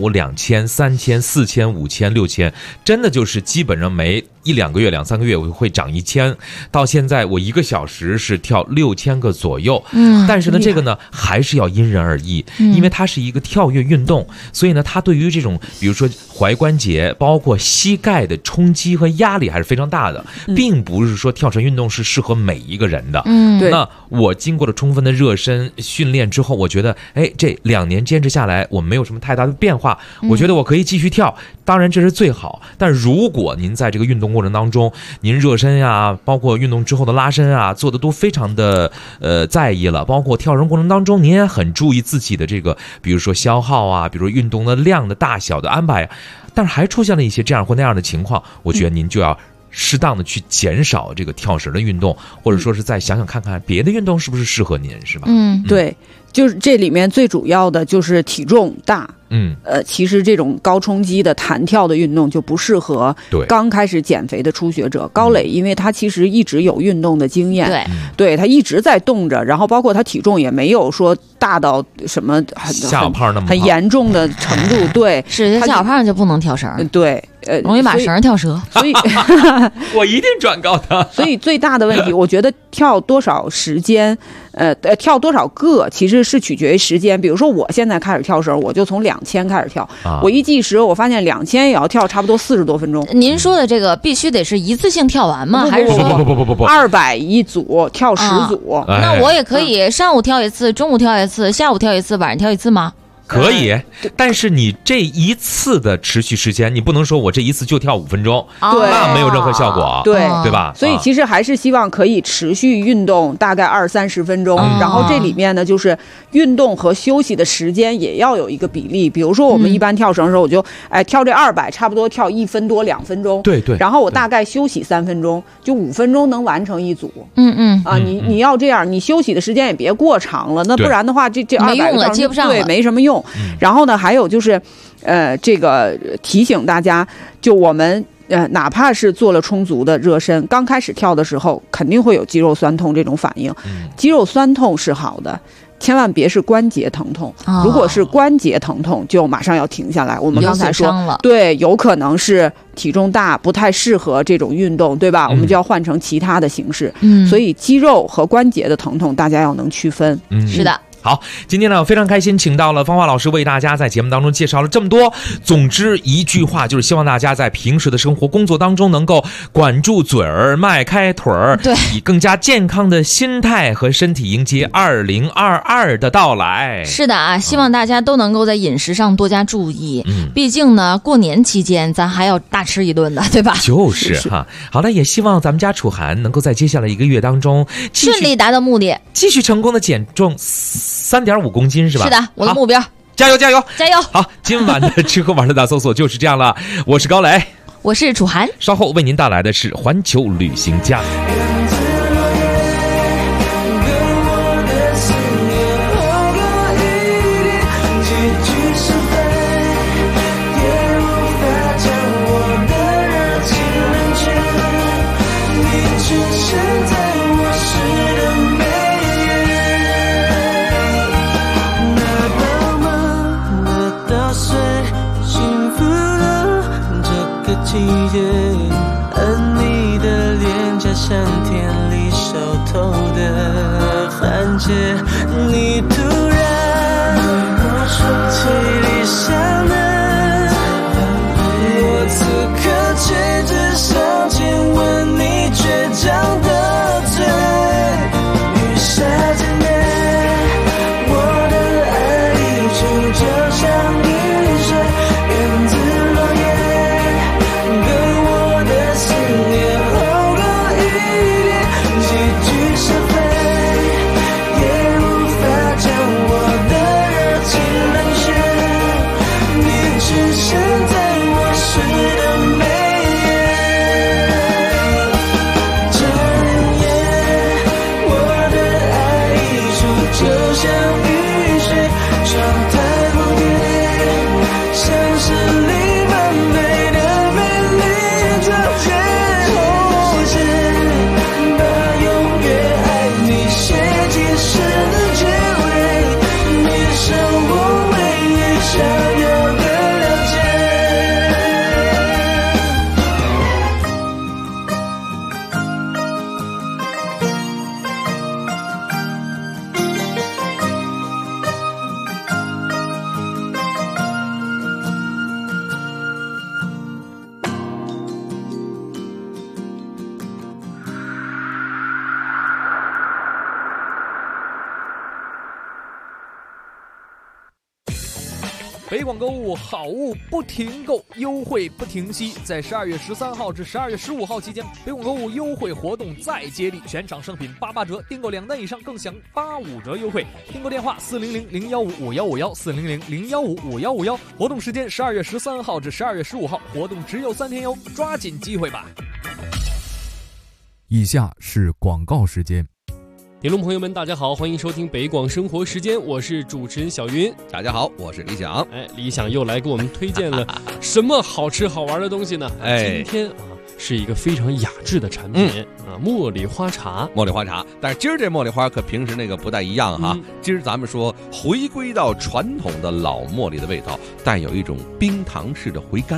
[SPEAKER 5] 1500、2000、3000、4000、5000、6000，真的就是基本上每1-2个月、2-3个月我会涨1000，到现在我1个小时是跳6000个左右。但是呢，这个呢还是要因人而异，因为它是一个跳跃运动，所以呢，它对于这种比如说踝关节，包括膝盖的冲击和压力还是非常大的，并不是说跳绳运动是适合每一个人的。那我经过了充分的热身训练之后，我觉得，这2年坚持下来，我没有什么太大的变化，我觉得我可以继续跳。当然这是最好，但如果您在这个运动过程当中，您热身呀，包括运动之后的拉伸啊，做的都非常的在意了，包括跳绳过程当中您也很注意自己的这个比如说消耗啊，比如说运动的量的大小的安排，但是还出现了一些这样或那样的情况，我觉得您就要适当的去减少这个跳绳的运动，或者说是再想想看看别的运动是不是适合您，是吧？
[SPEAKER 7] 对，就是这里面最主要的就是体重大。其实这种高冲击的弹跳的运动就不适合刚开始减肥的初学者。高磊因为他其实一直有运动的经验，对他一直在动着，然后包括他体重也没有说大到什么
[SPEAKER 5] 下小胖那么
[SPEAKER 7] 很严重的程度。对，
[SPEAKER 6] 是下小胖就不能跳绳。
[SPEAKER 7] 对，
[SPEAKER 6] 容易把绳跳折，
[SPEAKER 7] 所以
[SPEAKER 5] 我一定转告他。
[SPEAKER 7] 所以最大的问题，我觉得跳多少时间，跳多少个，其实是取决于时间。比如说我现在开始跳绳，我就从2000开始跳，我一计时，我发现2000也要跳差不多40多分钟。
[SPEAKER 6] 您说的这个必须得是一次性跳完吗？还是说
[SPEAKER 5] 不
[SPEAKER 7] 200一组跳10组？
[SPEAKER 6] 那我也可以上午跳一次，中午跳一次，下午跳一次，晚上跳一次吗？
[SPEAKER 5] 可以，但是你这一次的持续时间，你不能说我这一次就跳5分钟，那没有任何效果，对吧？
[SPEAKER 7] 所以其实还是希望可以持续运动大概20-30分钟，然后这里面呢，就是运动和休息的时间也要有一个比例。比如说我们一般跳绳的时候，我就跳这200，差不多跳1分多2分钟，
[SPEAKER 5] 对，
[SPEAKER 7] 然后我大概休息3分钟，就5分钟能完成一组。你要这样，你休息的时间也别过长了，那不然的话，这200
[SPEAKER 6] 没用了，接不上了，
[SPEAKER 7] 对，没什么用。然后呢，还有就是，这个提醒大家，就我们哪怕是做了充足的热身，刚开始跳的时候肯定会有肌肉酸痛这种反应。肌肉酸痛是好的，千万别是关节疼痛。如果是关节疼痛，就马上要停下来。我们刚才说，对，有可能是体重大，不太适合这种运动，对吧？我们就要换成其他的形式。所以肌肉和关节的疼痛，大家要能区分。
[SPEAKER 6] 是的。
[SPEAKER 5] 好，今天呢非常开心，请到了芳华老师为大家在节目当中介绍了这么多。总之一句话，就是希望大家在平时的生活工作当中能够管住嘴儿，迈开腿儿，
[SPEAKER 6] 对，
[SPEAKER 5] 以更加健康的心态和身体迎接2022的到来。
[SPEAKER 6] 是的啊，希望大家都能够在饮食上多加注意。毕竟呢，过年期间咱还要大吃一顿的，对吧？
[SPEAKER 5] 就是哈。好了，也希望咱们家楚涵能够在接下来1个月当中
[SPEAKER 6] 顺利达到目的，
[SPEAKER 5] 继续成功的减重3.5公斤，是吧？
[SPEAKER 6] 是的，我的目标。
[SPEAKER 5] 加油加油
[SPEAKER 6] 加油！
[SPEAKER 5] 好，今晚的吃喝玩乐大搜索就是这样了。我是高磊，
[SPEAKER 6] 我是楚涵，
[SPEAKER 5] 稍后为您带来的是环球旅行家。
[SPEAKER 8] 季节，而你的脸颊像田里熟透的番茄，你突然说起理想的，我此刻却只想亲吻你倔强的嘴，雨下渐灭，我的爱溢出就像雨水，源自落叶。
[SPEAKER 20] 北广购物好物不停购，优惠不停息。在12月13号至12月15号期间，北广购物优惠活动再接力，全场商品88折，订购2单以上更享85折优惠。订购电话400-015-5151，400-015-5151。活动时间12月13号至12月15号，活动只有3天哟，抓紧机会吧。
[SPEAKER 21] 以下是广告时间。
[SPEAKER 22] 听众朋友们，大家好，欢迎收听北广生活时间，我是主持人小云。
[SPEAKER 23] 大家好，我是李想。
[SPEAKER 22] 李想又来给我们推荐了什么好吃好玩的东西呢？今天是一个非常雅致的产品茉莉花茶。
[SPEAKER 23] 茉莉花茶，但是今儿这茉莉花可平时那个不太一样哈。今儿咱们说回归到传统的老茉莉的味道，带有一种冰糖式的回甘。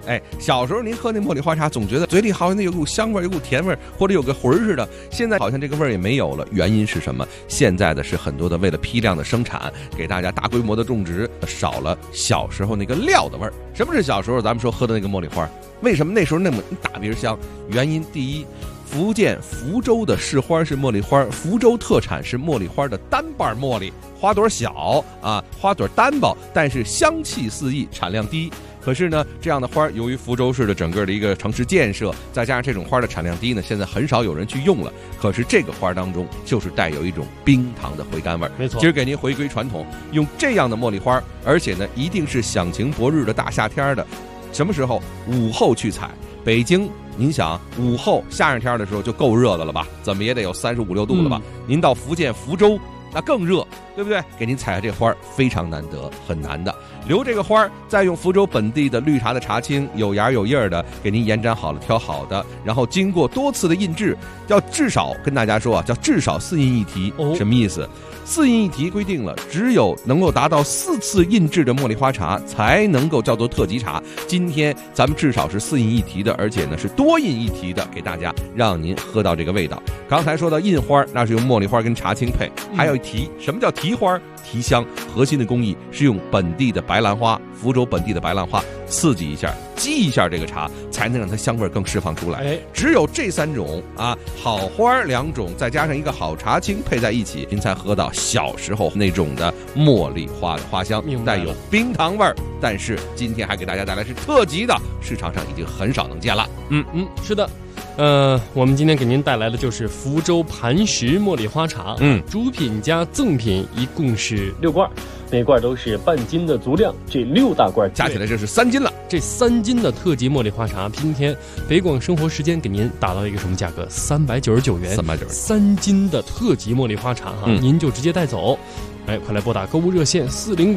[SPEAKER 23] 哎，小时候您喝那茉莉花茶，总觉得嘴里好像有股香味，有股甜味，或者有个魂似的。现在好像这个味儿也没有了，原因是什么？现在的是很多的为了批量的生产，给大家大规模的种植，少了小时候那个料的味儿。什么是小时候咱们说喝的那个茉莉花？为什么那时候那么大鼻香？原因第一，福建福州的市花是茉莉花，福州特产是茉莉花的单瓣茉莉，花朵小啊，花朵单薄，但是香气四溢，产量低。可是呢，这样的花由于福州市的整个的一个城市建设，再加上这种花的产量低呢，现在很少有人去用了。可是这个花当中就是带有一种冰糖的回甘味儿。没错，今儿给您回归传统，用这样的茉莉花，而且呢，一定是响晴博日的大夏天的，什么时候？午后去采。北京，您想午后夏日天的时候就够热的了吧？怎么也得有35、6度了吧？您到福建福州，那更热，对不对？给您采下这花非常难得，很难的。留这个花，再用福州本地的绿茶的茶青，有芽有叶的，给您延展好了，挑好的，然后经过多次的印制，要至少跟大家说啊，叫至少4印一提。什么意思？4印一提规定了，只有能够达到4次印制的茉莉花茶才能够叫做特级茶。今天咱们至少是4印一提的，而且呢是多印一提的，给大家让您喝到这个味道。刚才说到印花，那是用茉莉花跟茶青配，还有提。什么叫提花？提香，核心的工艺是用本地的白兰花，福州本地的白兰花刺激一下，激一下这个茶，才能让它香味更释放出来。只有这3种啊，好花2种，再加上一个好茶青配在一起，您才喝到小时候那种的茉莉花的花香，带有冰糖味儿。但是今天还给大家带来是特级的，市场上已经很少能见了。
[SPEAKER 22] 是的。我们今天给您带来的就是福州磐石茉莉花茶，主品加赠品一共是6罐，每罐都是半斤的足量，这6大罐
[SPEAKER 23] 加起来这是3斤了。
[SPEAKER 22] 这3斤的特级茉莉花茶，今天北广生活时间给您打到一个什么价格？399元，3斤的特级茉莉花茶哈，您就直接带走。哎，快来拨打购物热线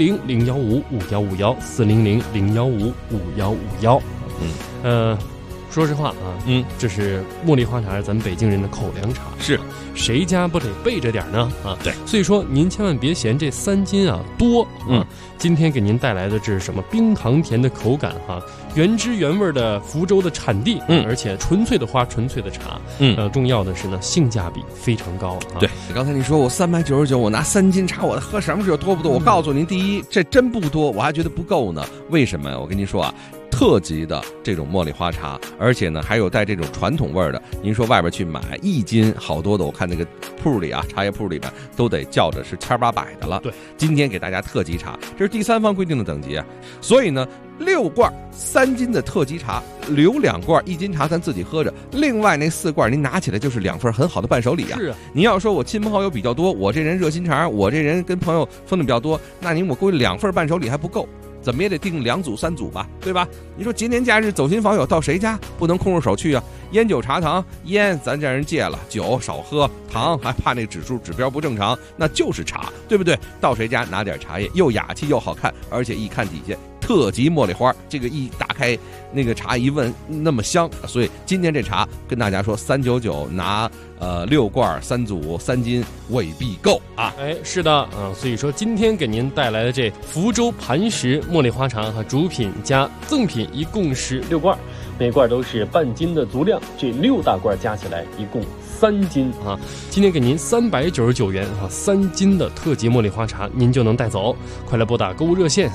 [SPEAKER 22] 400-015-5151，400-015-5151。说实话啊，这是茉莉花茶，是咱们北京人的口粮茶，是谁家不得备着点呢？啊，对，所以说您千万别嫌这3斤啊多啊。今天给您带来的这是什么？冰糖甜的口感哈，原汁原味的福州的产地，而且纯粹的花，纯粹的茶，重要的是呢，性价比非常高啊。
[SPEAKER 23] 对，刚才你说我399，我拿3斤茶，我喝什么时候多不多？我告诉您，第一，这真不多，我还觉得不够呢。为什么呀？我跟您说啊。特级的这种茉莉花茶，而且呢还有带这种传统味儿的。您说外边去买1斤，好多的，我看那个铺里啊，茶叶铺里边都得叫着是1800的了。对，今天给大家特级茶，这是第3方规定的等级啊。所以呢，6罐3斤的特级茶，留2罐1斤茶咱自己喝着，另外那4罐您拿起来就是2份很好的伴手礼啊。是啊，您要说我亲朋好友比较多，我这人热心肠，我这人跟朋友分的比较多，那您我估计2份伴手礼还不够。怎么也得订2组3组吧，对吧？你说节年假日走亲访友到谁家不能空着手去啊？烟酒茶糖，烟咱这人戒了，酒少喝，糖还怕那指标不正常，那就是茶，对不对？到谁家拿点茶叶，又雅气又好看，而且一看底下特级茉莉花，这个一打开那个茶一闻那么香，所以今天这茶跟大家说399拿6罐3组3斤未必够啊。
[SPEAKER 22] 哎，是的啊，所以说今天给您带来的这福州磐石茉莉花茶和主品加赠品一共是6罐，每罐都是半斤的足量，这6大罐加起来一共3斤啊。今天给您399元啊，3斤的特级茉莉花茶您就能带走。快来拨打购物热线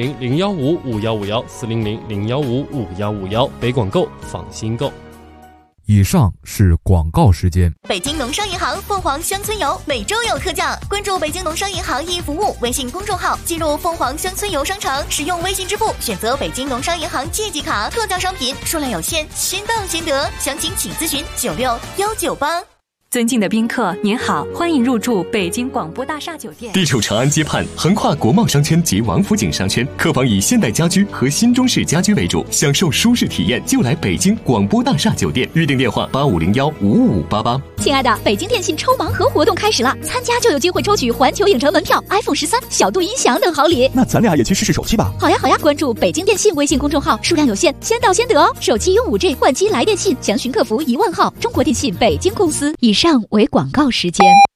[SPEAKER 22] 400-015-5151，400-015-5151，北广购，放心购。
[SPEAKER 21] 以上是广告时间。
[SPEAKER 12] 北京农商银行凤凰乡村游每周有特价，关注北京农商银行易服务微信公众号，进入凤凰乡村游商城，使用微信支付选择北京农商银行借记卡，特价商品数量有限，先到先得，详情请咨询96198。
[SPEAKER 9] 尊敬的宾客，您好，欢迎入住北京广播大厦酒店。
[SPEAKER 11] 地处长安街畔，横跨国贸商圈及王府井商圈，客房以现代家居和新中式家居为主，享受舒适体验就来北京广播大厦酒店。预订电话85015588。
[SPEAKER 18] 亲爱的，北京电信抽盲盒活动开始了，参加就有机会抽取环球影城门票、iPhone 13、小度音响等好礼。
[SPEAKER 10] 那咱俩也去试试手气吧。
[SPEAKER 18] 好呀好呀，关注北京电信微信公众号，数量有限，先到先得哦。手机用5G 换机来电信，详询客服10000号。中国电信北京公司。以上为广告时间。